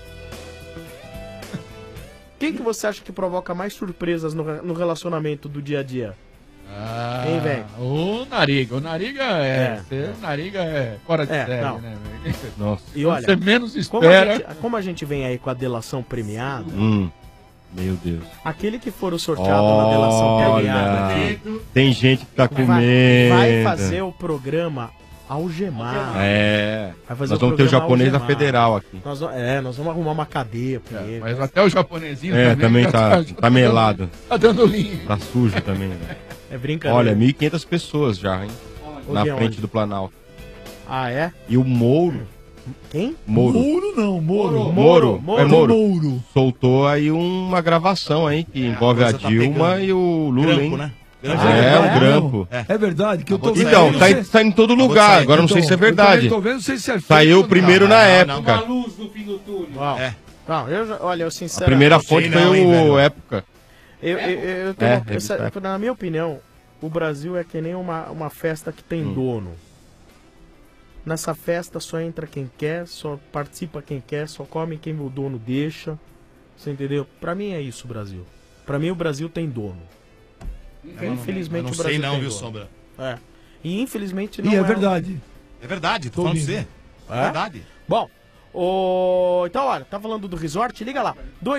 Quem que você acha que provoca mais surpresas no relacionamento do dia a dia? Hein, velho? O Nariga. O Nariga é fora de série, não. né, velho? Nossa. E olha, você menos espera. Como a gente vem aí com a delação premiada, meu Deus. aquele que for o sorteado na delação premiada aqui, tem gente que tá com vai medo. fazer o programa algemado. Vai fazer Nós vamos ter o programa japonês da algemado. Federal aqui. Nós vamos arrumar uma cadeia pra ele. Mas até o japonesinho também tá tá melado. Tá dando linha. Tá sujo também, né? É brincadeira. Olha, 1.500 pessoas já, hein? Na Onde? frente do Planalto. Ah, é? E o Mouro. Quem? Moro. Moro. É Moro. Soltou aí uma gravação aí que envolve a Dilma e o Lula, hein? Né? Um grampo. É verdade que eu tô vendo. Então, tá em todo lugar. Agora não sei se é verdade. Tô vendo, não sei se é Saiu primeiro na época. luz no fim do túnel. Não, olha, eu sinceramente... A primeira fonte foi o Época. Eu tenho na minha opinião, o Brasil é que nem uma festa que tem dono. Nessa festa só entra quem quer, só participa quem quer, só come quem o dono deixa. Você entendeu? Pra mim é isso o Brasil. Pra mim o Brasil tem dono. Infelizmente o Brasil tem dono. Sombra? E infelizmente não é verdade. É verdade, tô falando pra você. É verdade. Bom, então olha, tá falando do resort? Liga lá,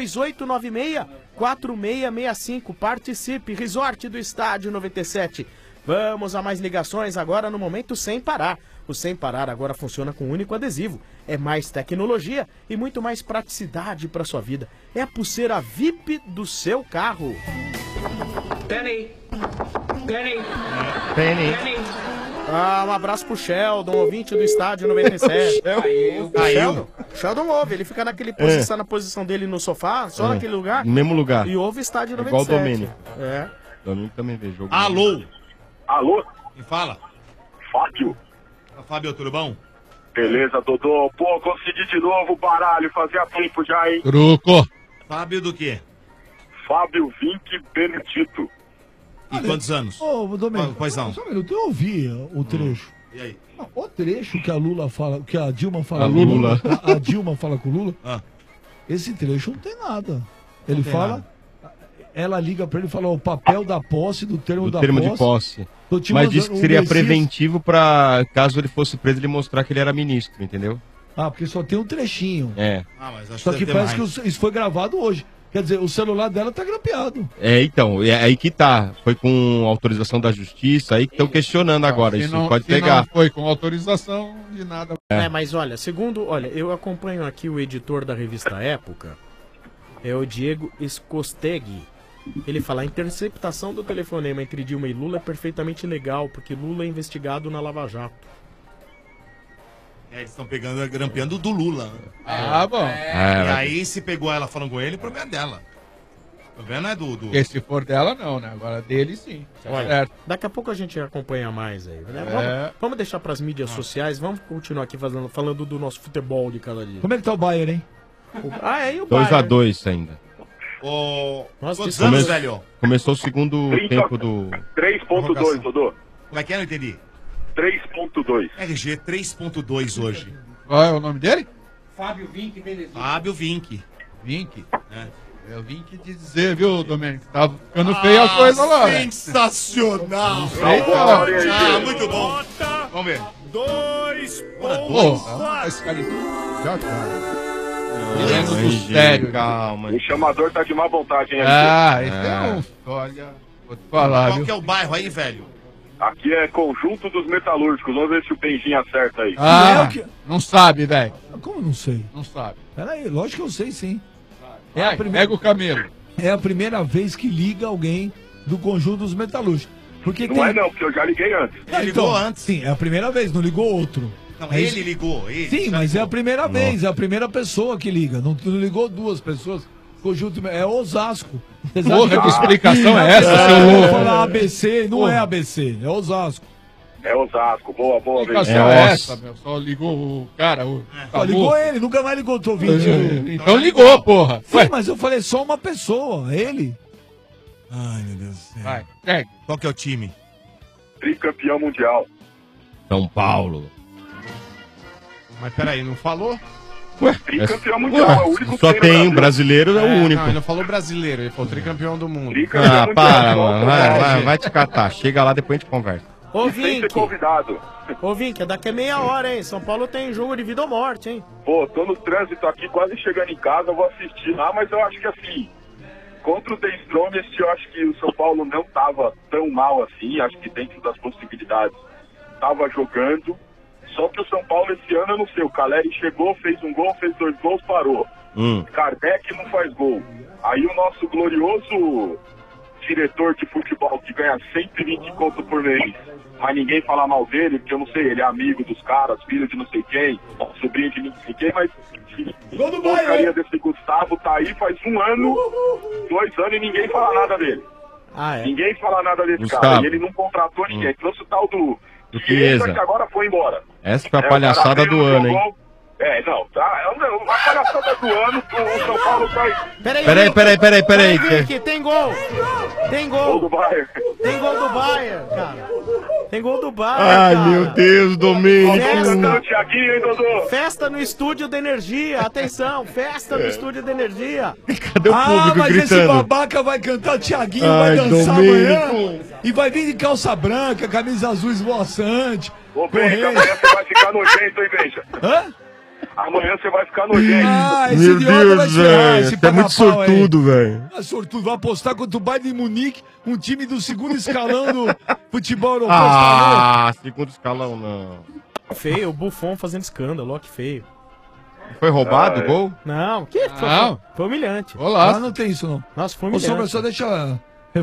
2896-4665, participe, resort do Estádio 97. Vamos a mais ligações agora no momento Sem Parar. O Sem Parar agora funciona com um único adesivo. É mais tecnologia e muito mais praticidade para sua vida. É a pulseira VIP do seu carro. Penny. Um abraço pro Sheldon, ouvinte do Estádio 97. Sheldon ouve, ele fica na posição dele no sofá, só naquele lugar. No mesmo lugar. E ouve o Estádio 97. Igual o Domênico. Domingo também vê jogo. Alô? Alô? Quem fala? Fábio. Fábio, tudo bom? Beleza, Dodô. Pô, consegui de novo o baralho, fazia tempo já, hein? Truco. Fábio do quê? Fábio Vinck Benedito. E quantos anos? Ô, Domênico, Pois não. só um minuto, eu ouvi o trecho. E aí? Não, o trecho que a Lula fala, que a Dilma fala A com o Lula. A Dilma fala com o Lula. Ah. Esse trecho não tem nada. Ele tem fala, nada. ela liga pra ele e fala o papel da posse, do termo Do termo de posse. Tô te Mas mandando disse que um seria Messias. preventivo pra, caso ele fosse preso, ele mostrar que ele era ministro, entendeu? Ah, porque só tem um trechinho. É. Ah, mas acho Só que deve ter parece mais. que isso foi gravado hoje. Quer dizer, o celular dela tá grampeado. É, então, é aí que tá. Foi com autorização da justiça, aí que estão questionando agora. Se Isso não- pode se pegar. não foi com autorização de nada. Mas olha, olha, eu acompanho aqui o editor da revista Época, é o Diego Scostegui. Ele fala, a interceptação do telefonema entre Dilma e Lula é perfeitamente legal, porque Lula é investigado na Lava Jato. Eles estão pegando, grampeando do Lula. Ah, bom. E aí, se pegou ela falando com ele, o problema é dela. O problema é do... Porque se for dela, não, né? Agora dele, sim. Olha, Certo. daqui a pouco a gente acompanha mais aí, né? É. Vamos deixar pras mídias sociais, vamos continuar aqui falando do nosso futebol de cada dia. Como é que tá o Bayern, hein? Aí o Bayern. 2x2 ainda. Nossa, Quantos isso- anos, velho? Começou o segundo 30. tempo do. 3.2, Dodô. Como é que é? Não entendi. 3.2. RG 3.2 hoje. Qual é o nome dele? Fábio Vinck Benedito. Fábio Vinck. Vinck. É. Eu vim que dizer, viu, Domênico? Tá ficando feia a coisa lá. né? Sensacional! Eita. Muito bom. Vamos ver. 2 Pô, esse cara já, cara. Menos do RG, sério. calma. O chamador tá de má vontade, hein, Ah, RG? esse é um. Olha, vou te falar, Qual viu? que é o bairro aí, velho? Aqui é Conjunto dos Metalúrgicos. Vamos ver se o Benjinho acerta aí. Ah, não sabe, velho. Como não sei? Não sabe. Peraí, lógico que eu sei sim. Vai, pega o camelo. É a primeira vez que liga alguém do conjunto dos metalúrgicos. Porque Não tem... é não, porque eu já liguei antes. Ah, Ele ligou então, antes. Sim, é a primeira vez, não ligou outro. Não, É ele isso? ligou. Ele Sim, já mas é a ligou. primeira vez, é a primeira pessoa que liga. Não ligou duas pessoas. Conjunto é Osasco. Porra, que explicação é essa, seu Eu louco? falar ABC, não Porra. é ABC, é Osasco. É Osasco. Boa, Que boa, explicação Benjinho. é Nossa. essa, meu? Só ligou o cara. Ó, ligou ele, nunca mais ligou outro ouvinte. Então ligou, porra. Sim, Ué, mas eu falei só uma pessoa, ele. Ai, meu Deus do céu. vai, segue. Qual que é o time? Tricampeão mundial. São Paulo. Mas peraí, não falou? Tricampeão mundial. É o único Só que tem no o brasileiro, é o único. Não, ele não falou brasileiro, ele falou tricampeão do mundo. Tricampeão Ah, mundial. para, mano. Volta, Vai te catar. Chega lá, depois a gente conversa. Ô, E sem ser Vinck, convidado. ô, Vinck, daqui a meia hora, hein? São Paulo tem jogo de vida ou morte, hein? Pô, tô no trânsito aqui, quase chegando em casa, vou assistir lá, mas eu acho que assim, contra o The Strongest, eu acho que o São Paulo não tava tão mal assim, acho que dentro das possibilidades tava jogando, só que o São Paulo esse ano, eu não sei, o Caleri chegou, fez um gol, fez 2 gols, parou. Kardec não faz gol. Aí o nosso glorioso diretor de futebol que ganha 120 conto por mês, mas ninguém fala mal dele, porque eu não sei, ele é amigo dos caras, filho de não sei quem, sobrinho de não sei quem, mas a porcaria desse Gustavo tá aí faz 1 ano, 2 anos e ninguém fala nada dele. Ah, é? Ninguém fala nada desse Gustavo. cara, e ele não contratou ninguém. Trouxe o tal do Chiesa. que agora foi embora. Essa foi a É, o palhaçada cara do veio, ano, hein? jogou. É, não, tá. A palhaçada do ano, o São Paulo tá aí. Peraí. Vinck, tem gol! Tem Gol gol! do Bayern. Tem gol do Bayern, cara! Tem gol do Bayern, Ai, cara. meu Deus, Domênico. Cantando o Thiaguinho, hein, Dodô? Festa no estúdio da energia, atenção, festa no estúdio da energia. Cadê o público mas esse gritando? babaca vai cantar Thiaguinho, Ai, vai dançar Domênico. amanhã. E vai vir de calça branca, camisa azul esvoaçante. Ô, Benja, correr. amanhã você vai ficar nojento, hein, Benja? Hã? Amanhã você vai ficar nojento. Ah, esse Meu idiota vai Deus, se ferrar, velho. esse Você é muito paga-pau aí. sortudo, velho. Ah, sortudo, vai apostar contra o Bayern de Munique, um time do segundo escalão do futebol europeu. Ah, segundo escalão, não. Feio, o Buffon fazendo escândalo, ó que feio. Foi roubado o gol? Não, que foi, Não. foi humilhante. Ah, não tem isso não. Nossa, foi Ô, Sombra, humilhante. só deixa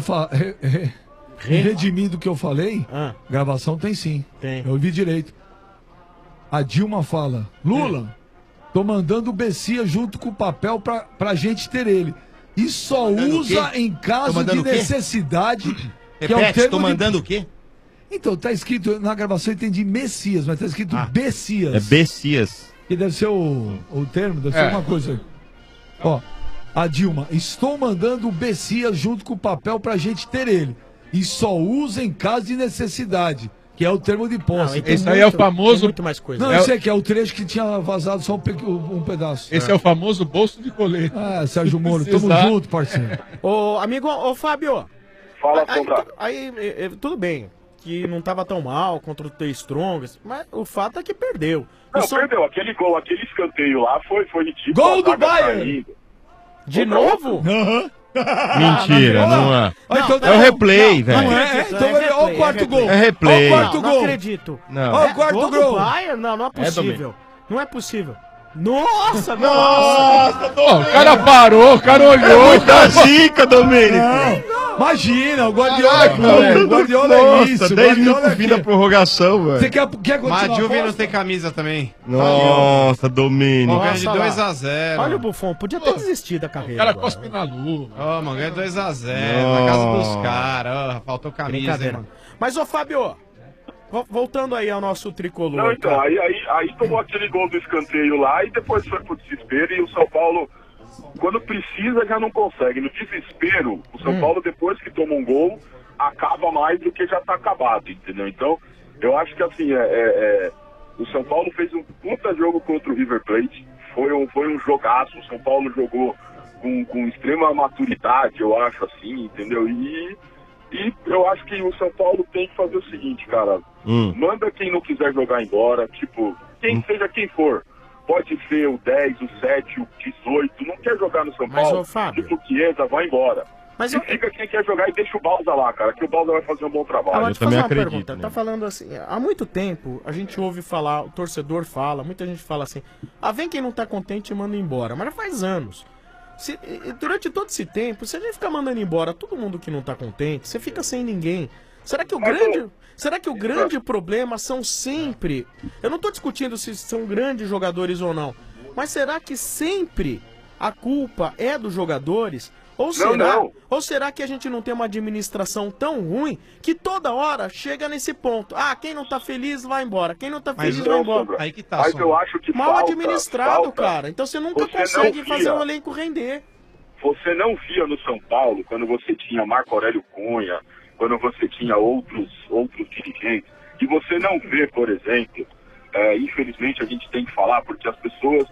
redimir do que eu falei. Ah. Gravação tem sim. Tem. Eu ouvi direito. A Dilma fala, Lula, tô mandando o Bessia junto com o papel pra gente ter ele. e só mandando usa o quê? em Tô caso de mandando o quê? necessidade. Que é o Repete, termo tô mandando o quê? Então, tá escrito, na gravação eu entendi Messias, mas tá escrito Bessias. É Bessias. Que deve ser o termo, deve ser alguma coisa aí. Ó, a Dilma, estou mandando o Bessias junto com o papel pra gente ter ele. E só usa em caso de necessidade, que é o termo de posse. Esse aí é o famoso. muito mais coisa. Não, eu sei que é o trecho que tinha vazado só um pedaço. Esse é o famoso bolso de colete. Ah, Sérgio Moro, tamo junto, parceiro. Ô, amigo, ô Fábio. Fala, aí, tudo bem, que não tava tão mal contra o The Strongest, mas o fato é que perdeu. Não, perdeu. Aquele gol, aquele escanteio lá foi ridículo. Gol do A zaga Bayern! saindo. De novo? Mentira, não é. Então, É o replay, velho. Não é? Então, olha o quarto gol. É replay. Olha o quarto Não gol. acredito. Não. Olha o quarto Gol do gol. Bayern? Não, não é possível. Domênico. Não é possível. Nossa, Ó, o cara parou, o cara olhou. Muita zica, Domênico. Imagina, o Guardiola. O Guardiola é isso. 10 minutos Guardiola pro fim da prorrogação, Você velho. quer continuar? Mas a Juve a não tem camisa também. Nossa, Domênico. Ganha de Nossa, lá. 2-0. Olha o Buffon, podia ter desistido da O carreira. cara agora. cospe na lua. Ó, mano, ganha 2-0 na casa dos caras. Ó, faltou camisa, hein, Brincadeira. mano. Mas, ô Fábio, voltando aí ao nosso tricolor. Não, então, cara. aí tomou aquele gol do escanteio lá e depois foi pro desespero e o São Paulo, quando precisa, já não consegue. No desespero, o São Paulo, depois que toma um gol, acaba mais do que já tá acabado, entendeu? Então, eu acho que assim, o São Paulo fez um puta jogo contra o River Plate, foi um jogaço, o São Paulo jogou com extrema maturidade, eu acho assim, entendeu? E eu acho que o São Paulo tem que fazer o seguinte, cara, manda quem não quiser jogar embora, tipo, seja quem for. Pode ser o 10, o 7, o 18, não quer jogar no São Paulo, ô, Fábio, tipo Chiesa, vai embora. Mas e fica quem quer jogar e deixa o Balsa lá, cara, que o Balsa vai fazer um bom trabalho. Agora, deixa eu fazer uma pergunta. Tá falando assim, há muito tempo a gente ouve falar, o torcedor fala, muita gente fala assim, vem quem não tá contente e manda embora, mas já faz anos. Durante todo esse tempo, se a gente ficar mandando embora todo mundo que não tá contente, você fica sem ninguém. Será que o grande problema são sempre... Eu não tô discutindo se são grandes jogadores ou não, mas será que sempre a culpa é dos jogadores? Ou será que a gente não tem uma administração tão ruim que toda hora chega nesse ponto? Quem não tá feliz vai embora. Quem não tá feliz vai embora. Aí que tá. Mas eu acho que mal falta, administrado, cara. Então você nunca consegue não fazer via. o elenco render. Você não via no São Paulo, quando você tinha Marco Aurélio Cunha, quando você tinha outros dirigentes, e você não vê, por exemplo, infelizmente a gente tem que falar, porque as pessoas,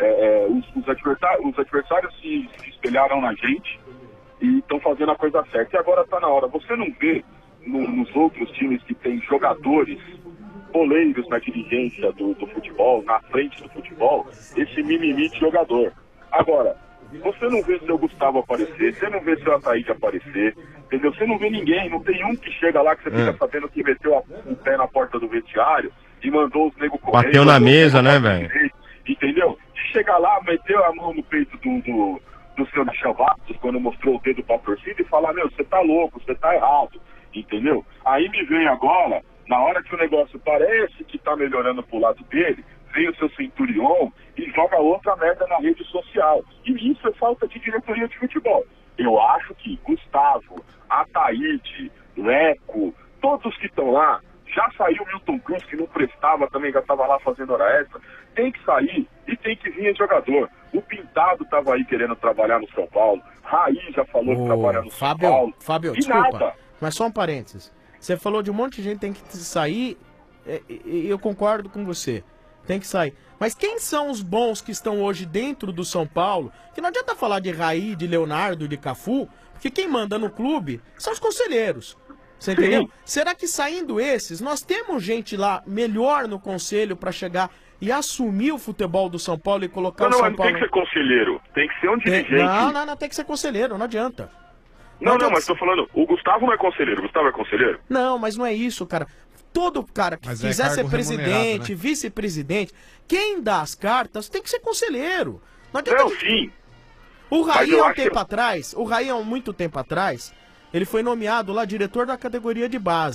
os adversários se espelharam na gente e estão fazendo a coisa certa. E agora está na hora. Você não vê nos outros times que tem jogadores boleiros na dirigência do futebol, na frente do futebol, esse mimimi de jogador. Agora, você não vê seu Gustavo aparecer, você não vê seu Ataíde aparecer, entendeu? Você não vê ninguém, não tem um que chega lá que você fica sabendo que meteu o pé na porta do vestiário e mandou os negros correr. Bateu na mesa, né, velho? Entendeu? De chegar lá, meteu a mão no peito do seu Michel Bastos quando mostrou o dedo pra torcida e falar, meu, você tá louco, você tá errado, entendeu? Aí me vem agora, na hora que o negócio parece que tá melhorando pro lado dele, vem o seu Centurion e joga outra merda na rede social. E isso é falta de diretoria de futebol. Eu acho que Gustavo, Ataíde, Leco, todos que estão lá, já saiu o Milton Cruz, que não prestava também, já estava lá fazendo hora extra, tem que sair e tem que vir jogador. O Pintado estava aí querendo trabalhar no São Paulo, Raí já falou que trabalha no São Paulo. Fábio, e desculpa, nada. mas só um parênteses. Você falou de um monte de gente que tem que sair, e eu concordo com você. Tem que sair. Mas quem são os bons que estão hoje dentro do São Paulo? Que não adianta falar de Raí, de Leonardo, de Cafu, porque quem manda no clube são os conselheiros. Você entendeu? Será que saindo esses, nós temos gente lá melhor no conselho para chegar e assumir o futebol do São Paulo e colocar o São Paulo... Não tem que ser conselheiro, tem que ser um dirigente. Não, tem que ser conselheiro, não adianta. Não, mas tô falando, o Gustavo não é conselheiro, o Gustavo é conselheiro? Não, mas não é isso, cara. Todo cara que quiser ser presidente, né? Vice-presidente, quem dá as cartas tem que ser conselheiro. Não adianta. Sim. O Raí, há muito tempo atrás, ele foi nomeado lá diretor da categoria de base.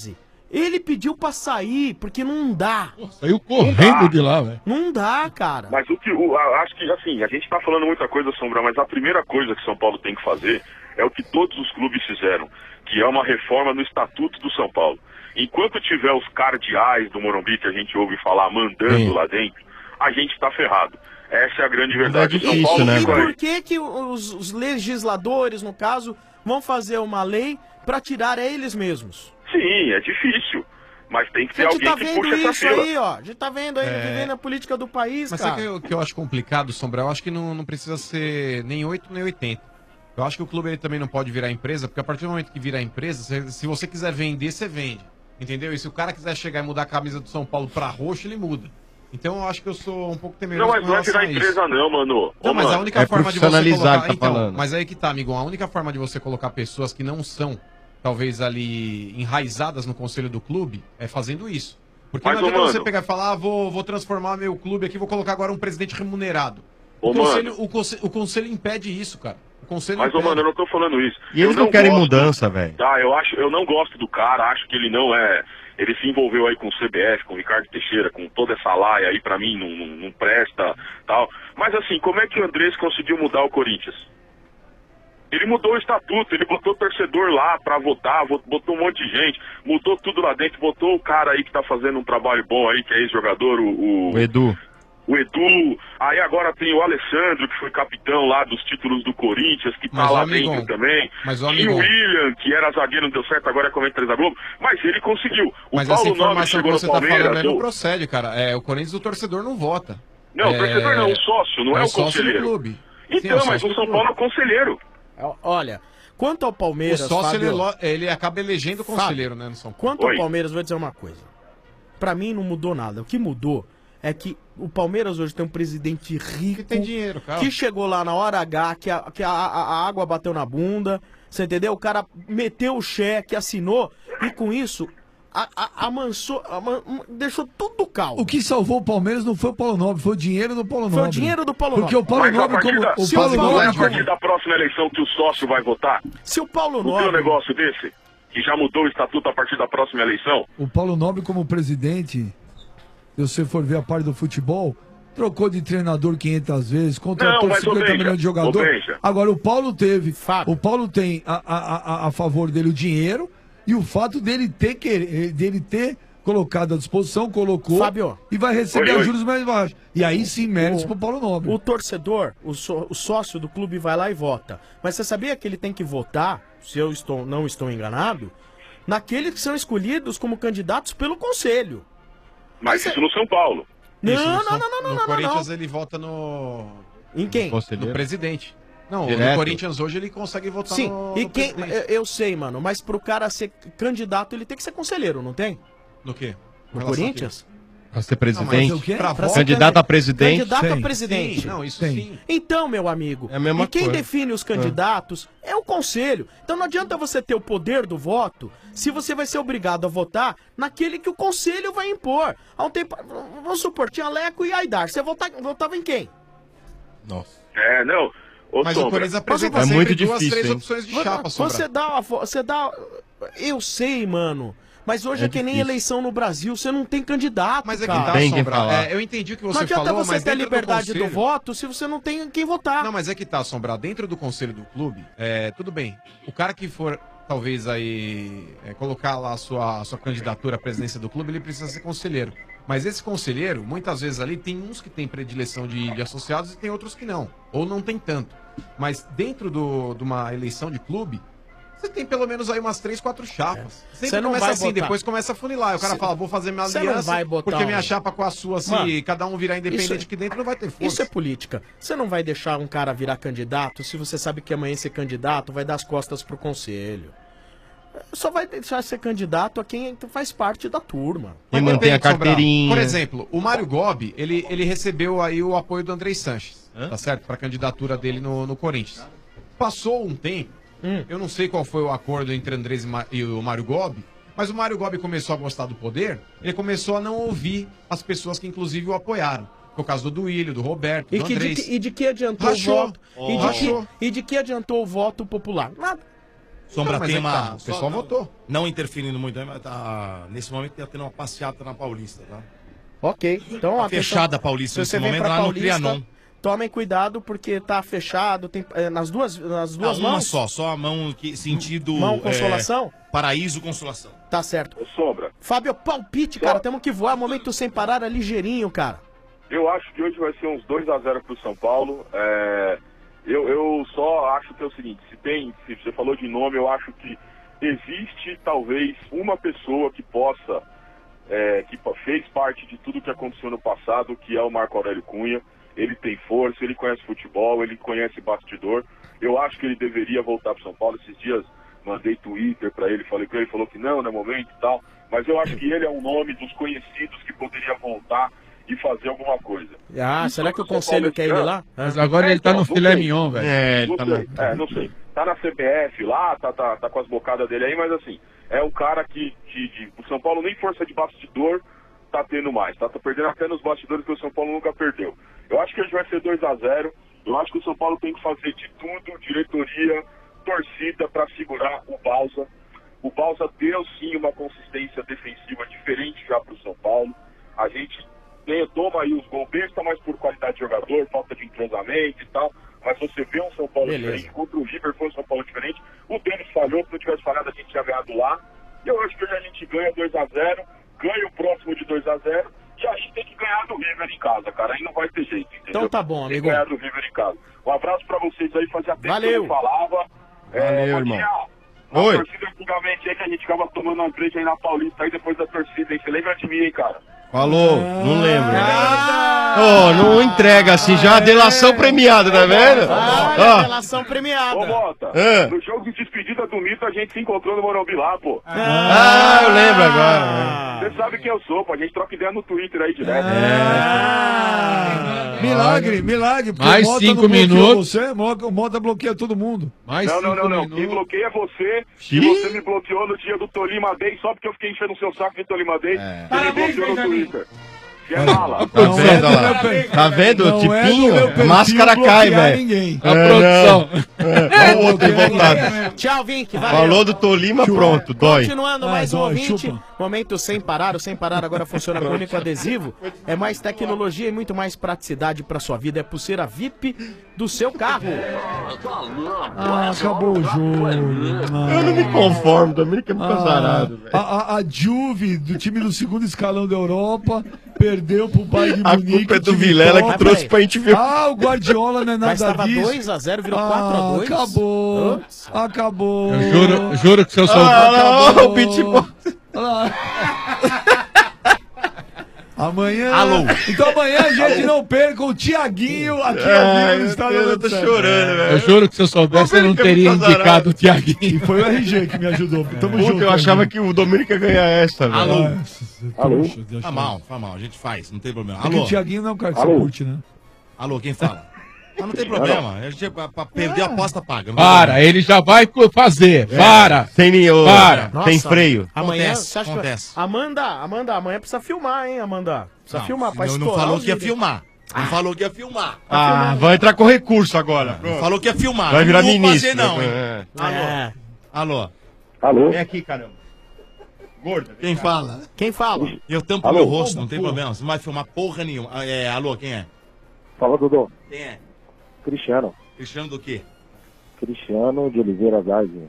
Ele pediu pra sair, porque não dá. Saiu correndo de lá, velho. Não dá, cara. Mas acho que, assim, a gente tá falando muita coisa, Sombra, mas a primeira coisa que São Paulo tem que fazer é o que todos os clubes fizeram, que é uma reforma no Estatuto do São Paulo. Enquanto tiver os cardeais do Morumbi, que a gente ouve falar, mandando lá dentro, a gente tá ferrado. Essa é a grande verdade. O São Paulo E fica aí. por que os legisladores, no caso, vão fazer uma lei pra tirar eles mesmos? Sim, é difícil. Mas tem que ter A gente alguém tá que vendo puxe essa isso fila. aí, ó. A gente tá vendo aí, vivendo a política do país, Mas cara. sabe o que eu acho complicado, Sombra? Eu acho que não precisa ser nem 8 nem 80. Eu acho que o clube ele também não pode virar empresa, porque a partir do momento que virar empresa, se você quiser vender, você vende. Entendeu? E se o cara quiser chegar e mudar a camisa do São Paulo pra roxo, ele muda. Então eu acho que eu sou um pouco temeroso. Não, mas com não é relação virar a isso. empresa não, mano. Não, Ô, mas mano. a única forma de você colocar... tá falando. Mas aí que tá, amigão. A única forma de você colocar pessoas que não são, talvez ali, enraizadas no conselho do clube, é fazendo isso. Porque Mas, não adianta ô, você mano. pegar e falar, vou transformar meu clube aqui, vou colocar agora um presidente remunerado. Ô, O conselho impede isso, cara. O conselho Mas, ô, impede. mano, eu não tô falando isso. E eles Eu não querem gosto- mudança, velho. Tá, eu não gosto do cara, acho que ele não é... Ele se envolveu aí com o CBF, com o Ricardo Teixeira, com toda essa laia aí, pra mim, não presta, tal. Mas assim, como é que o Andrés conseguiu mudar o Corinthians? Ele mudou o estatuto, ele botou o torcedor lá pra votar, botou um monte de gente, mudou tudo lá dentro, botou o cara aí que tá fazendo um trabalho bom aí, que é ex-jogador, O Edu. o Edu, aí agora tem o Alessandro, que foi capitão lá dos títulos do Corinthians, que tá Mas, lá amigão, dentro também. mas, E o amigão, William, que era zagueiro, não deu certo, agora é comentarista da Globo, mas ele conseguiu. O Mas essa Paulo Nobre informação que chegou no você tá falando Palmeiras... aí não procede, cara. É, o Corinthians, o torcedor não vota. Não, o torcedor não, o sócio, não é o sócio conselheiro. do clube. Então, Sim, mas sócio o do São clube. Paulo é o conselheiro. Olha, quanto ao O Palmeiras, sócio, Fábio, ele acaba elegendo o conselheiro, né, no São Paulo. Quanto ao Palmeiras, vou dizer uma coisa. Pra mim não mudou nada. O que mudou é que o Palmeiras hoje tem um presidente rico. Que tem dinheiro, cara. Que chegou lá na hora H, que a água bateu na bunda. Você entendeu? O cara meteu o cheque, assinou. E com isso, deixou tudo calmo. O que salvou o Palmeiras não foi o Paulo Nobre, foi o dinheiro do Paulo Nobre. Foi o dinheiro do Paulo Porque Nobre. o Paulo Mas a Nobre, partir como. da- O se Paulo o Paulo Nobre, a partir como. da próxima eleição que o sócio vai votar, se o Paulo não tem um Nobre. negócio desse, que já mudou o estatuto a partir da próxima eleição, O Paulo Nobre, como presidente, se você for ver a parte do futebol, trocou de treinador 500 vezes, contratou Não, mas, ô, 50 Benja, milhões de jogador. ô, Benja. Agora, o Paulo teve. O Paulo tem a favor dele o dinheiro e o fato dele ter colocado à disposição, colocou Fábio. e vai receber Oi, oi. juros mais baixos. E aí sim, méritos pro Paulo Nobre. O torcedor, o sócio do clube vai lá e vota. Mas você sabia que ele tem que votar, se eu não estou enganado, naqueles que são escolhidos como candidatos pelo conselho. mas isso no São Paulo. Não, Isso, não, São- não, não, No não, Corinthians não. ele vota no... Em quem? No presidente. Não, Direto. no Corinthians hoje ele consegue votar Sim, no e no quem. presidente. Eu sei, mano, mas pro cara ser candidato, ele tem que ser conselheiro, não tem? No quê? No Com relação Corinthians? Pra ser presidente. Não, mas o quê? Pra Pra ser candidato a presidente. Candidato a Sim. presidente. Sim, não, isso sim. Então, meu amigo, É a mesma e quem coisa. define os candidatos é o conselho. Então não adianta você ter o poder do voto se você vai ser obrigado a votar naquele que o conselho vai impor. Há um tempo, vamos supor, tinha Leco e Aidar. Você votava em quem? Nossa. É, não. Ô, Mas o Sombra, Corinthians apresenta É sempre muito duas, difícil, três hein? opções de chapa, Sombra. Você dá. Eu sei, mano. Mas hoje é, que nem difícil. eleição no Brasil, você não tem candidato. Mas é que cara. tá, Tem quem Sombra. falar. Eu entendi o que Não você adianta falou, você mas ter a dentro liberdade do conselho- voto se você não tem quem votar. Não, mas é que tá, Sombra. Dentro do conselho do clube, tudo bem. O cara que for, talvez, aí, colocar lá a sua candidatura à presidência do clube, ele precisa ser conselheiro. Mas esse conselheiro, muitas vezes ali, tem uns que tem predileção de associados e tem outros que não. Ou não tem tanto. Mas dentro de uma eleição de clube, você tem pelo menos aí umas 3, 4 chapas. Você Sempre não começa vai assim, botar. depois começa a funilar. Aí o cara fala, vou fazer minha Você não aliança, vai botar porque minha um- chapa com a sua, se Mano, cada um virar independente isso- aqui dentro, não vai ter força. Isso é política. Você não vai deixar um cara virar candidato se você sabe que amanhã ser candidato vai dar as costas pro conselho. Só vai deixar ser candidato a quem faz parte da turma. E Mas mantém a depende, Sombra. carteirinha. Por exemplo, o Mário Gobi, ele recebeu aí o apoio do Andrei Sanches, tá certo? Pra candidatura dele no Corinthians. Passou um tempo, eu não sei qual foi o acordo entre Andrés e o Mário Gobi, mas o Mário Gobi começou a gostar do poder, ele começou a não ouvir as pessoas que inclusive o apoiaram. Foi o caso do Duílio, do Roberto, do Andrés. E de que adiantou Rachou. o voto? E de que adiantou o voto popular? Nada. Sombra Não, mas tem é que uma. tá, o pessoal votou. Não interferindo muito, mas tá, nesse momento tá tendo uma passeata na Paulista, tá? Ok, então Tá atenção. fechada a Paulista Se nesse você vem momento, pra lá no Paulista, Trianon. tomem cuidado porque tá fechado, tem nas duas Não, uma mãos. só a mão que sentido. Mão Consolação? Paraíso Consolação. Tá certo. Sombra. Fábio, palpite, cara, temos que voar, momento sem parar, é ligeirinho, cara. Eu acho que hoje vai ser uns 2-0 pro São Paulo. Eu só acho que é o seguinte, se você falou de nome, eu acho que existe talvez uma pessoa que possa, que fez parte de tudo que aconteceu no passado, que é o Marco Aurélio Cunha. Ele tem força, ele conhece futebol, ele conhece bastidor. Eu acho que ele deveria voltar pro São Paulo. Esses dias mandei Twitter pra ele, falei com ele, falou que não é momento e tal. Mas eu acho que ele é um nome dos conhecidos que poderia voltar e fazer alguma coisa. Ah, será que o conselho quer ele lá? Mas agora ele tá no filé mignon, velho. Não sei. Tá na CBF lá, tá com as bocadas dele aí, mas assim, é um cara que o São Paulo nem força de bastidor tá tendo mais. Tá perdendo até nos bastidores que o São Paulo nunca perdeu. Eu acho que hoje vai ser 2-0. Eu acho que o São Paulo tem que fazer de tudo, diretoria, torcida, pra segurar o Balsa. O Balsa deu sim uma consistência defensiva diferente já pro São Paulo. A gente toma aí os gols besta, mas por qualidade de jogador, falta de entrosamento e tal. Mas você vê um São Paulo diferente, contra o River foi um São Paulo diferente. O Denis falhou, se não tivesse falhado a gente tinha ganhado lá. E eu acho que hoje a gente ganha 2-0, ganha o próximo de 2-0, e aí tem que ganhar do River em casa, cara. Aí não vai ter jeito, entendeu? Então tá bom, tem amigo. que ganhar do River em casa. Um abraço pra vocês aí, fazia tempo Valeu. que eu não falava. Valeu, irmão. A Oi. torcida antigamente aí que a gente ficava tomando uma breja aí na Paulista aí depois da torcida, hein? Você lembra de mim, hein, cara? Falou, não lembro. Ô, não entrega assim, já a delação premiada, tá vendo? Olha, relação premiada. Ô, Mota, no jogo de despedida do Mito a gente se encontrou no Morumbi lá, pô. Ah, eu lembro agora. Você sabe quem eu sou, pô. A gente troca ideia no Twitter aí direto. Milagre, porque Mais o Mota 5 não bloqueou minutos. Você, o Mota bloqueia todo mundo. Não. Quem bloqueia é você. E você me bloqueou no dia do Tolima Day só porque eu fiquei enchendo o seu saco de Tolima Day. Você me bloqueou no Twitter. Que é mala. Tá vendo, olha lá? Tá vendo? Não Tipinho, é do meu perfil máscara cai, bloquear velho. ninguém. A produção. Olha o outro revoltado. Tchau, Vink. Valeu. Falou do Tolima, pronto, dói. Continuando mais um dói, ouvinte. chupa. Momento sem parar. O sem parar agora funciona com único adesivo. É mais tecnologia e muito mais praticidade pra sua vida. É pulseira VIP do seu carro. Ah, acabou o jogo. Eu não me conformo, Dominique é muito azarado, velho. A Juve, do time do segundo escalão da Europa, perdeu pro Bayern de A Munique. culpa é do time Vilela top. que trouxe pra gente ver. Ah, o Guardiola não é nada Mas tava disso. 2-0, virou 4-2. Acabou. Acabou. Eu juro que se eu sou... O pitbull. Amanhã. Alô. Então amanhã a gente não perca o Tiaguinho aqui ao vivo no Estado Eu tô 97. chorando, velho. Eu juro que se eu soubesse eu não teria indicado o Tiaguinho. E foi o RG que me ajudou. Tamo Puta, junto. eu achava RG. que o Dominique ia ganhar essa, velho. Alô. Alô. Faz mal, a gente faz, não tem problema. É que Alô. o Tiaguinho não é um cara que você curte, né? Alô, quem fala? Mas não tem problema, a gente, pra perder a aposta paga. não tem Para, problema. ele já vai fazer. Para. Sem nenhum. Para. Sem Nossa, freio. Amanhã, Acontece, você acha acontece. que... Amanda, amanhã precisa filmar, hein, Amanda? Precisa filmar pra não estourar falou os que ia vídeos. filmar. Não falou que ia filmar. Ah, vai entrar com recurso agora. Não Pronto. falou que ia filmar. Vai virar não vou ministro. fazer não, hein? É. É. Alô. Alô? Vem aqui, caramba. Gorda. Quem fala? Quem fala? Eu tampo meu rosto, não tem problema. Você não vai filmar porra nenhuma. Alô, quem é? Fala, Dudu. Quem é? Cristiano. Cristiano do quê? Cristiano de Oliveira Zaizi.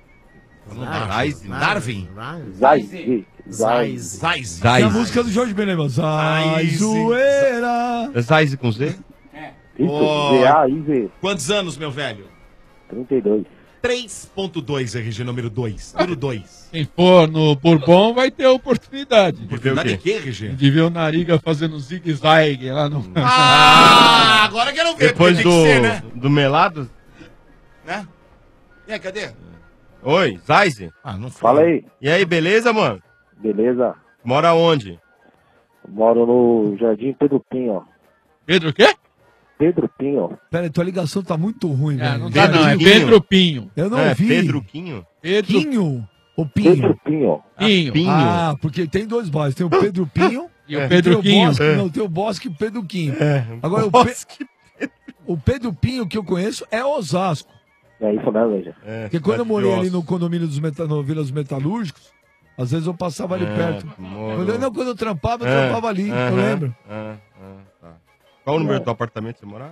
Darwin? Zaizi. Zaiz. É a música do Jorge Benema. Zoeira. É Zaiz com Z? Isso, Z-A-I-Z. Quantos anos, meu velho? 32. 3.2, RG número 2. Número 2. Quem for no Bourbon vai ter oportunidade. Oportunidade de quê, RG? De ver o Nariga fazendo zigue-zague lá no... Ah, agora eu quero ver. Depois porque tem que ser, né? do melado? Né? E aí, cadê? Oi, Zaiz? Ah, não Fala aí. E aí, beleza, mano? Beleza? Mora onde? Moro no Jardim Pedro Pinho. Pedro o quê? Pedro Pinho. Pera aí, tua ligação tá muito ruim, velho. Não tá não, é Pedro Pinho. Eu não É, vi. Pedro Quinho? Pedro Quinho? Ou Pinho? Pedro Pinho. Pinho. Pinho. Ah, porque tem dois bairros. Tem o Pedro Pinho E o Pedro tem o Quinho. Bosque, não, tem o Bosque e o Pedro Quinho. Agora, o Pedro Pinho que eu conheço é Osasco. É isso mesmo, Leija. Porque quando eu morei ali no condomínio no Vila dos Metalúrgicos, às vezes eu passava ali perto. Quando eu trampava, eu trampava ali, eu lembro. Tá. Qual o número do apartamento que você morava?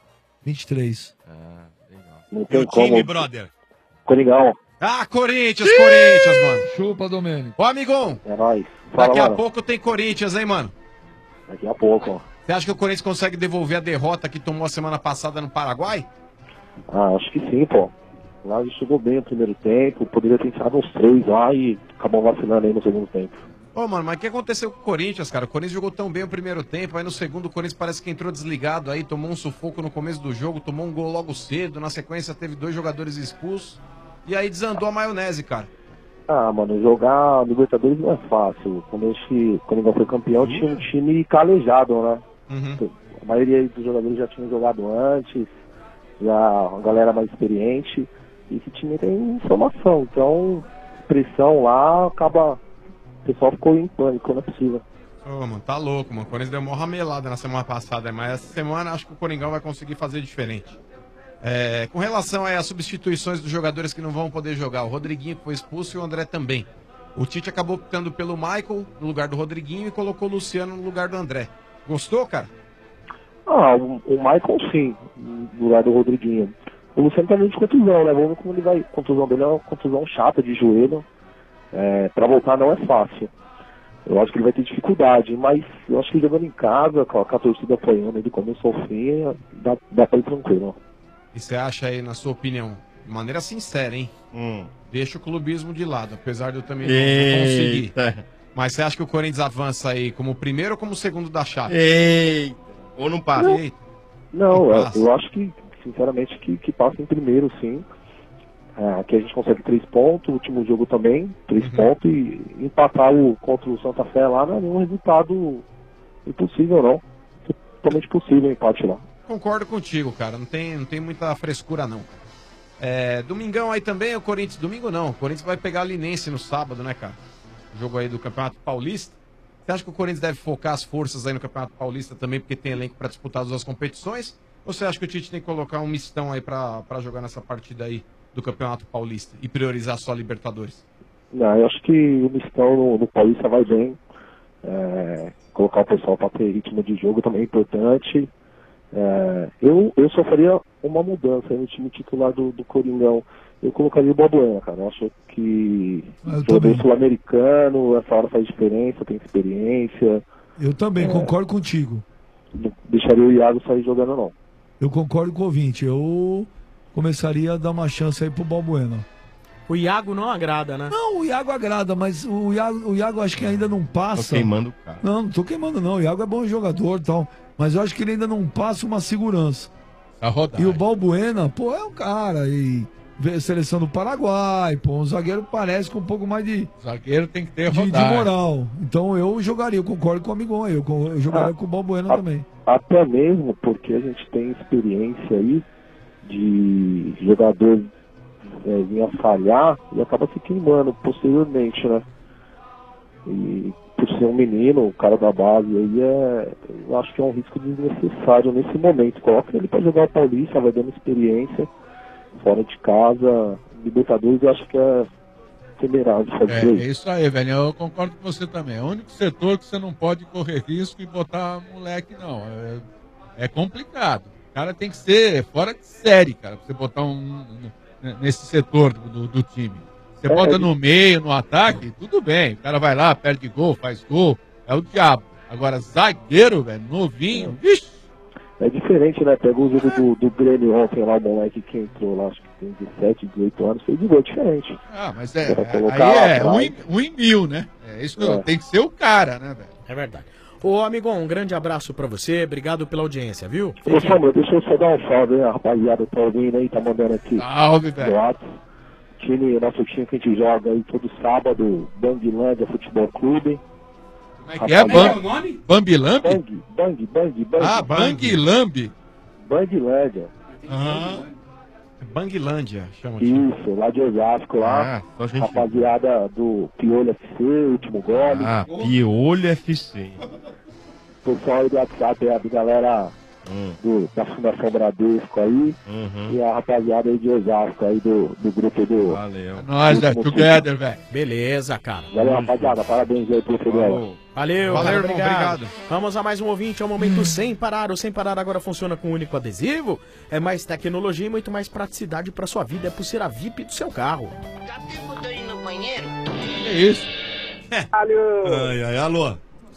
23. Não Meu tem como. time, brother. Coringão. Ah, Corinthians, mano. Chupa, Domênico. Ô, amigão. É nóis. Fala, Daqui a mano. pouco tem Corinthians, hein, mano? Daqui a pouco. Você acha que o Corinthians consegue devolver a derrota que tomou a semana passada no Paraguai? Ah, acho que sim, pô. Lá ele chegou bem no primeiro tempo, poderia ter enfiado uns 3 lá e acabou vacilando aí no segundo tempo. Ô, mano, mas o que aconteceu com o Corinthians, cara? O Corinthians jogou tão bem o primeiro tempo, aí no segundo o Corinthians parece que entrou desligado aí, tomou um sufoco no começo do jogo, tomou um gol logo cedo, na sequência teve 2 jogadores expulsos, e aí desandou a maionese, cara. Ah, mano, jogar Libertadores não é fácil. Quando eu foi campeão, tinha um time calejado, né? A maioria dos jogadores já tinham jogado antes, já uma galera mais experiente, e esse time tem formação, então pressão lá acaba. O pessoal ficou em pânico, não é possível. Ô, mano, tá louco, mano. O Corinthians deu uma ramelada na semana passada, mas essa semana acho que o Coringão vai conseguir fazer diferente. Com relação aí às substituições dos jogadores que não vão poder jogar, o Rodriguinho que foi expulso e o André também. O Tite acabou optando pelo Michael no lugar do Rodriguinho e colocou o Luciano no lugar do André. Gostou, cara? Ah, o Michael sim, do lado do Rodriguinho. O Luciano tá meio de contusão, né? Vamos ver como ele vai. A contusão dele é uma contusão chata de joelho. Pra voltar não é fácil. Eu acho que ele vai ter dificuldade, mas eu acho que jogando em casa, com a torcida apoiando ele começo ao fim, dá pra ir tranquilo. E você acha aí, na sua opinião, de maneira sincera, hein? Deixa o clubismo de lado, apesar de eu também não conseguir. Mas você acha que o Corinthians avança aí como primeiro ou como segundo da chave? Eita. Ou não passa? Não, eu acho que, sinceramente, que passa em primeiro, sim. Aqui a gente consegue 3 pontos, o último jogo também, 3 pontos, e empatar contra o Santa Fé lá não é nenhum resultado impossível, não. Totalmente possível o empate lá. Concordo contigo, cara. Não tem muita frescura, não. Domingão aí também, o Corinthians... Domingo não, o Corinthians vai pegar a Linense no sábado, né, cara? O jogo aí do Campeonato Paulista. Você acha que o Corinthians deve focar as forças aí no Campeonato Paulista também, porque tem elenco para disputar as duas competições? Ou você acha que o Tite tem que colocar um mistão aí pra jogar nessa partida aí do Campeonato Paulista e priorizar só a Libertadores? Não, eu acho que o mistão no Paulista vai bem. Colocar o pessoal para ter ritmo de jogo também é importante. Eu só faria uma mudança no time titular do Coringão. Eu colocaria o Balbuena, cara. Eu acho que jogador sul-americano, essa hora faz diferença, tem experiência. Eu também concordo contigo. Não deixaria o Iago sair jogando, não. Eu concordo com o ouvinte. Eu começaria a dar uma chance aí pro Balbuena. O Iago não agrada, né? Não, o Iago agrada, mas o Iago acho que ainda não passa. Tô queimando o cara. Não tô queimando não. O Iago é bom jogador e tal. Mas eu acho que ele ainda não passa uma segurança. E o Balbuena, pô, é um cara. E seleção do Paraguai, pô, um zagueiro parece com um pouco mais de... Zagueiro tem que ter de rodagem. moral. Então eu jogaria, eu concordo com o amigão aí. Eu jogaria com o Balbuena também. Até mesmo porque a gente tem experiência aí de jogador vinha falhar e acaba se queimando posteriormente, né? E por ser um menino, o cara da base aí eu acho que é um risco desnecessário nesse momento. Coloca ele pra jogar o Paulista, vai dando experiência fora de casa. Libertadores eu acho que é temerário fazer É isso aí, velho. Eu concordo com você também. É o único setor que você não pode correr risco e botar moleque, não. É complicado. O cara tem que ser fora de série, cara, pra você botar nesse setor do time. Você bota no meio, no ataque, tudo bem. O cara vai lá, perde gol, faz gol. É o diabo. Agora, zagueiro, velho, novinho, vixi. É diferente, né? Pegou o jogo do Grêmio ontem lá, o moleque que entrou lá, acho que tem 17, 18 anos, fez de gol diferente. Mas aí um em mil, né? É isso que tem que ser o cara, né, velho? É verdade. Ô, amigão, um grande abraço pra você, obrigado pela audiência, viu? Ô, Samuel, deixa eu só dar um salve aí, a rapaziada tá ouvindo aí, tá mandando aqui. Salve, velho. Nosso time que a gente joga aí todo sábado, Banglândia Futebol Clube. Como é que é o nome? Bambilambi? Bang. Ah, Banglambi. Banglândia. Banglândia, chama de. Isso, lá de Osasco, lá. Rapaziada do Piolho FC, último gole. Piolho FC. Pessoal aí do WhatsApp, a galera da Fundação Bradesco aí, e a rapaziada aí de Osasco aí do grupo do... Valeu. Nós, together, velho. Beleza, cara. Valeu, rapaziada. Parabéns aí pelo programa. Valeu, Valeu, cara, irmão, obrigado. Vamos a mais um ouvinte, é o momento Sem Parar. O Sem Parar agora funciona com um único adesivo. É mais tecnologia e muito mais praticidade para sua vida. É pulseira VIP do seu carro. Que isso? Alô. Alô.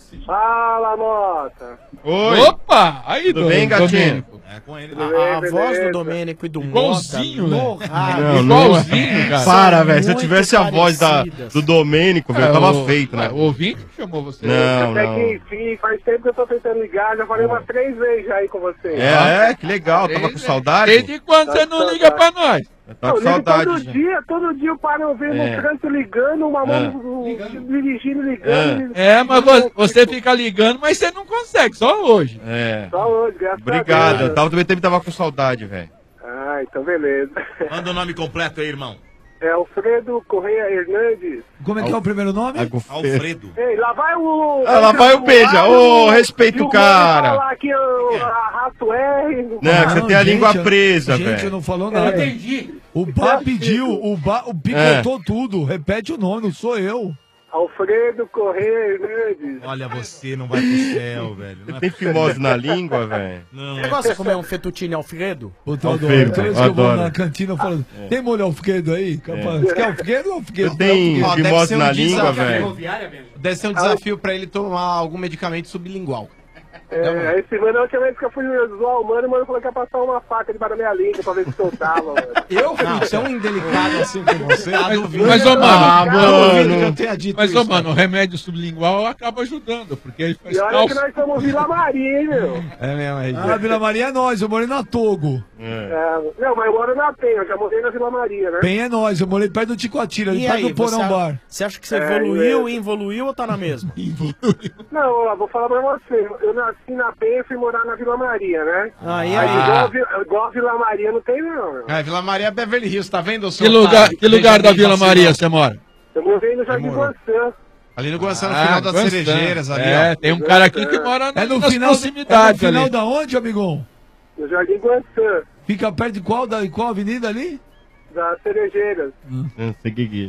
Fala, Mota. Oi. Opa! Aí, Tudo bem, gatinho? É com ele. A voz do Domênico e do Igualzinho, Mota, velho. Igualzinho, cara. Para, velho. Se eu tivesse a voz do Domênico, velho, eu tava feito, né? O ouvinte que chamou você. Não, Até não. que enfim, faz tempo que eu tô tentando ligar, já falei umas 3 vezes já aí com você. Que legal. Tava com saudade? Desde quando você não liga pra nós? Eu tava com Eu ligo saudade. já. todo dia eu paro vendo no trânsito ligando, uma mão dirigindo, ligando. Mas você fica ligando, mas você não consegue, só hoje. Só hoje, graças Obrigado. a Deus. Eu também tava com saudade, velho. Ah, então beleza. Manda o nome completo aí, irmão. É Alfredo Correia Hernandes. Como é que é o primeiro nome? Alfredo. Ei, lá vai o... Lá vai o Beija. Ô, respeita o cara. falar aqui o Rato R. Não, você tem a língua presa, Gente, velho. não falou nada. O Bá pediu, o picotou tudo. Repete o nome, não sou eu. Alfredo Correia Hernandes. Olha, você não vai pro céu, velho. Você tem fimose na língua, velho? Você gosta de comer um fettuccine Alfredo? Puta, eu adoro. Alfredo, Toda vez que eu vou adoro. na cantina falando, tem molho Alfredo aí? Capaz. Quer Alfredo ou Alfredo? Você tem Ó, deve fimose ser na um língua, desafio. velho? Deve ser um desafio pra ele tomar algum medicamento sublingual. Esse mano, a última vez que eu fui zoar o mano falou que ia passar uma faca debaixo da minha língua pra ver se soltava, mano. Eu fui tão indelicado assim com você. Mas, ô, mano, eu tenha dito mas, isso, ô, mano, o remédio sublingual acaba ajudando, porque ele faz E olha que nós somos Vila Maria, hein, meu? É mesmo, Ah, Vila Maria é nós, eu morei na Togo. Não, mas eu moro na Penha, eu já morei na Vila Maria, né? Bem é nós, eu morei perto do Ticoatira, ali E perto aí, do Porão Bar. você acha que você evoluiu, involuiu ou tá na mesma? Não, ó, vou falar pra você. Eu nasci na Penha e fui morar na Vila Maria, né? Aí. Igual a Vila Maria não tem, não. Meu. Vila Maria é Beverly Hills, tá vendo o Que lugar da Vila Maria você mora? Eu morei no Jardim Guançã. Ali no Guançã, no final das Guançã. Cerejeiras, ali, ó. Tem um cara aqui que mora No nas final proximidades ali. da onde, amigão? No Jardim Guançã, Fica perto de qual avenida ali? das Cerejeiras. Não sei o que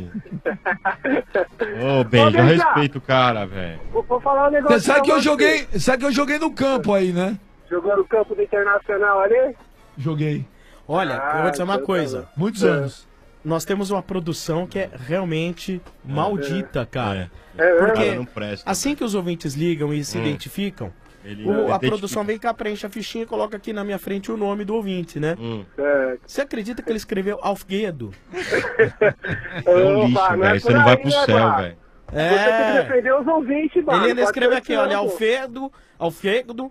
Ô, Benja, eu respeito o cara, velho. Vou falar um negócio. Você sabe que eu pra joguei, sabe que eu joguei no campo aí, né? Jogou no campo do Internacional ali? Joguei. Olha, eu vou dizer uma coisa. Muitos anos. Nós temos uma produção que é realmente maldita, cara. Cara, Porque não presta. assim que os ouvintes ligam e se identificam, a identifica. produção vem cá, preenche a fichinha e coloca aqui na minha frente o nome do ouvinte, né? Você acredita que ele escreveu Alfredo? É um lixo, Opa, não é velho. Você por não vai aí, pro né, cel, Bá? velho. Você tem que defender os ouvintes, mano. Ele ainda Pode escreve ser aqui, assim, olha, não. Alfredo,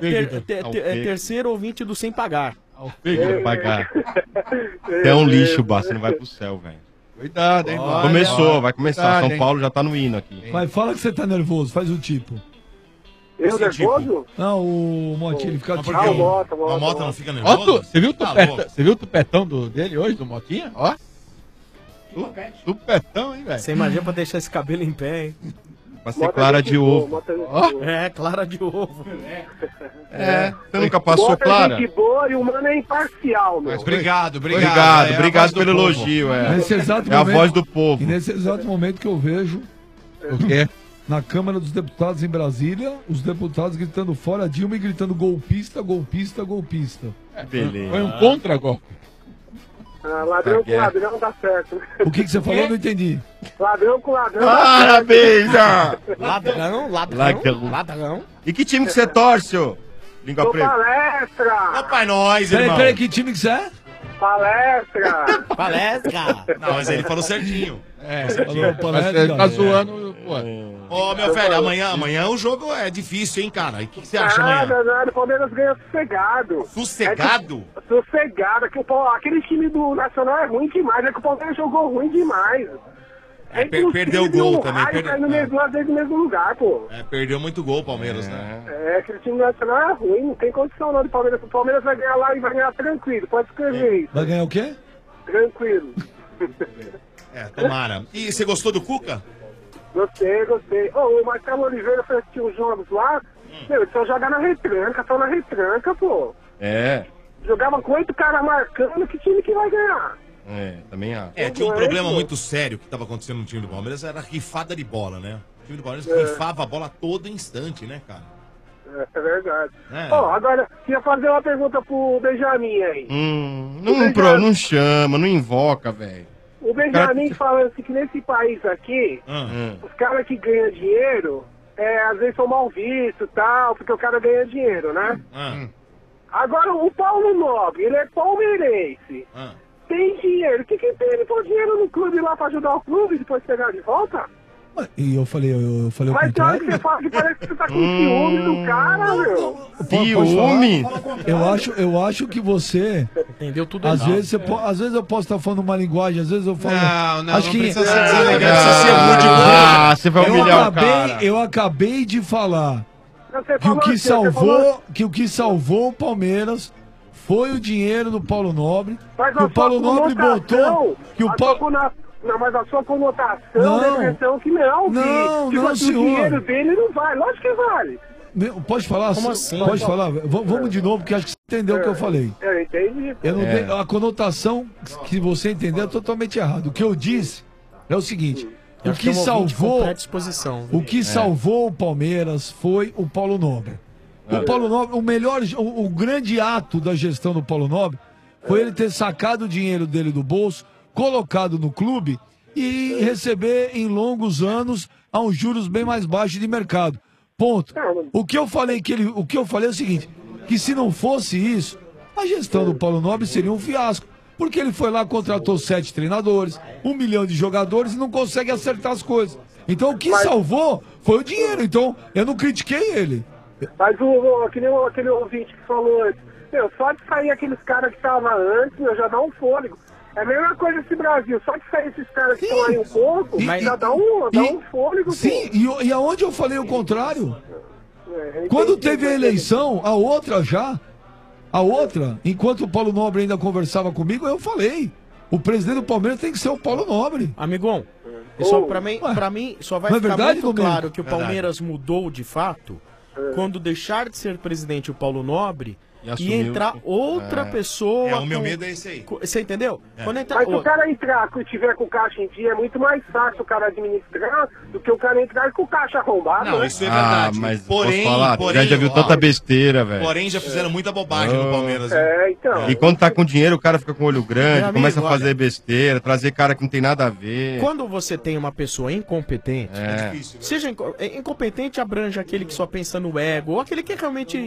terceiro ouvinte do Sem Pagar. Alfredo pagar. Você é um lixo, Bá. Você não vai pro céu, velho. Cuidado, hein, mano. Começou, vai começar. Cuidado, São hein. Paulo já tá no hino aqui. Mas fala que você tá nervoso, faz o tipo. Eu nervoso? Não, o Motinho, ele fica Mas por tipo... quê? Ah, o Mota, A Mota não fica Ó, nervoso? você viu o Tá tupetão, louco. você viu o tupetão dele hoje, do Motinha? Ó. Tupetão, hein, velho? Você imagina pra deixar esse cabelo em pé, hein? Pra ser clara de ovo. É, clara de ovo. Você nunca passou Mota é clara? gente boa e o mano é imparcial, meu. Mas obrigado. Obrigado pelo elogio, Nesse exato É a momento- voz do povo. E nesse exato momento que eu vejo O quê? na Câmara dos Deputados em Brasília, os deputados gritando fora Dilma e gritando golpista, golpista, golpista. Beleza. Foi um contra-golpe. Ladrão com ladrão não dá certo. O que você falou? Eu não entendi. Ladrão com ladrão. Parabéns, ó. Ladrão. E que time que você torce, ô? Língua Tô preta. palestra! Opa, é nóis, Peraí, irmão. peraí, que time que você é? Palestra! Palestra. Não, mas ele falou certinho. Falou, Mas palestra, você tá zoando, pô. Ô, meu velho, amanhã o jogo é difícil, hein, cara? E o que você acha amanhã? Nada, o Palmeiras ganha sossegado. Sossegado? Sossegado, que aquele time do Nacional é ruim demais, é que o Palmeiras jogou ruim demais. Perdeu o gol também. Cai no mesmo, às vezes no mesmo lugar, pô. Perdeu muito gol o Palmeiras, né? Aquele time nacional é ruim, não tem condição não de Palmeiras. O Palmeiras vai ganhar lá e vai ganhar tranquilo, pode escrever isso. Vai ganhar o quê? Tranquilo. Tomara. E você gostou do Cuca? Gostei. Ô, o Marcelo Oliveira foi assistir os jogos lá, Meu, eles só jogam na retranca, só na retranca, pô. É. Jogava com 8 caras marcando, que time que vai ganhar? Também acho. Tinha um problema muito sério que estava acontecendo no time do Palmeiras, era a rifada de bola, né? O time do Palmeiras rifava a bola todo instante, né, cara? É verdade. Ó, agora, queria fazer uma pergunta pro Benjamin aí. Não chama, não invoca, velho. O Benjamin falando assim que nesse país aqui, os caras que ganham dinheiro, às vezes são mal vistos e tal, porque o cara ganha dinheiro, né? Agora, o Paulo Nobre, ele é palmeirense. Tem dinheiro. O que tem ele por dinheiro no clube lá pra ajudar o clube e depois pegar de volta? E eu falei o Mas tem hora que você fala que parece que você tá com ciúme do cara, meu. Ciúme? Eu acho que você entendeu tudo às errado. vezes eu posso estar falando uma linguagem, às vezes eu falo. Acho que precisa ser deselegante, você vai humilhar o cara. Eu acabei de falar Você que falou o que salvou o Palmeiras foi o dinheiro do Paulo Nobre. Mas Que o Paulo Nobre botou. Que o Paulo. Não, mas a sua conotação dá a impressão que não. O dinheiro dele não vale. Lógico que vale. Pode falar? Como assim? Pode falar? Vamos de novo, porque acho que você entendeu o que eu falei. Eu entendi. A conotação que você entendeu é totalmente errada. O que eu disse é o seguinte: o que salvou o Palmeiras foi o Paulo Nobre. O Paulo Nobre, o grande ato da gestão do Paulo Nobre foi ele ter sacado o dinheiro dele do bolso, colocado no clube e receber em longos anos a uns juros bem mais baixos de mercado. Ponto. O que eu falei é o seguinte, que se não fosse isso, a gestão do Paulo Nobre seria um fiasco. Porque ele foi lá, contratou 7 treinadores, 1 milhão de jogadores e não consegue acertar as coisas. Então o que salvou foi o dinheiro. Então eu não critiquei ele. Mas aquele ouvinte que falou antes, só de sair aqueles caras que estavam antes, já dá um fôlego. É a mesma coisa esse Brasil, só de sair esses caras que estão aí um pouco, já dá um fôlego. Sim, e aonde eu falei o contrário? Quando teve a eleição, a outra, enquanto o Paulo Nobre ainda conversava comigo, eu falei, o presidente do Palmeiras tem que ser o Paulo Nobre. Amigão, isso pra mim só vai ficar verdade, muito Domênico? claro que o Palmeiras mudou de fato quando deixar de ser presidente o Paulo Nobre e assumiu. entrar outra pessoa. O meu medo é esse aí. Você entendeu? Quando entrar Mas se o cara entrar e tiver com o caixa em dia, é muito mais fácil o cara administrar do que o cara entrar com o caixa arrombado. Não, né? isso é verdade. Mas Porém, posso falar, já viu tanta besteira, velho. Porém, já fizeram muita bobagem no Palmeiras. Então. E quando tá com dinheiro, o cara fica com o olho grande, Meu começa amigo, a fazer besteira, trazer cara que não tem nada a ver. Quando você tem uma pessoa incompetente, difícil, né? seja incompetente abrange aquele que só pensa no ego, ou aquele que é realmente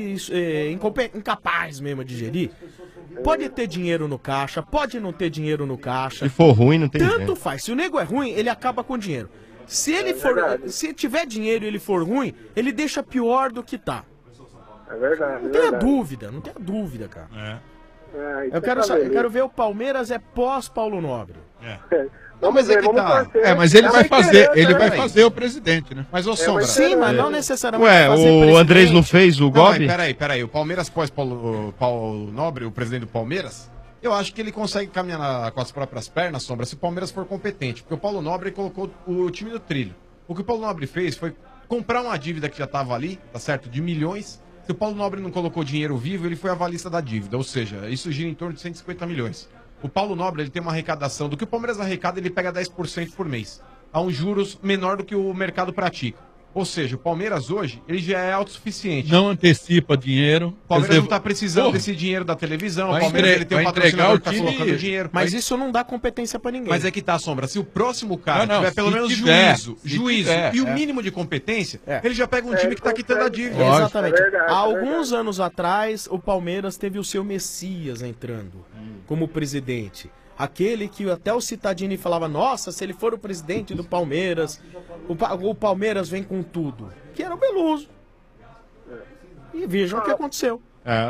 incapaz mesmo de gerir. Pode ter dinheiro no caixa, pode não ter dinheiro no caixa. Se for ruim, não tem Tanto jeito. faz. Se o nego é ruim, ele acaba com o dinheiro. Se ele se tiver dinheiro e ele for ruim, ele deixa pior do que tá. É verdade. Não tenha dúvida, não tenha dúvida, cara. Eu quero ver o Palmeiras pós Paulo Nobre. Não, mas é que tá. Mas ele vai fazer o presidente, né? Mas, ô Sombra... Sim, mas não necessariamente Ué, fazer o presidente. Andrés não fez o golpe? Peraí. O Palmeiras pós Paulo Nobre, o presidente do Palmeiras, eu acho que ele consegue caminhar com as próprias pernas, Sombra, se o Palmeiras for competente. Porque o Paulo Nobre colocou o time no trilho. O que o Paulo Nobre fez foi comprar uma dívida que já estava ali, tá certo? De milhões. Se o Paulo Nobre não colocou dinheiro vivo, ele foi avalista da dívida. Ou seja, isso gira em torno de 150 milhões. O Paulo Nobre, ele tem uma arrecadação, do que o Palmeiras arrecada, ele pega 10% por mês. A um juros menor do que o mercado pratica. Ou seja, o Palmeiras hoje, ele já é autossuficiente. Não antecipa dinheiro. O Palmeiras não está precisando desse dinheiro da televisão. O Palmeiras ele tem um patrocinador que está colocando dinheiro. Mas isso não dá competência pra ninguém. Mas é que tá, Sombra. Se o próximo cara Não, tiver pelo se menos tiver, juízo tiver, e o mínimo de competência, ele já pega um time que está quitando a dívida. Exatamente. É verdade, Há alguns anos atrás, o Palmeiras teve o seu Messias entrando como presidente. Aquele que até o Cittadini falava, nossa, se ele for o presidente do Palmeiras, o Palmeiras vem com tudo. Que era o Beluso. E vejam o que aconteceu.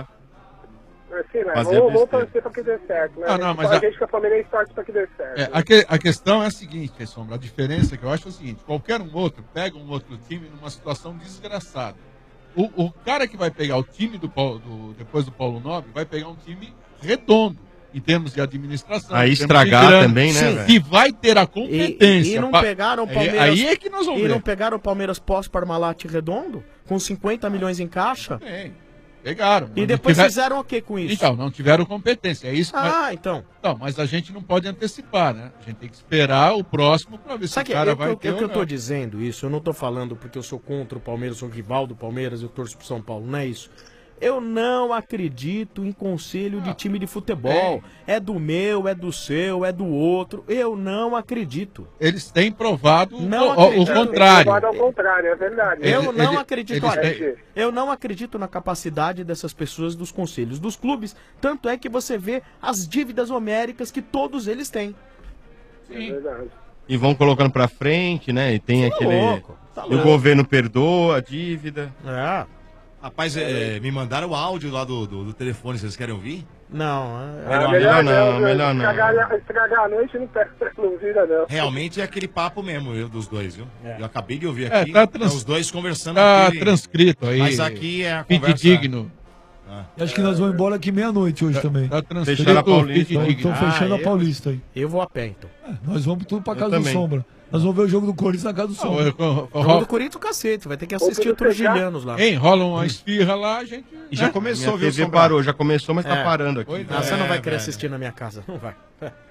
Sei lá, Fazer vamos besteira. torcer pra que dê certo, né? Mas a gente que é palmeirense torce pra que dê certo. A questão é a seguinte, Sombra, a diferença que eu acho é o seguinte, qualquer um outro pega um outro time numa situação desgraçada. O cara que vai pegar o time depois do Paulo Nobre vai pegar um time redondo. em termos de administração. Aí em termos de estragar grana, também, né, velho? Que vai ter a competência. E não pegaram o Palmeiras. Aí é que nós vamos E ver. não pegaram o Palmeiras pós-Parmalat Redondo? Com 50 milhões em caixa? Pegaram. E mas depois não tiver- fizeram o que com isso? Então, não tiveram competência. É isso. Então. Não, mas a gente não pode antecipar, né? A gente tem que esperar o próximo para ver se Sabe o cara que vai ter ou eu não. tô dizendo isso, eu não tô falando porque eu sou contra o Palmeiras, sou rival do Palmeiras, eu torço pro São Paulo, não é isso. Eu não acredito em conselho de time de futebol. É do meu, é do seu, é do outro. Eu não acredito. Eles têm provado não o acredito. contrário. Provado ao contrário, é verdade. Eu não acredito. eles- Olha, eu não acredito na capacidade dessas pessoas dos conselhos dos clubes. Tanto é que você vê as dívidas homéricas que todos eles têm. É verdade. E vão colocando pra frente, né? E tem aquele. louco, tá E o louco. governo perdoa a dívida. É. Rapaz, me mandaram o áudio lá do telefone, vocês querem ouvir? Não, melhor não. Estragar a noite não vira, não. Realmente é aquele papo mesmo, dos dois, viu? Eu acabei de ouvir É, aqui, tá trans- os dois conversando tá aqui. transcrito aí. Mas aqui é a Feed conversa... digno. E acho que nós vamos embora aqui meia-noite hoje também. Tá transcrito. Fechando a Paulista. Estão fechando a Paulista aí. Eu vou a pé, então. Nós vamos tudo pra Eu casa do também. Sombra. Nós vamos ver o jogo do Corinthians na casa do Sombra. O jogo do Corinthians, o cacete. Vai ter que assistir o Trujilhanos lá. Hein, rola uma esfirra lá, a gente... E já começou, viu? TV parou, já começou, mas tá parando aqui. Ah, você não vai querer assistir na minha casa, não vai.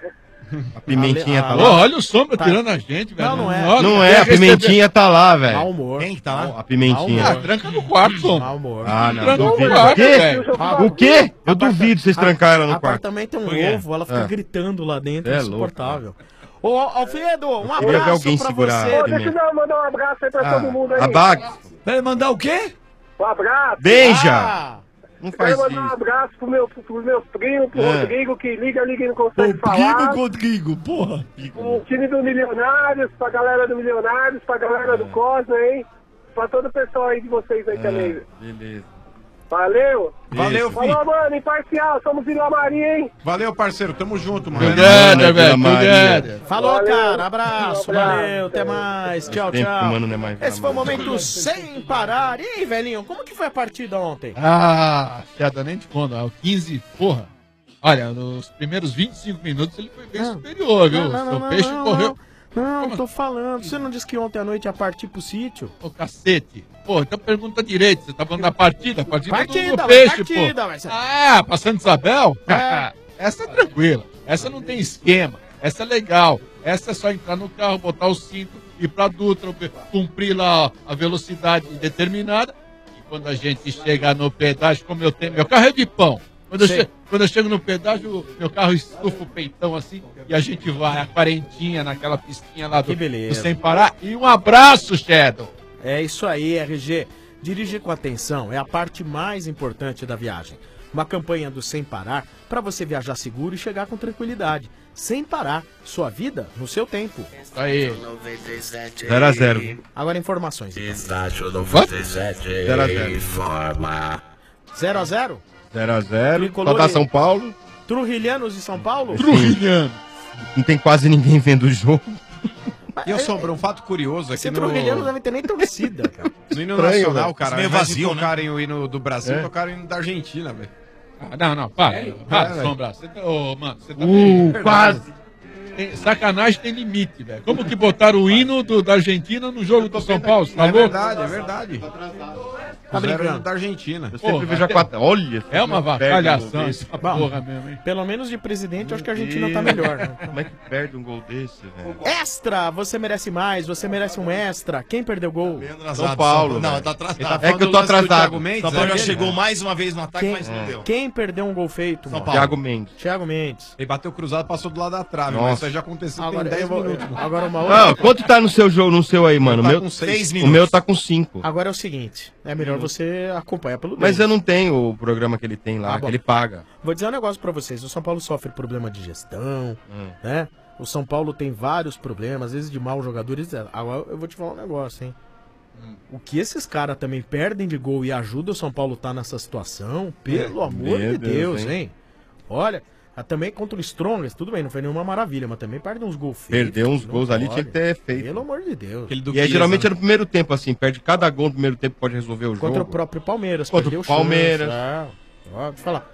A pimentinha tá Ô, lá. olha o Sombra tirando a gente, velho. Não é. Olha, Não quer é, a receber- pimentinha tá lá, velho. Mau humor. Quem que tá lá? A pimentinha. Ah, tranca no quarto, Sombra. Mau humor. Ah, não. Tranca no Duvido. quarto, O quê? velho. O quê? Eu duvido vocês trancarem ela no quarto. Apartamento é um Por quê? ovo, ela fica É. gritando lá dentro, É insuportável. Ô, Alfredo, um queria ver abraço alguém pra segurar você. a Deixa eu mandar um abraço aí pra todo mundo aí. Abax. Vai mandar o quê? Um abraço. Beija. Não faz Quero mandar um isso. abraço pro meu primo, pro É. Rodrigo, que liga e não consegue falar. Primo Rodrigo, porra. O time do Milionários, pra galera do Milionários, pra galera do Cosma, hein? Pra todo o pessoal aí de vocês aí também. Beleza. Valeu. Valeu, filho. Falou, mano, imparcial, somos Vila Maria, hein? Valeu, parceiro. Tamo junto, mano. Together, velho. Together. Falou, Valeu. cara. Abraço, valeu, até mais. Tchau, Tempo tchau. que o mano não é mais Esse foi o momento sem parar. E aí, velhinho, como que foi a partida ontem? Ah, Chada, nem te conto. O 15, porra. Olha, nos primeiros 25 minutos ele foi bem superior, viu? Seu peixe correu. Não, tô falando. Você não disse que ontem à noite ia partir pro sítio? Ô, cacete. Pô, então pergunta direito. Você tá falando da partida? Partida Partida, do peixe, partida, pô. vai ser- Ah, passando Isabel? É. Essa é tranquila. Essa não tem esquema. Essa é legal. Essa é só entrar no carro, botar o cinto, ir pra Dutra, cumprir lá a velocidade determinada. E quando a gente chegar no pedágio, como eu tenho... Meu carro é de pão. Quando eu chego no pedágio, meu carro estufa o peitão assim e a gente vai a quarentinha naquela pistinha lá do, do Sem Parar. E um abraço, Shadow. É isso aí, RG. Dirigir com atenção é a parte mais importante da viagem. Uma campanha do Sem Parar para você viajar seguro e chegar com tranquilidade. Sem parar, sua vida no seu tempo. Aí. 0 a 0. Agora informações. Estádio 97 0 a 0. informa. 0 a 0? 0 a 0. Tricolor Só tá e- São Paulo. Trujilhanos de São Paulo? Não tem quase ninguém vendo o jogo. E eu sobrou um fato curioso aqui Esse no... Trujilhano não deve ter nem torcida, cara. No hino Estranho, nacional, velho. cara, Meio ao invés vazio, de né? tocarem o hino do Brasil, É. tocaram o hino da Argentina, velho. Ah, não, para. Para, velho. Sombra. Você tá, ô, mano, você tá meio- Quase. Sacanagem tem limite, velho. Como que botaram o hino da Argentina no jogo do São Paulo? Você tá É louco? verdade, é verdade. Tá Puseram o hino brincando. da Argentina. Eu sempre Pô, vejo a até- 4. Olha. É uma perde um vacalhação gol essa desse. porra mesmo, hein? Pelo menos de presidente, eu acho que a Argentina tá melhor, né? Como é que perde um gol desse, velho? Extra! Você merece mais, você merece um extra. Quem perdeu gol? São Paulo. Não, velho. tá atrasado. Ele tá É falando que eu do tô lance do atrasado. Thiago Mendes, São Paulo né? já chegou mais uma vez no ataque, Quem, mas não deu. quem perdeu um gol feito? mano? Thiago Mendes. Thiago Mendes. Ele bateu cruzado, passou do lado da trave, Nossa. mas isso aí já aconteceu tem Agora, 10 eu vou- minutos. mano. agora uma Ah, outra. quanto tá no seu jogo, no seu aí, mano? O Tá meu, com 6 o minutos. meu tá com 5. Agora é o seguinte, é melhor você acompanhar pelo Mas Denis. eu não tenho o programa que ele tem lá, Ah, que bom. ele paga. Vou dizer um negócio pra vocês, o São Paulo sofre problema de gestão, né? O São Paulo tem vários problemas, às vezes de maus jogadores. Agora eu vou te falar um negócio, hein? O que esses caras também perdem de gol e ajudam o São Paulo tá nessa situação, pelo amor Meu de Deus, Deus, hein? Olha, também contra o Strongest, tudo bem, não foi nenhuma maravilha, mas também perdem uns gols feitos. Perdeu uns não gols ali, pode. tinha que ter feito. Pelo amor de Deus. Aquele do E aí, Chiesa, geralmente né? é no primeiro tempo, assim, perde cada gol no primeiro tempo, pode resolver o Contra o jogo. próprio Palmeiras. Contra perdeu o Palmeiras. chance, ó, vou te falar.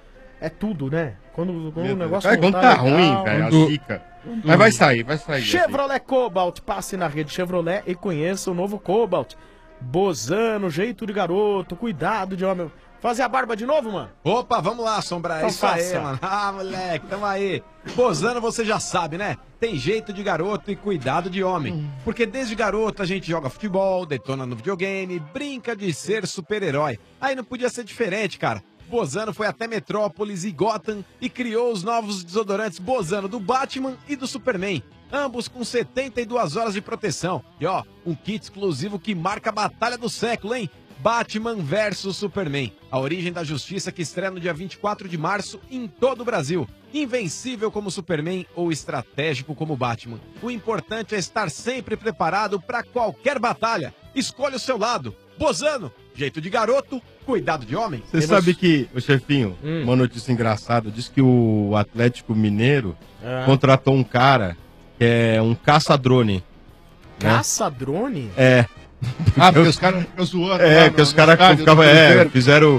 é tudo, né? Quando o negócio Quando tá ruim, velho, a zica. Mas vai sair. Chevrolet Cobalt, passe na rede Chevrolet e conheça o novo Cobalt. Bozano, jeito de garoto, cuidado de homem. Fazer a barba de novo, mano? Opa, vamos lá, Sombra. É Então isso aí, faça. mano. Ah, moleque, tamo aí. Bozano, você já sabe, né? Tem jeito de garoto e cuidado de homem. Porque desde garoto a gente joga futebol, detona no videogame, brinca de ser super-herói. Aí não podia ser diferente, cara. Bozano foi até Metrópolis e Gotham e criou os novos desodorantes Bozano do Batman e do Superman. Ambos com 72 horas de proteção. E ó, um kit exclusivo que marca a batalha do século, hein? Batman vs Superman. A origem da justiça que estreia no dia 24 de março em todo o Brasil. Invencível como Superman ou estratégico como Batman. O importante é estar sempre preparado para qualquer batalha. Escolha o seu lado. Bozano, jeito de garoto, cuidado de homem. Você sabe que, o chefinho, uma notícia engraçada, diz que o Atlético Mineiro contratou um cara que é um caça-drone. Caça-drone? É. Ah, porque os caras ficam zoando. É, porque os caras fizeram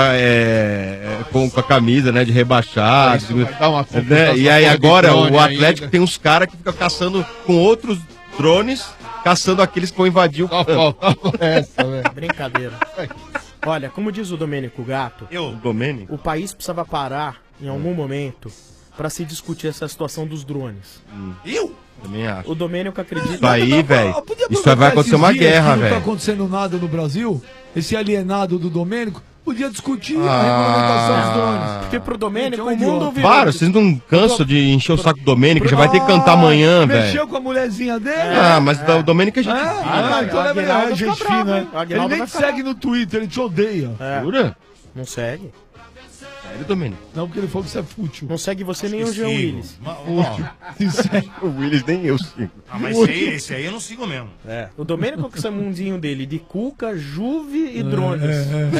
com a camisa, né, de rebaixado. Né, e aí agora o Atlético tem uns caras que ficam caçando com outros drones, caçando aqueles que vão invadir o campo. Brincadeira. Olha, como diz o Domênico Gato, Domênico? o país precisava parar em algum momento pra se discutir essa situação dos drones. Eu? Também acho. O Domênico acredita... Isso aí, velho. Isso aí vai acontecer Esses uma dias que guerra, Não tá velho. acontecendo nada no Brasil. Esse alienado do Domênico podia discutir a regulamentação dos drones. Porque pro Domênico, Gente, o mundo virou... Para, vocês não cansam de encher o saco do Domênico, já vai ter que cantar amanhã, velho. Mexeu com a mulherzinha dele? Ah, mas o Domênico é gente então é verdade, gente fina. Ele nem vai te segue no Twitter, ele te odeia. Jura? Não segue. Sério, Domênico? Não, porque ele falou que você é fútil. Não segue você nem o Jean Willis. O Willis nem eu sigo. Ah, mas esse aí eu não sigo mesmo. É. O Domênico com esse mundinho dele de Cuca, Juve e drones.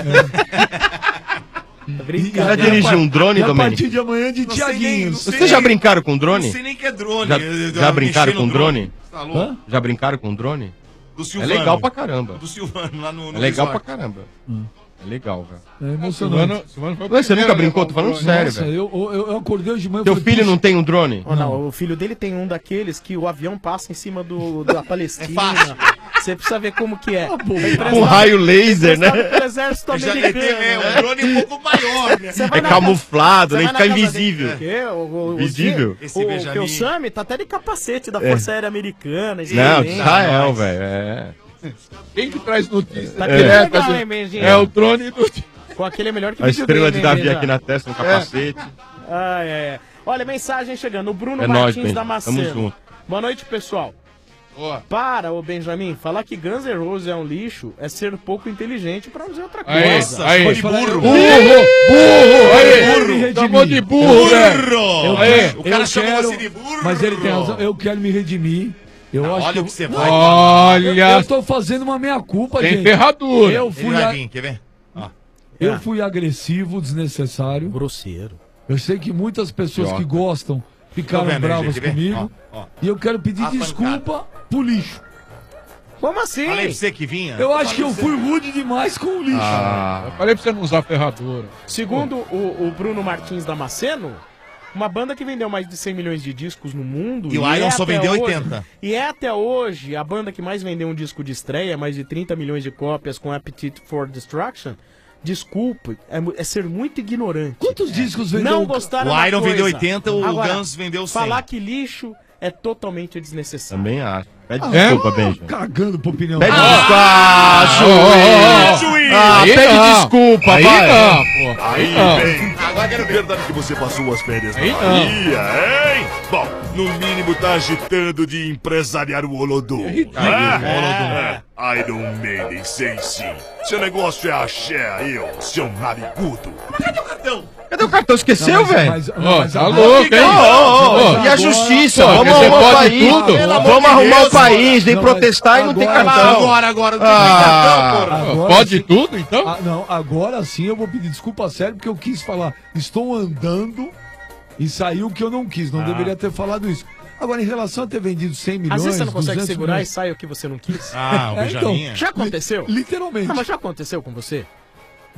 Já dirigiu um drone, E a Domênico? partir de amanhã de Tiaguinhos. Vocês já brincaram com drone? Não sei nem que é drone. Já brincaram com drone? Tá louco? Já brincaram com drone? Do É Silvano. legal pra caramba. Do Silvano, lá no É legal pra resort. caramba. É legal, velho. É emocionante. Mas você nunca brincou? Tô falando sério, Nossa, velho. eu acordei hoje de manhã. Teu falei, filho não tem um drone? Oh, não, o filho dele tem um daqueles que o avião passa em cima da Palestina. Você precisa ver como que é. Com raio laser, né? Do exército americano. É um drone um pouco maior, né? É camuflado, né? Fica invisível. Invisível? Esse O Benjamin. Osami tá até de capacete da É. Força Aérea Americana. Não, israelense. Israel, velho. É. Quem que traz notícia? Tá aquele legal, hein, Benjinho? É o drone do... Com aquele é melhor que A estrela de videogame, Davi hein, aqui já. na testa, no capacete. Olha, mensagem chegando. O Bruno É nóis, Martins Benjamin. da Macena. Tamo junto. Boa noite, pessoal. Boa. Para, ô Benjamin, falar que Guns N' Roses é um lixo é ser pouco inteligente pra não dizer outra Aí, coisa. aí. Pode falar- Burro! Aí! Chamou de burro, velho! Aí! O cara eu chamou quero, você de burro. Mas ele tem razão, eu quero me redimir. Eu acho olha que o que você vai. Olha! Eu tô fazendo uma meia-culpa, Tem gente. ferradura! Eu Ele fui, vai vir, quer ver? Ó. eu fui agressivo, desnecessário. Grosseiro. Eu sei que muitas pessoas Idiota. que gostam ficaram Tô vendo aí, bravas gente, vê? comigo. Ó, ó. E eu quero pedir A desculpa pro lixo. Como assim? Falei pra você que vinha. Eu acho que eu fui rude demais com o lixo. Eu falei pra você não usar ferradura. Segundo o Bruno Martins Damasceno, uma banda que vendeu mais de 100 milhões de discos no mundo. E o Iron só até vendeu hoje- 80. E é até hoje a banda que mais vendeu um disco de estreia, mais de 30 milhões de cópias com Appetite for Destruction. Desculpe, é ser muito ignorante. Quantos discos vendeu? Não gostaram O da Iron coisa. vendeu 80, o Agora, Guns vendeu 100. falar que lixo é totalmente desnecessário. Também acho. Pede desculpa, Benjamin. Cagando pra opinião. Pede Ah, desculpa, juiz. Aí Pede não. desculpa, Aí vai. não, pô. Aí não. bem. Agora é verdade que você passou as férias na Aí não. Bahia, hein? Bom, no mínimo tá agitando de empresariar o Olodum. Iron Maiden, sei sim. Seu negócio é axé aí, ó, seu narigudo. Cadê o cartão? Esqueceu, velho? Ó, tá louco, hein? Ô, e a justiça? Pô, Vamos você arrumar o pode país. tudo? Vamos arrumar o país. Vem protestar e não tem cartão. Agora, não tem Agora Pode sim. tudo, então? Ah, não, agora sim eu vou pedir desculpa sério porque eu quis falar. Estou andando e saiu o que eu não quis. Não deveria ter falado isso. Agora, em relação a ter vendido 100 milhões. Às vezes você não consegue 200 segurar milhões, e sai o que você não quis. Ah, o Benjamin. Já aconteceu? Literalmente. Não, mas já aconteceu com você?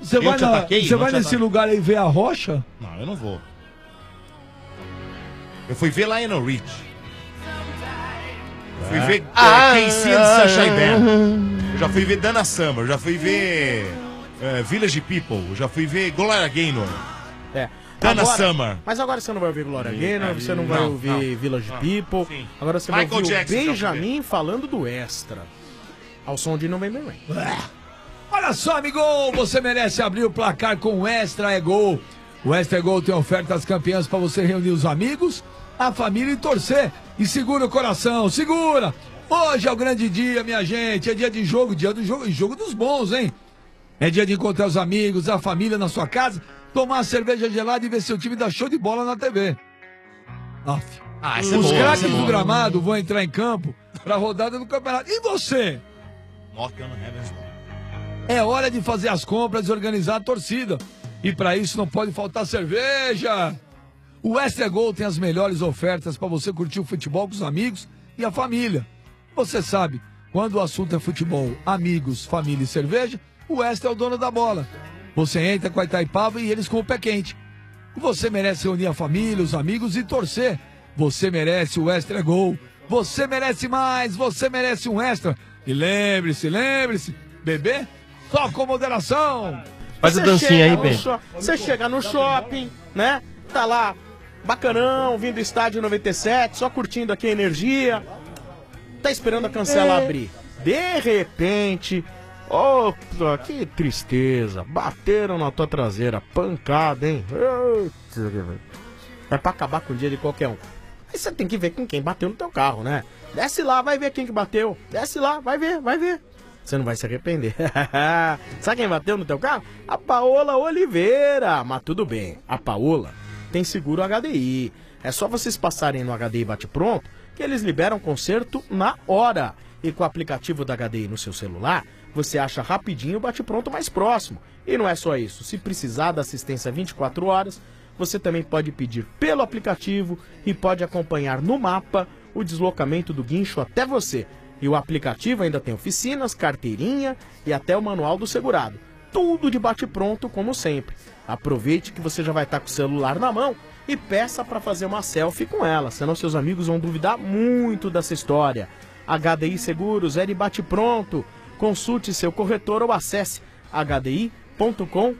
Você Eu vai, te ataquei? você Não vai te nesse ataquei. lugar aí ver a rocha? Não, eu não vou. Eu fui ver Lionel Rich. Fui ver Casey and Sunshine Band. Eu já fui ver Dana Summer. Eu já fui ver Village People. Eu já fui ver Gloria Gaynor. Dana Summer. Mas agora você não vai ouvir Gloria Gaynor, você não vai ouvir Village People. Sim. Agora você Michael vai ouvir Jackson, o Benjamin falando do Extra. Ao som de November Rain. Olha só, amigo, você merece abrir o placar com o Extra é Gol. O Extra é Gol tem ofertas campeãs para você reunir os amigos, a família e torcer. E segura o coração, segura! Hoje é o grande dia, minha gente. É dia de jogo, dia do jogo, e jogo dos bons, hein? É dia de encontrar os amigos, a família na sua casa, tomar uma cerveja gelada e ver seu time dar show de bola na TV. Os craques do gramado vão entrar em campo para a rodada do campeonato. E você? É hora de fazer as compras e organizar a torcida. E para isso não pode faltar cerveja. O Extra Gol tem as melhores ofertas para você curtir o futebol com os amigos e a família. Você sabe, quando o assunto é futebol, amigos, família e cerveja, o Extra é o dono da bola. Você entra com a Itaipava e eles com o pé quente. Você merece reunir a família, os amigos e torcer. Você merece o Extra Gol. Você merece mais, você merece um Extra. E lembre-se, beber só com moderação. Faz a dancinha aí, Ben. Você chega no shopping, né? Tá lá, bacanão, vindo do estádio 97, só curtindo aqui a energia. Tá esperando a cancela abrir. De repente, que tristeza. Bateram na tua traseira, pancada, hein? É pra acabar com o dia de qualquer um. Aí você tem que ver com quem bateu no teu carro, né? Desce lá, vai ver quem que bateu. Desce lá, vai ver. Você não vai se arrepender. Sabe quem bateu no teu carro? A Paola Oliveira. Mas tudo bem, a Paola tem seguro HDI. É só vocês passarem no HDI Bate Pronto que eles liberam conserto na hora. E com o aplicativo da HDI no seu celular, você acha rapidinho o Bate Pronto mais próximo. E não é só isso. Se precisar da assistência 24 horas, você também pode pedir pelo aplicativo e pode acompanhar no mapa o deslocamento do guincho até você. E o aplicativo ainda tem oficinas, carteirinha e até o manual do segurado. Tudo de bate-pronto, como sempre. Aproveite que você já vai estar com o celular na mão e peça para fazer uma selfie com ela, senão seus amigos vão duvidar muito dessa história. HDI Seguros é de bate-pronto. Consulte seu corretor ou acesse hdi.com.br.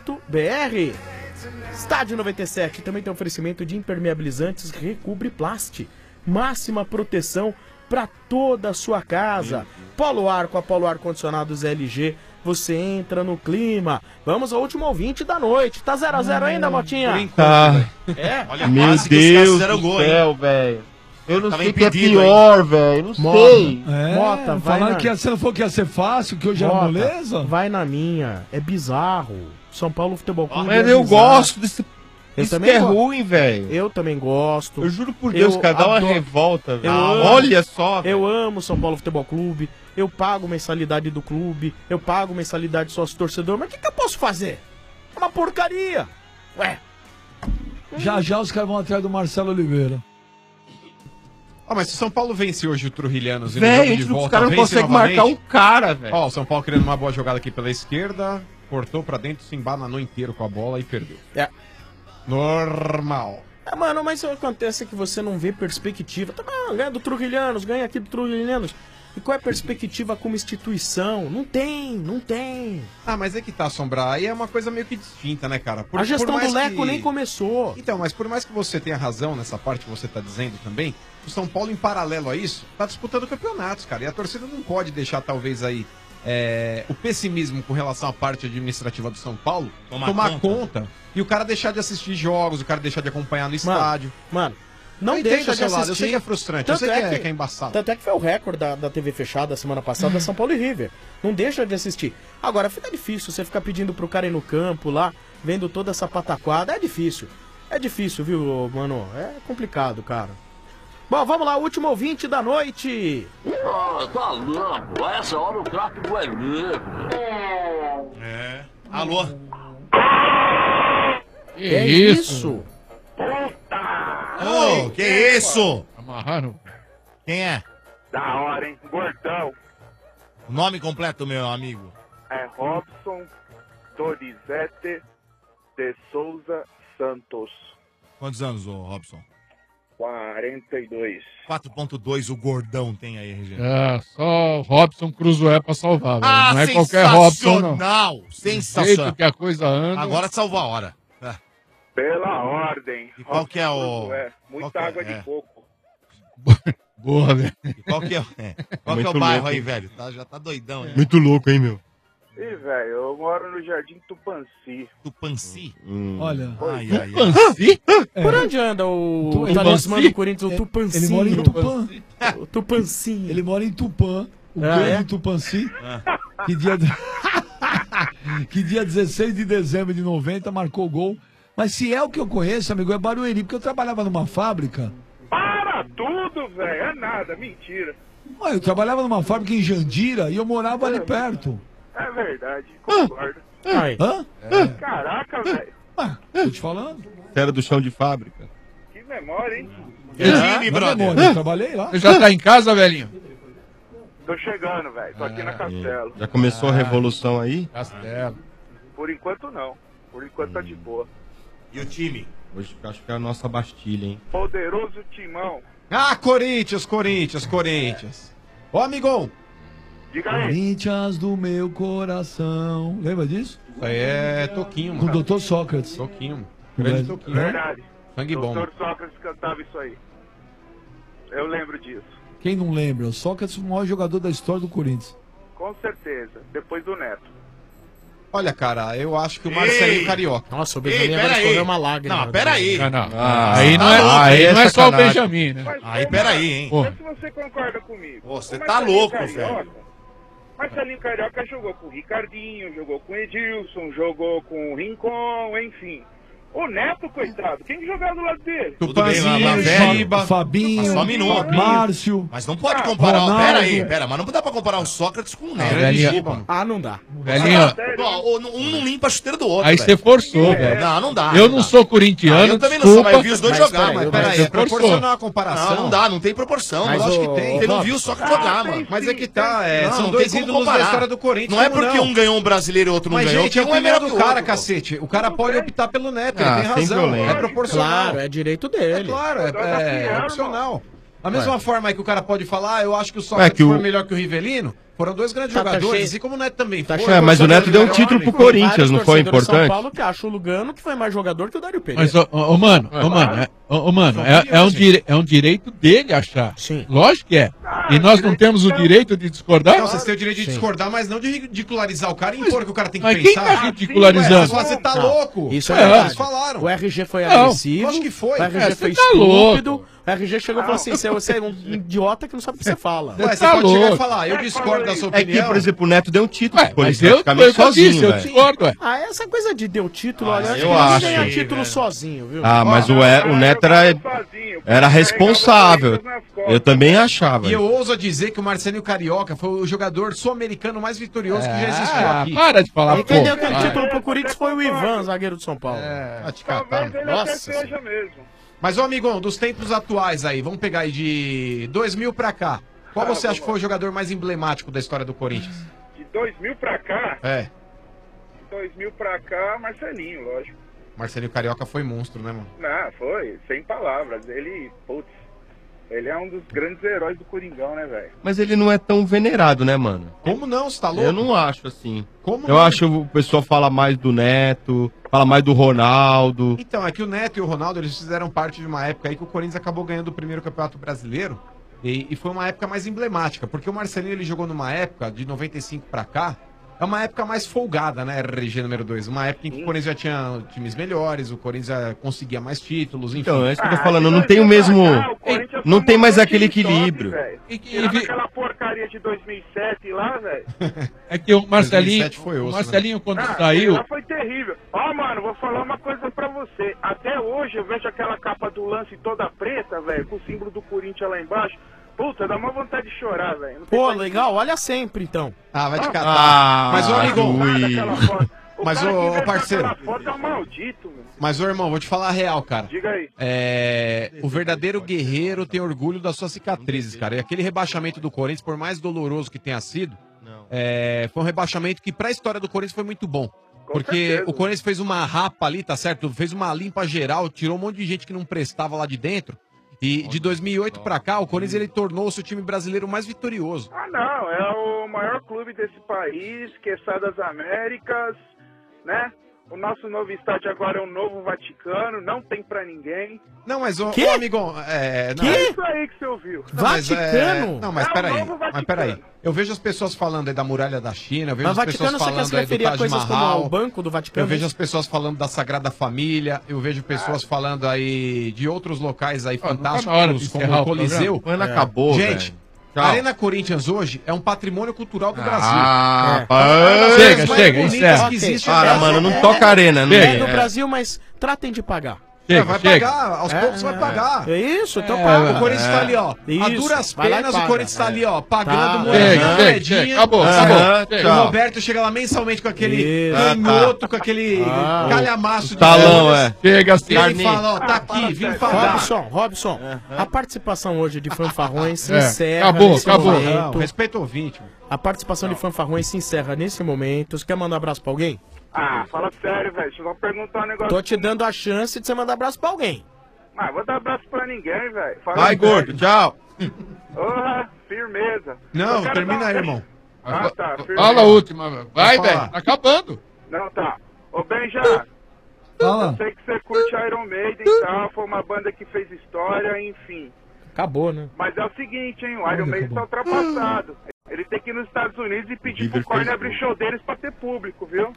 Estádio 97 também tem oferecimento de impermeabilizantes Recobre Plast. Máxima proteção para toda a sua casa. Polo Ar com a Polo Ar Condicionados LG, você entra no clima. Vamos ao último ouvinte da noite. Tá 0x0 ainda, Motinha? Tá. É? Olha, meu Deus do céu, velho. Eu não sei o que é pior, velho. Não sei. Mota, vai falando na... que você não falou que ia ser fácil, que hoje é Mota, moleza? vai na minha. É bizarro. São Paulo Futebol Clube. Mas é eu bizarro. gosto desse... Isso que é gosto. ruim, velho. Eu também gosto. Eu juro por Deus, cara, dá uma revolta, velho. Olha só. Eu amo São Paulo Futebol Clube. Eu pago mensalidade do clube. Eu pago mensalidade sócio torcedor. Mas o que eu posso fazer? É uma porcaria. Ué. Já os caras vão atrás do Marcelo Oliveira. Mas se o São Paulo vence hoje o Trujillianos e no Véi, jogo de os volta, caras não vence conseguem novamente. marcar um cara, velho. Ó, o São Paulo querendo uma boa jogada aqui pela esquerda, cortou pra dentro, se embananou inteiro com a bola e perdeu. É. Normal. Mano, mas o que acontece é que você não vê perspectiva. Tá, ganha do Trujillianos, ganha aqui do Trujillianos. E qual é a perspectiva como instituição? Não tem. Mas é que tá, Sombra, aí é uma coisa meio que distinta, né, cara? A gestão mais do Leco que... nem começou. Então, mas por mais que você tenha razão nessa parte que você tá dizendo também, o São Paulo, em paralelo a isso, tá disputando campeonatos, cara. E a torcida não pode deixar, talvez, aí, o pessimismo com relação à parte administrativa do São Paulo tomar conta e o cara deixar de assistir jogos, o cara deixar de acompanhar no estádio. Mano, não eu deixa de seu lado, assistir. eu sei que é frustrante, eu sei que é embaçado. Tanto é que foi o recorde da TV fechada semana passada, São Paulo e River. Não deixa de assistir. Agora, fica difícil você ficar pedindo pro cara ir no campo lá, vendo toda essa pataquada. É difícil. É difícil, viu, mano? É complicado, cara. Bom, vamos lá, último ouvinte da noite. Tá louco. A essa hora o craque do negro. Alô? É isso? Ô, que isso? Amarraram. Quem é? Da hora, hein? Gordão. O nome completo, meu amigo. É Robson Donizete de Souza Santos. Quantos anos, ô Robson? 42. 4.2 o gordão tem aí, RG. É, só o Robson Cruzoé pra salvar, velho. Ah, Não é qualquer Robson, não. sensacional! Do Sensacional. jeito que a coisa anda. Agora salvou a hora. É. Pela ordem. E qual que é o... Muita qual que é? água de coco. Boa, velho. E qual que é, qual que é o Muito bairro louco, aí, hein? velho? Já tá doidão, hein? Muito louco, hein, meu? Ih, velho, eu moro no Jardim Tupanci. Tupanci? Olha. Ai, ai, ai. Tupanci? Por onde anda o talismã do Corinthians, o Tupanci? Ele mora em Tupã. O Tupanci. Ele mora em Tupã. O grande Tupanci. Que dia... que dia 16 de dezembro de 90 marcou gol. Mas se é o que eu conheço, amigo, é Barueri. Porque eu trabalhava numa fábrica. Para tudo, velho. É nada, mentira. Ué, eu trabalhava numa fábrica em Jandira e eu morava ali perto. É verdade, concordo. Hã? Caraca, velho. Tô te falando. Você era do chão de fábrica. Que memória, hein? Eu trabalhei lá. Você já tá em casa, velhinho? Tô chegando, velho. Tô aqui na Castelo. Já começou a revolução aí? Castelo. Por enquanto, não. Por enquanto tá de boa. E o time? Hoje acho que é a nossa Bastilha, hein? Poderoso Timão. Ah, Corinthians. Ô, amigão. Diga aí. Corinthians do meu coração. Lembra disso? Isso aí é Toquinho, Com mano. o Dr. Sócrates. Toquinho. Grande Toquinho. Verdade. Sangue bom. Doutor Sócrates cantava isso aí. Eu lembro disso. Quem não lembra? O Sócrates, o maior jogador da história do Corinthians. Com certeza. Depois do Neto. Olha, cara, eu acho que o Marcelinho Carioca. Nossa, o Benjamin agora escorreu uma lágrima. Não, peraí. Não. Aí não é só o Benjamin, né? Aí, peraí, hein? Mas se você concorda comigo. Você o tá Marcelinho louco, Carioca- velho. Marcelinho Carioca jogou com o Ricardinho, jogou com o Edilson, jogou com o Rincon, enfim. O Neto, coitado, quem que jogava do lado dele? Tudo bem, lá, velho. Giba, Fabinho, Só um minuto. Márcio. Mas não pode comparar. Ronaldo. Pera, mas não dá pra comparar o Sócrates com o Neto. velhinho. Ah, não dá. Velhinho, Um não limpa a chuteira do outro. aí velho. você forçou, velho. Não, não dá. Eu não não dá. sou corintiano, Eu também não sou, desculpa. mas eu vi os dois jogar. Mas Mas peraí, você é proporcional a não, comparação. não dá, não tem proporção. Mas Lógico o- que tem. Você não viu o Sócrates jogar, mano. Mas é que tá, Não, são não dois tem como ídolos da comparar. história do Corinthians. Não é como porque um ganhou um brasileiro e outro não Mas, ganhou, gente, que é um o é melhor do que o cara, outro. cacete. O cara pode optar pelo Neto, ele Ah, tem sem razão. violência. É proporcional. Claro, é direito dele. Claro, é opcional. Da mesma forma aí que o cara pode falar, eu acho que o É Sócrates que o- foi melhor que o Rivelino, foram dois grandes Tá jogadores, cheio. assim como o Neto também Tá foi. cheio. Mas o Neto deu um título pro Corinthians, não foi Vários torcedores de São importante? Paulo que acha o Lugano que foi mais jogador que o Dário Pereira. Mas, mano, é um direito dele achar. Sim. Lógico que é. E nós não temos o direito de discordar? Não, vocês têm o direito de discordar, mas não de ridicularizar o cara e impor que o cara tem que Mas quem pensar. tá ridicularizando? Você tá Não, louco. Isso é Eles verdade. falaram. O RG foi Não, agressivo. lógico que foi. O RG Você foi tá estúpido. louco. O RG chegou e falou assim: você é um idiota que não sabe o que você fala. Ué, você tá pode chegar e louco. falar, eu discordo da sua É opinião. que, por exemplo, o Neto deu um título pro Mas Corinthians, eu praticamente sozinho, disse, eu velho. discordo, ué. Ah, essa coisa de deu título, olha, eu acho acho. que ele ganha Sim, título sozinho, viu? Ah, mas o Neto era responsável. Eu também achava. E eu ouso dizer que o Marcelinho Carioca foi o jogador sul-americano mais vitorioso que já existiu aqui. Para de falar, E pô. quem deu aquele título pro Corinthians foi o Ivan, zagueiro de São Paulo. É, Talvez ele até Nossa seja mesmo. Mas, ô amigão, dos tempos atuais aí, vamos pegar aí de 2000 pra cá. Qual você acha que foi o jogador mais emblemático da história do Corinthians? De 2000 pra cá, É, de 2000 pra cá, Marcelinho, lógico. Marcelinho Carioca foi monstro, né, mano? Não, foi, sem palavras. Ele, putz, ele é um dos grandes heróis do Coringão, né, velho? Mas ele não é tão venerado, né, mano? Como não? Você tá louco? Eu não acho assim. Como Eu não? acho que o pessoal fala mais do Neto, fala mais do Ronaldo. Então, é que o Neto e o Ronaldo, eles fizeram parte de uma época aí que o Corinthians acabou ganhando o primeiro campeonato brasileiro. E foi uma época mais emblemática, porque o Marcelinho ele jogou numa época, de 95 pra cá, é uma época mais folgada, né, RG número 2. Uma época em que o Corinthians já tinha times melhores, o Corinthians já conseguia mais títulos, enfim. Então, é isso que eu tô falando, não tem o mesmo. Não tem mais aquele equilíbrio. Tirando aquela porcaria de 2007 lá, velho. É que o Marcelinho, 2007 foi osso, o Marcelinho quando Ah, saiu... lá foi terrível. Ó, mano, vou falar uma coisa pra você. Até hoje eu vejo aquela capa do lance toda preta, velho, com o símbolo do Corinthians lá embaixo. Puta, dá uma vontade de chorar, velho. Não tem Pô, mais- legal, olha sempre então. Ah, vai te catar. Ah, Mas, ô, amigão, Rui. Aquela foto. O Mas, cara que ô, inventou parceiro. aquela foto é um maldito, meu. Mas, ô irmão, vou te falar a real, cara. Diga aí. O verdadeiro guerreiro tem orgulho das suas cicatrizes, cara. E aquele rebaixamento do Corinthians, por mais doloroso que tenha sido, foi um rebaixamento que pra história do Corinthians foi muito bom. Porque certeza. o Corinthians fez uma rapa ali, tá certo? Fez uma limpa geral, tirou um monte de gente que não prestava lá de dentro. E de 2008 pra cá, o Corinthians ele tornou-se o time brasileiro mais vitorioso. Ah, não, é o maior clube desse país, quiçá das Américas, né? O nosso novo estádio agora é o Novo Vaticano, não tem pra ninguém. Não, mas o Quê? amigão, não. É isso aí que você ouviu. Não, mas, não, mas É o peraí. Novo Mas Vaticano. peraí. Eu vejo as pessoas falando aí da muralha da China, eu vejo Mas as Vaticano pessoas você quer falando se aí do referir a Taj coisas como Mahal. o Banco do Vaticano? Eu vejo as pessoas falando da Sagrada Família, eu vejo pessoas falando aí de outros locais aí tá na hora de fantásticos, como encerrar o o Coliseu. programa. O ano acabou, Gente, velho. Tchau. a Arena Corinthians hoje é um patrimônio cultural do Brasil. Chega. Para, mano, não toca arena, né? É do Brasil, mas tratem de pagar. Vai pagar, aos poucos vai pagar. É isso, então paga. O Corinthians tá ali, ó. A Isso, duras vai lá e penas, paga. o Corinthians tá ali, ó, pagando Chega, moedinha. acabou. O Roberto chega lá mensalmente com aquele canhoto, com aquele calhamaço de Talão, dólares. Chega assim. Ele fala, ó, tá aqui, vim pagar. Robson, a participação hoje de Fanfarrões se É, encerra acabou, nesse acabou. momento. Não, respeita o ouvinte. A participação de Fanfarrões se encerra nesse momento. Você quer mandar um abraço pra alguém? Ah, fala sério, velho. Deixa eu só perguntar um negócio. Tô te dando a chance de você mandar abraço pra alguém. Ah, vou dar abraço pra ninguém, velho. Fala Vai, sério. gordo, tchau. Porra, firmeza. Não, Eu quero termina dar- aí, irmão. Ah, tá, firmeza. Fala a última, velho. Vai, Vai falar. velho. Tá acabando. Não, tá. Ô, Benja, Fala. eu sei que você curte Iron Maiden e tal, foi uma banda que fez história, enfim. Acabou, né? Mas é o seguinte, hein, o Iron Maiden tá ultrapassado. Ele tem que ir nos Estados Unidos e pedir pro Korn abrir show deles pra ter público, viu?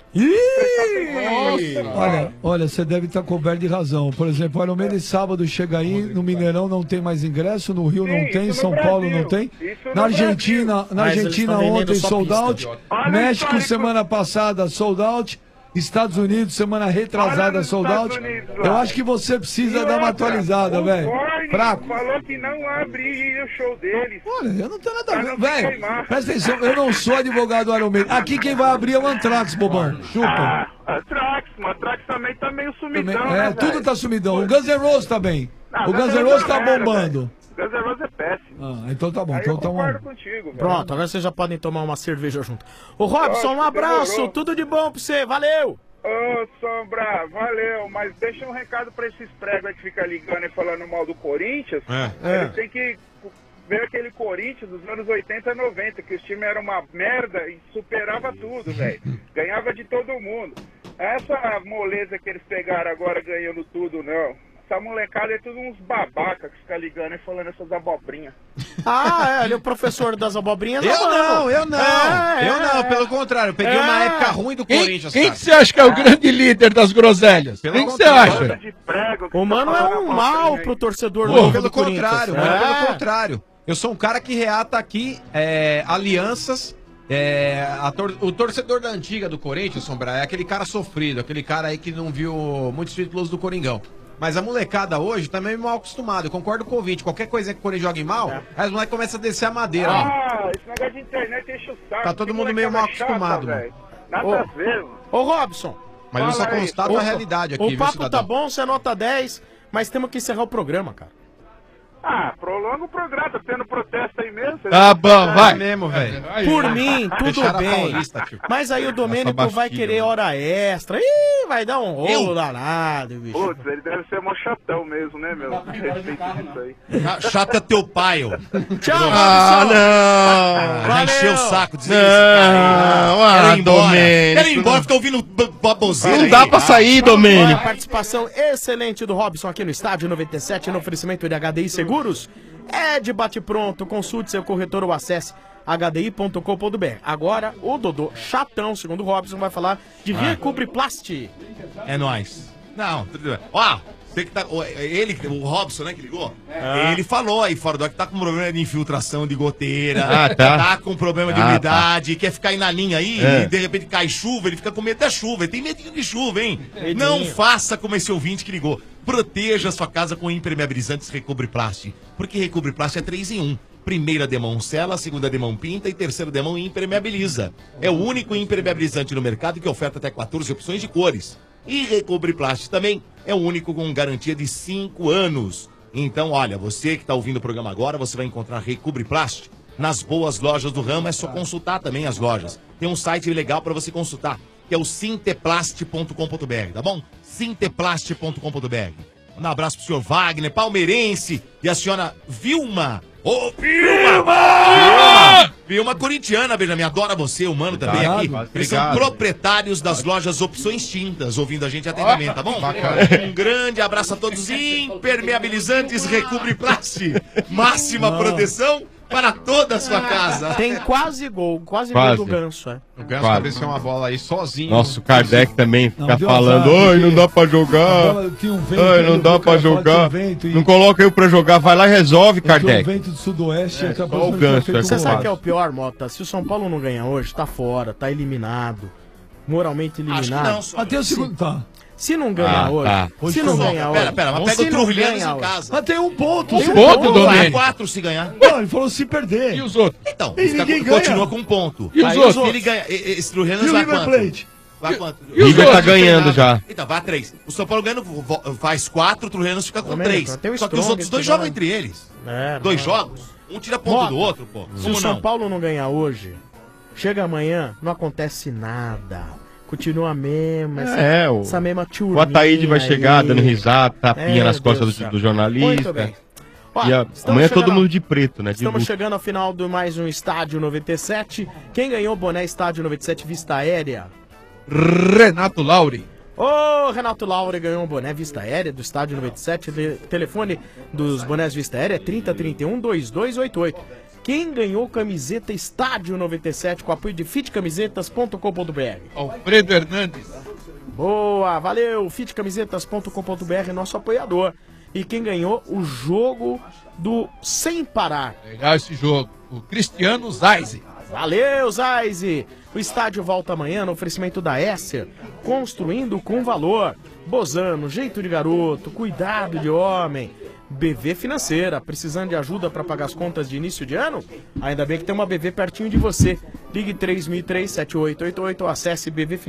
Olha, você deve estar coberto de razão. Por exemplo, o Iron Maiden sábado chega aí, no Mineirão não tem mais ingresso, no Rio não tem, São Paulo não tem. Na Argentina, Mas eles Argentina estão vendendo ontem só sold pista. out. Olha México o histórico. semana passada sold out. Estados Unidos semana retrasada Olha sold nos out. Estados Unidos lá. Eu acho que você precisa E dar uma outra, atualizada, o velho. Korn Fraco. falou que não abriria o show deles. Olha, eu não tenho nada a Pra ver. não se Velho, queimar. presta atenção, eu não sou advogado do Iron Maiden. Aqui quem vai abrir é o Anthrax, bobão. Chupa. A Trax também tá meio sumidão, né, É, tudo velho? tá sumidão. O Guns N' Roses tá bem. Ah, O Guns N' Roses tá merda, bombando. Guns N' Roses é péssimo. Ah, então tá bom. Aí Então eu tá concordo bom. contigo, velho. Pronto, agora vocês já podem tomar uma cerveja junto. Ô, Robson, um abraço, demorou. tudo de bom pra você, valeu! Ô, Sombra, valeu, mas deixa um recado pra esses pregos aí que fica ligando e falando mal do Corinthians. Eles têm que ver aquele Corinthians dos anos 80 e 90, que os times eram uma merda e superava tudo, velho. Ganhava de todo mundo. Essa moleza que eles pegaram agora ganhando tudo, não. Essa molecada é tudo uns babaca que fica ligando e falando essas abobrinhas. Ah, é, ele é o professor das abobrinhas. Eu não, É, pelo contrário, eu peguei uma época ruim do Corinthians, Quem cara. que você acha que é o grande líder das groselhas? Pelo Quem que você contrário. acha? O mano é um mal pro torcedor Pô, novo pelo do Corinthians. contrário, É. pelo contrário. Eu sou um cara que reata aqui alianças. O torcedor da antiga do Corinthians, Sombra, é aquele cara sofrido, aquele cara aí que não viu muitos títulos do Coringão. Mas a molecada hoje tá meio mal acostumada. Eu concordo com o ouvinte. Qualquer coisa que o Corinthians jogue mal, aí os moleques começam a descer a madeira. ó. Esse negócio de internet enche o saco. Tá todo Que mundo meio molecada mal chata, acostumado, velho. mano. Nada a ver, mano. Ô, Robson. Mas eu só Fala aí. constato a realidade aqui, O viu, papo cidadão? tá bom, você é nota 10, mas temos que encerrar o programa, cara. Ah, prolonga o programa, tá tendo protesto aí mesmo. Tá bom, vai. mesmo, velho. Por mim, tudo Deixaram a bem. Paulista, tio. Mas aí o Domênico Nossa, vai bastilha, querer mano. hora extra. Ih, vai dar um rolo danado, bicho. Putz, ele deve ser mó chatão mesmo, né, meu? Respeito isso aí. Chato é teu pai, ó. Tchau, Ah, Robson. não. Já encheu o saco, desliga esse cara Não, aí. Quero ir embora. Domênico. Quero ir embora, fica ouvindo baboseira Não aí. dá pra sair, Olha a Domênico. participação excelente do Robson aqui no Estádio 97, no oferecimento de HDI Seguros. É de bate-pronto, consulte seu corretor ou acesse hdi.com.br. Agora, o Dodô chatão, segundo o Robson, vai falar de Recobre Plast. É nóis. Não, tudo bem. Ó, você que tá. O Robson, né, que ligou? Ele falou aí fora do ar que tá com problema de infiltração de goteira. Ah, tá. com problema de Ah, umidade, quer ficar aí na linha aí, É. e de repente cai chuva, ele fica com medo da chuva. Ele tem medinho de chuva, hein? Medinho. Não faça como esse ouvinte que ligou. Proteja a sua casa com impermeabilizantes Recobre Plast. Porque Recobre Plast é 3 em 1. Primeira demão sela, segunda demão pinta e terceira demão impermeabiliza. É o único impermeabilizante no mercado que oferta até 14 opções de cores. E Recobre Plast também é o único com garantia de 5 anos. Então, olha, você que está ouvindo o programa agora, você vai encontrar Recobre Plast nas boas lojas do ramo. É só consultar também as lojas. Tem um site legal para você consultar, que é o sinteplast.com.br, tá bom? sinteplast.com.br. Um abraço pro senhor Wagner, palmeirense, e a senhora Vilma. Ô, Vilma! Vilma corintiana, Benjamin, adora você, o Mano também aqui. Eles são proprietários das lojas Opções Tintas, ouvindo a gente atentamente, tá bom? Um grande abraço a todos. Impermeabilizantes Recobre Plast. Máxima proteção para toda a sua casa. Tem quase gol gol do Ganso, é. O Ganso cabeceou uma bola aí sozinho. Nossa, o Kardec também fica deu falando, azar, ai, não dá pra jogar. Tinha um vento, Ai, não dá pra jogar. vento e- Não coloca eu pra jogar, vai lá e resolve, Tinha um Kardec. vento do sudoeste e Só acabou o Ganso, Você sabe o que é o pior, Mota? Se o São Paulo não ganha hoje, tá fora, tá eliminado. Moralmente eliminado. Até o segundo. Tá. Se não ganhar hoje. Se não ganhar hoje. Pera, mas pega se o não Trujilhanos ganhar em hoje. casa. Mas tem um ponto. Um ponto, Domênico. 4 se ganhar. Não, ele falou se perder. E os outros? Então, E ninguém ganha. continua com um ponto. E os Aí, outros? Se ele ganha, esse Trujilhanos E o vai River quanto? Plate? Vai quanto? E o River tá ganhando já. Então, vai 3. O São Paulo ganhando faz 4, o Trujillos fica com Domênico, 3. tem o Só que os Strong outros dois que jogam vai- entre eles. É, 2 não. jogos, um tira ponto Mota, do outro, pô. Se Como o São não? Paulo não ganhar hoje, chega amanhã, não acontece nada. Continua a mesma, essa mesma O Ataíde vai chegar dando risada, tapinha nas costas Deus do céu. do jornalista. Muito bem. Ó, E estamos amanhã chegando todo ao- mundo de preto, né? De Estamos luto. chegando ao final de mais um Estádio 97. Quem ganhou o boné Estádio 97 Vista Aérea? Renato Lauri. Ô, Renato Laure ganhou um boné Vista Aérea do Estádio 97. O telefone dos bonés Vista Aérea é 3031-2288. Quem ganhou camiseta Estádio 97 com apoio de fitcamisetas.com.br? Alfredo Hernandes. Boa, valeu, fitcamisetas.com.br, nosso apoiador. E quem ganhou o jogo do Sem Parar? Legal esse jogo. O Cristiano Zaize. Valeu, Zaize! O estádio volta amanhã no oferecimento da Esser, construindo com valor. Bozano, jeito de garoto, cuidado de homem. BV Financeira, precisando de ajuda para pagar as contas de início de ano? Ainda bem que tem uma BV pertinho de você. Ligue 3003-7888 ou acesse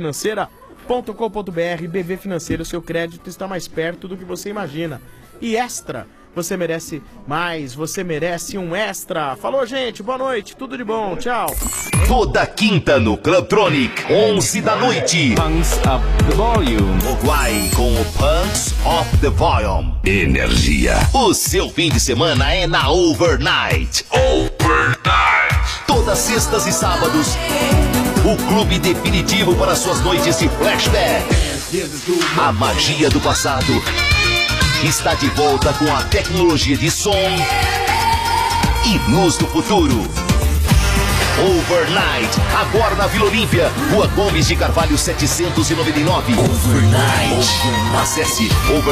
bvfinanceira.com.br. BV Financeira, o seu crédito está mais perto do que você imagina. E Extra, você merece mais, você merece um Extra. Falou, gente, boa noite, tudo de bom, tchau. Toda quinta no Clubtronic, 11 da noite. Punks Up the Volume. Uruguai com o Punks Up the Volume. Energia. O seu fim de semana é na Overnight. Overnight. Todas sextas e sábados, o clube definitivo para suas noites de flashback. A magia do passado está de volta com a tecnologia de som e luz do futuro. Overnight, agora na Vila Olímpia, Rua Gomes de Carvalho 799. Overnight. Acesse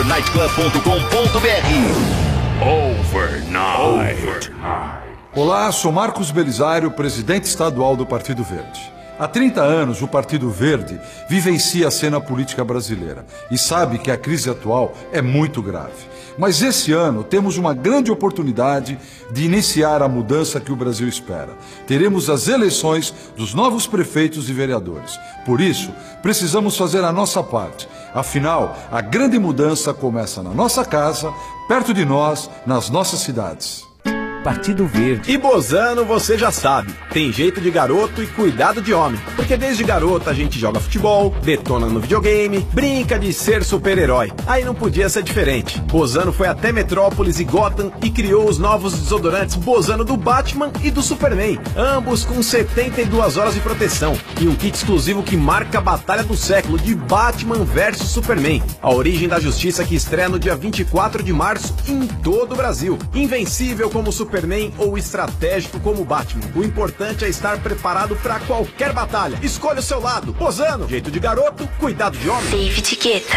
overnightclub.com.br. Overnight. Olá, sou Marcos Belisário, presidente estadual do Partido Verde. Há 30 anos, o Partido Verde vivencia a cena política brasileira e sabe que a crise atual é muito grave. Mas esse ano temos uma grande oportunidade de iniciar a mudança que o Brasil espera. Teremos as eleições dos novos prefeitos e vereadores. Por isso, precisamos fazer a nossa parte. Afinal, a grande mudança começa na nossa casa, perto de nós, nas nossas cidades. Partido Verde. E Bozano, você já sabe, tem jeito de garoto e cuidado de homem. Porque desde garoto a gente joga futebol, detona no videogame, brinca de ser super-herói. Aí não podia ser diferente. Bozano foi até Metrópolis e Gotham e criou os novos desodorantes Bozano do Batman e do Superman. Ambos com 72 horas de proteção. E um kit exclusivo que marca a batalha do século de Batman vs Superman. A origem da justiça que estreia no dia 24 de março em todo o Brasil. Invencível como Superman ou estratégico como Batman. O importante é estar preparado para qualquer batalha. Escolha o seu lado. Bozano, jeito de garoto, cuidado de homem. David Guetta.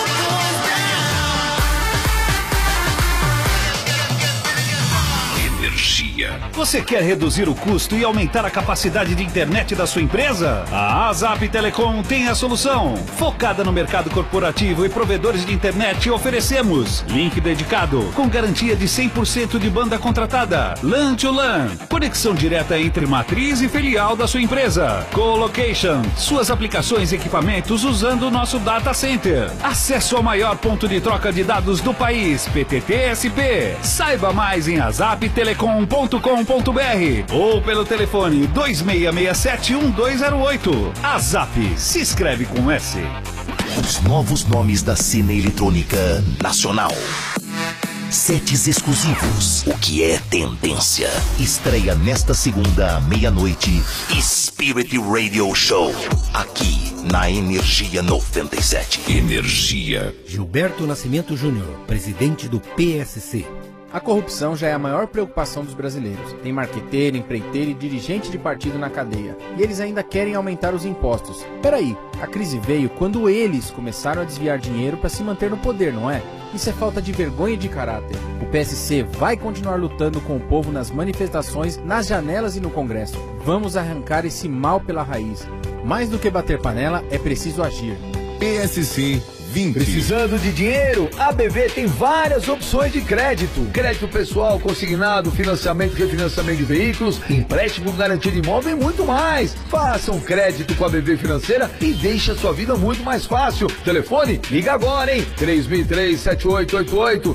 Você quer reduzir o custo e aumentar a capacidade de internet da sua empresa? A ASAP Telecom tem a solução. Focada no mercado corporativo e provedores de internet, oferecemos link dedicado, com garantia de 100% de banda contratada, LAN to LAN, conexão direta entre matriz e filial da sua empresa, colocation, suas aplicações e equipamentos usando o nosso data center, acesso ao maior ponto de troca de dados do país, PTT-SP. Saiba mais em azaptelecom.com.br ou pelo telefone 2667-1208. ASAP se escreve com S. Os novos nomes da cena eletrônica nacional. Sets exclusivos, o que é tendência. Estreia nesta segunda à meia-noite, Spirit Radio Show, aqui na Energia 97. Energia. Gilberto Nascimento Júnior, presidente do PSC. A corrupção já é a maior preocupação dos brasileiros. Tem marqueteiro, empreiteiro e dirigente de partido na cadeia. E eles ainda querem aumentar os impostos. Peraí, a crise veio quando eles começaram a desviar dinheiro para se manter no poder, não é? Isso é falta de vergonha e de caráter. O PSC vai continuar lutando com o povo nas manifestações, nas janelas e no Congresso. Vamos arrancar esse mal pela raiz. Mais do que bater panela, é preciso agir. PSC 20. Precisando de dinheiro? A BV tem várias opções de crédito. Crédito pessoal, consignado, financiamento e refinanciamento de veículos, empréstimo, garantia de imóvel e muito mais. Faça um crédito com a BV Financeira e deixe a sua vida muito mais fácil. Telefone? Liga agora, hein? 3003-7888.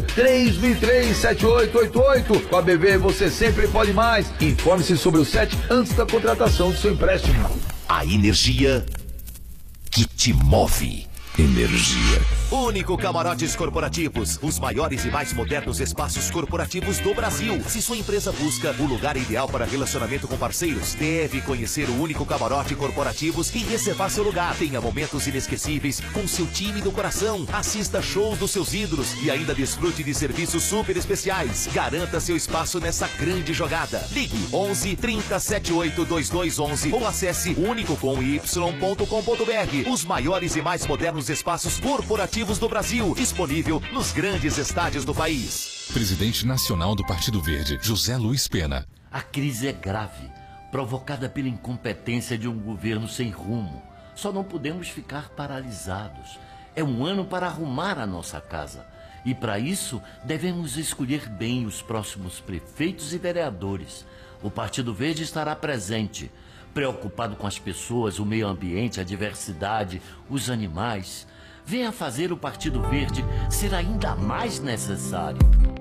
3003-7888. Com a BV você sempre pode mais. Informe-se sobre o SET antes da contratação do seu empréstimo. A energia que te move. Energia. Único Camarotes Corporativos, os maiores e mais modernos espaços corporativos do Brasil. Se sua empresa busca o lugar ideal para relacionamento com parceiros, deve conhecer o Único Camarote Corporativos e reservar seu lugar. Tenha momentos inesquecíveis com seu time do coração. Assista shows dos seus ídolos e ainda desfrute de serviços super especiais. Garanta seu espaço nessa grande jogada. Ligue 11 30 78 2211 ou acesse unicocomy.com.br. Os maiores e mais modernos espaços corporativos do Brasil, disponível nos grandes estádios do país. Presidente nacional do Partido Verde, José Luiz Pena. A crise é grave, provocada pela incompetência de um governo sem rumo. Só não podemos ficar paralisados. É um ano para arrumar a nossa casa. E para isso, devemos escolher bem os próximos prefeitos e vereadores. O Partido Verde estará presente, preocupado com as pessoas, o meio ambiente, a diversidade, os animais. Venha fazer o Partido Verde ser ainda mais necessário.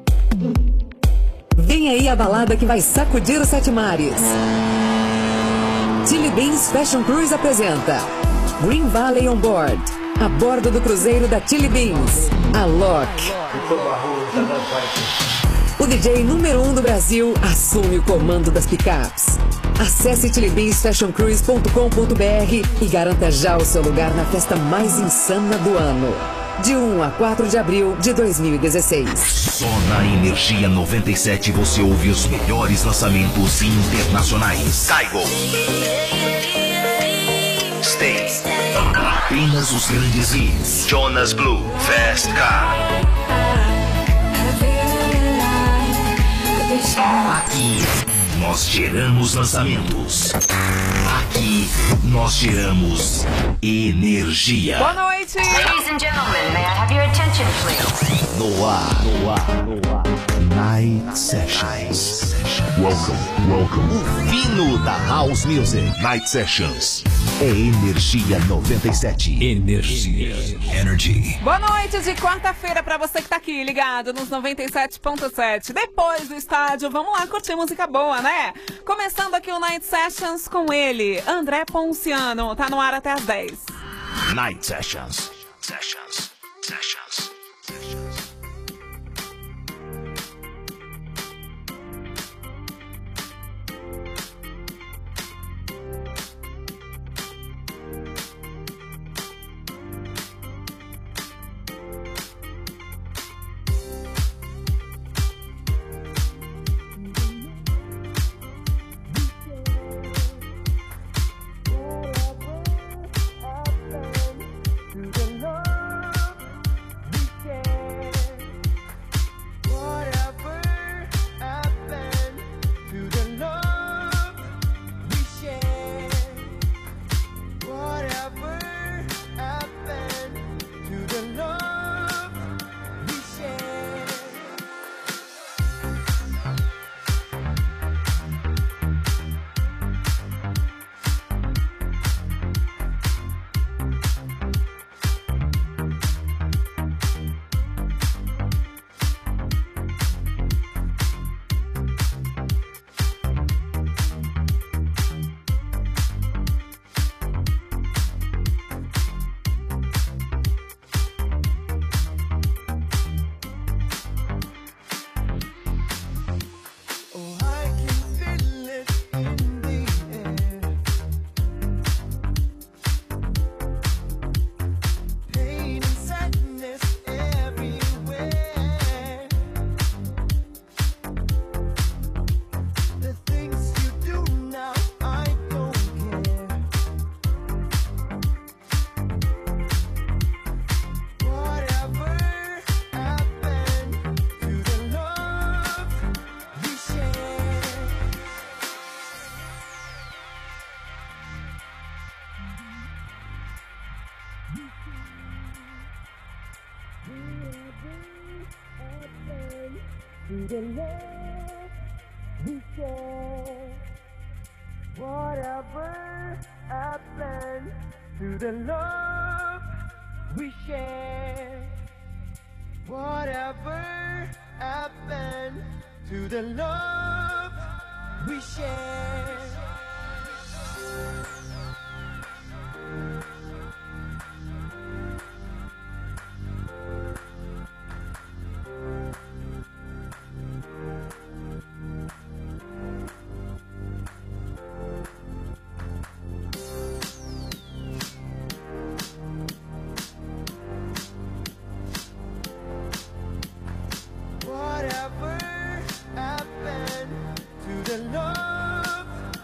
Vem aí a balada que vai sacudir os sete mares. Chili Beans Fashion Cruise apresenta Green Valley On Board. A bordo do cruzeiro da Chili Beans, a Loki. O DJ número 1 do Brasil assume o comando das picapes. Acesse chilibeansfashioncruise.com.br e garanta já o seu lugar na festa mais insana do ano. De 1 a 4 de abril de 2016. Só na Energia 97 você ouve os melhores lançamentos internacionais. Kaigo. Stay. Apenas os grandes hits. Jonas Blue. Fast Car. Aqui nós geramos lançamentos. Aqui nós geramos energia. Boa noite. Ladies and gentlemen, may I have your attention, please? No ar. Night Sessions. Welcome. O fino da House Music. Night Sessions. É Energia 97. Energy. Boa noite de quarta-feira pra você que tá aqui ligado nos 97.7. Depois do estádio, vamos lá curtir música boa, né? Começando aqui o Night Sessions com ele, André Ponciano. Tá no ar até às 10. Night Sessions. to the love we share. Whatever happened to the love we share? Whatever happened to the love we share? Whatever happened to the love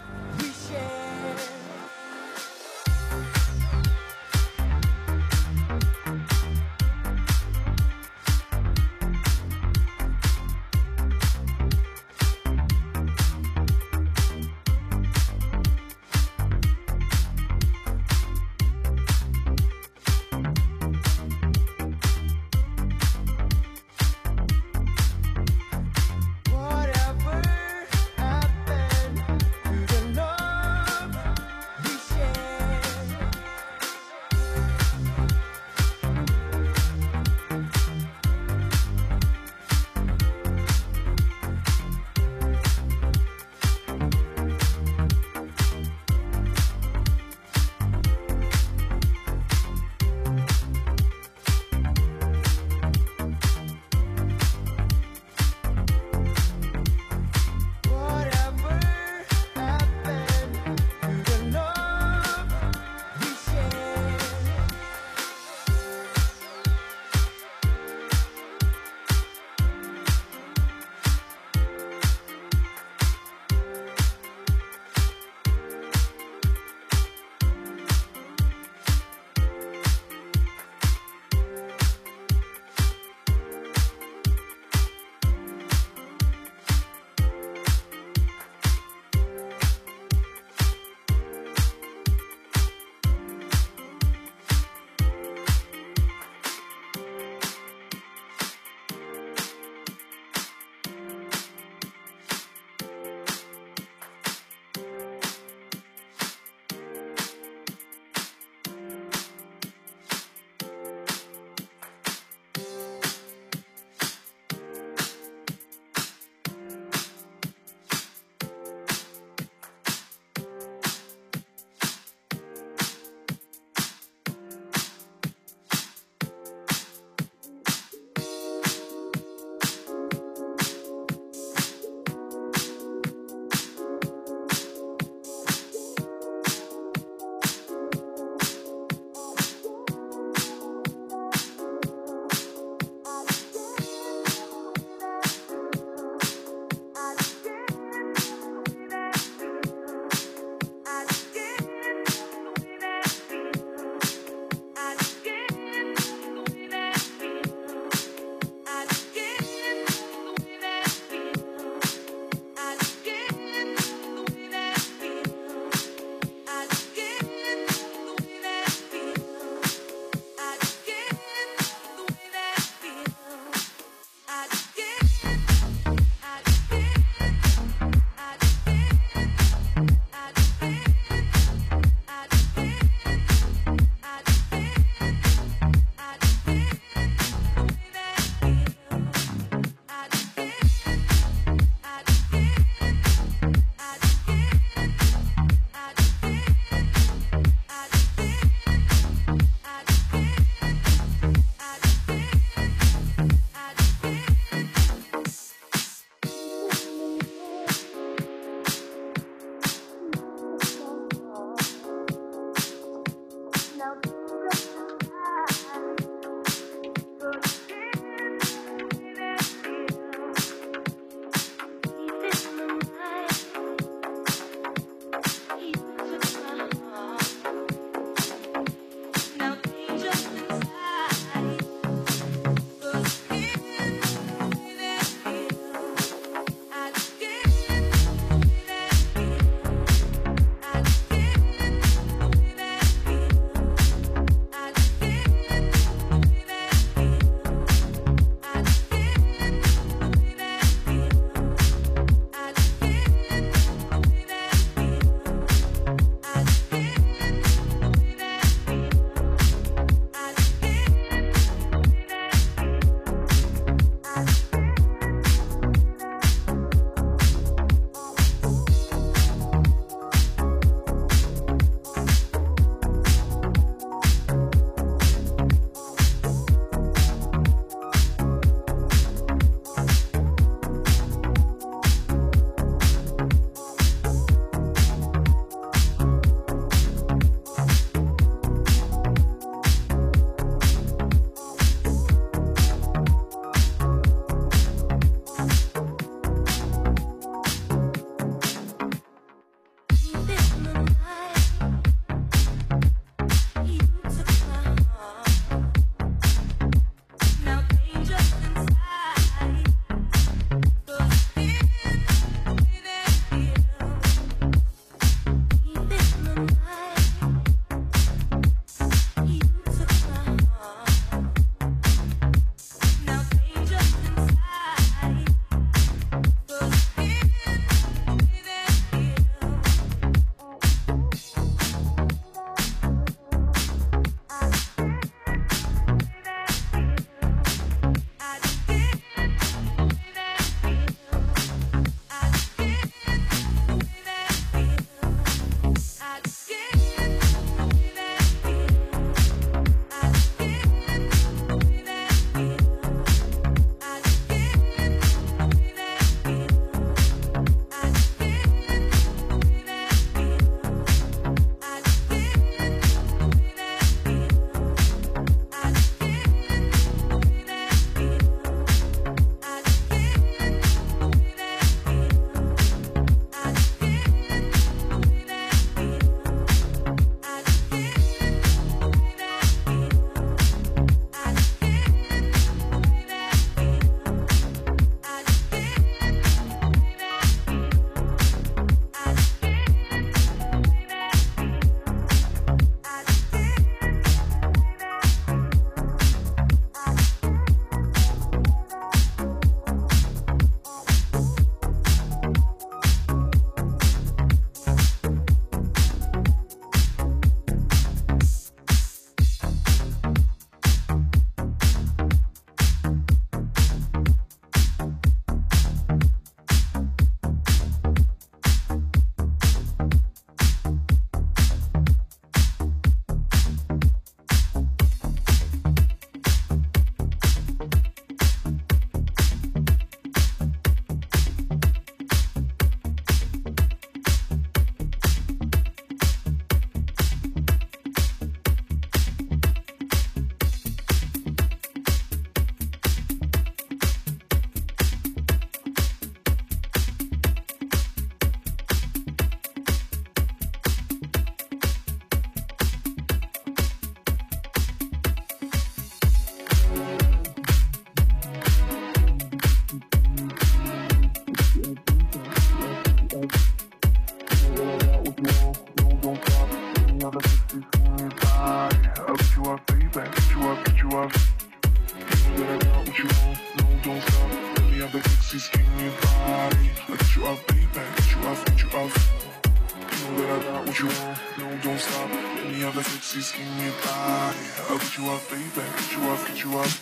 I got what you want, no, don't stop. Any other sexy skinny body, I'll get you up, baby, get you up, get you up.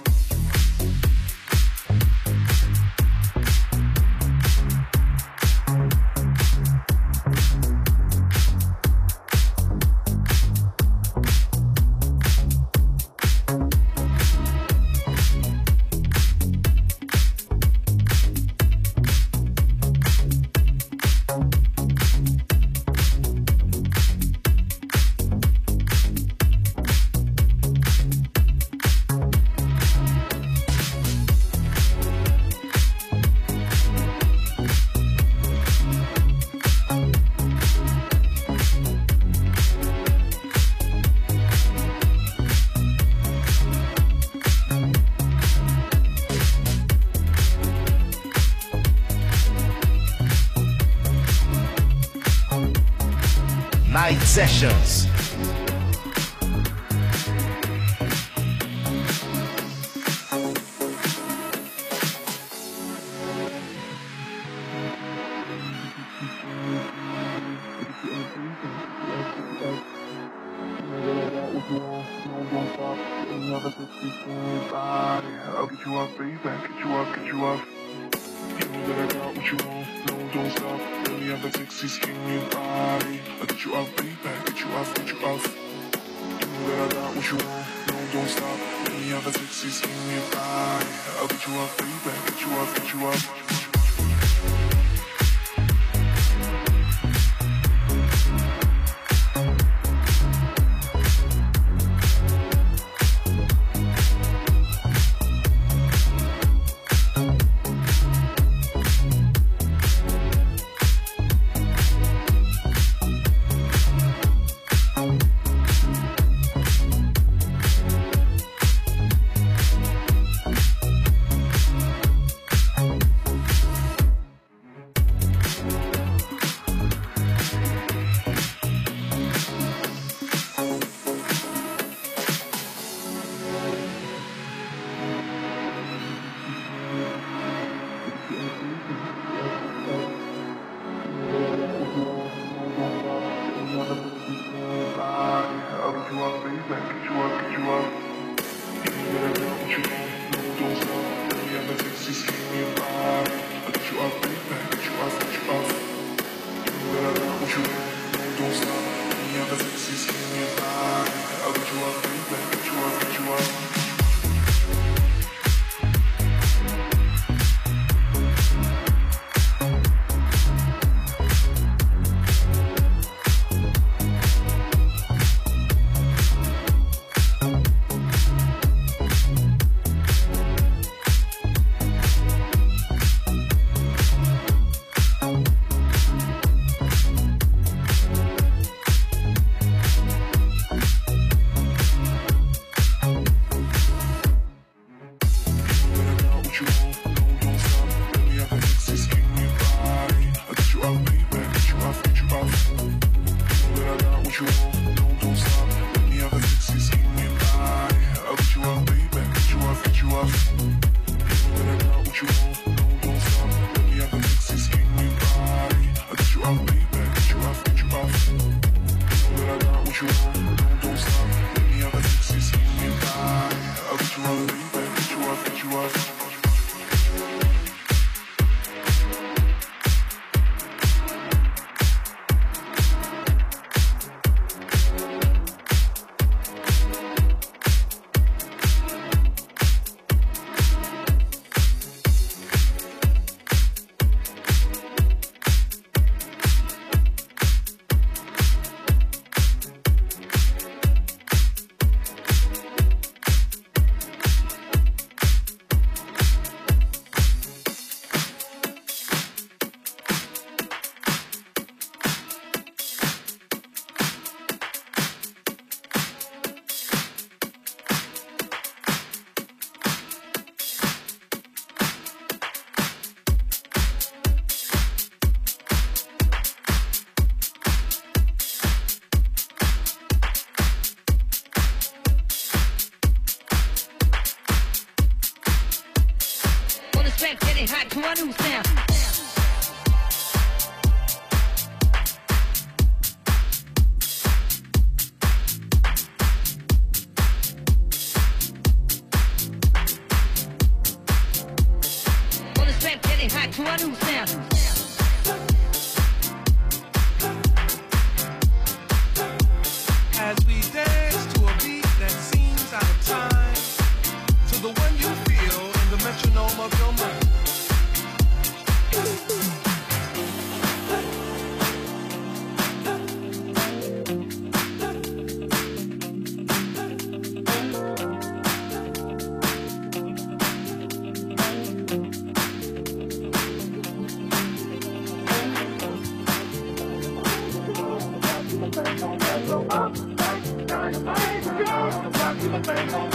Night Sessions. I'll get you up, baby, get you up, get you up. You know that I got what you want, no, don't stop. Any other sexy skinny body, I'll get you up, baby, get you up, get you up. You know that I got what you want, no, don't stop. Any other sexy skinny body, I'll get you up, baby, get you up, get you up. to a new standard. As we dance to a beat that seems out of time, to the one you feel in the metronome of your mind. Rock you the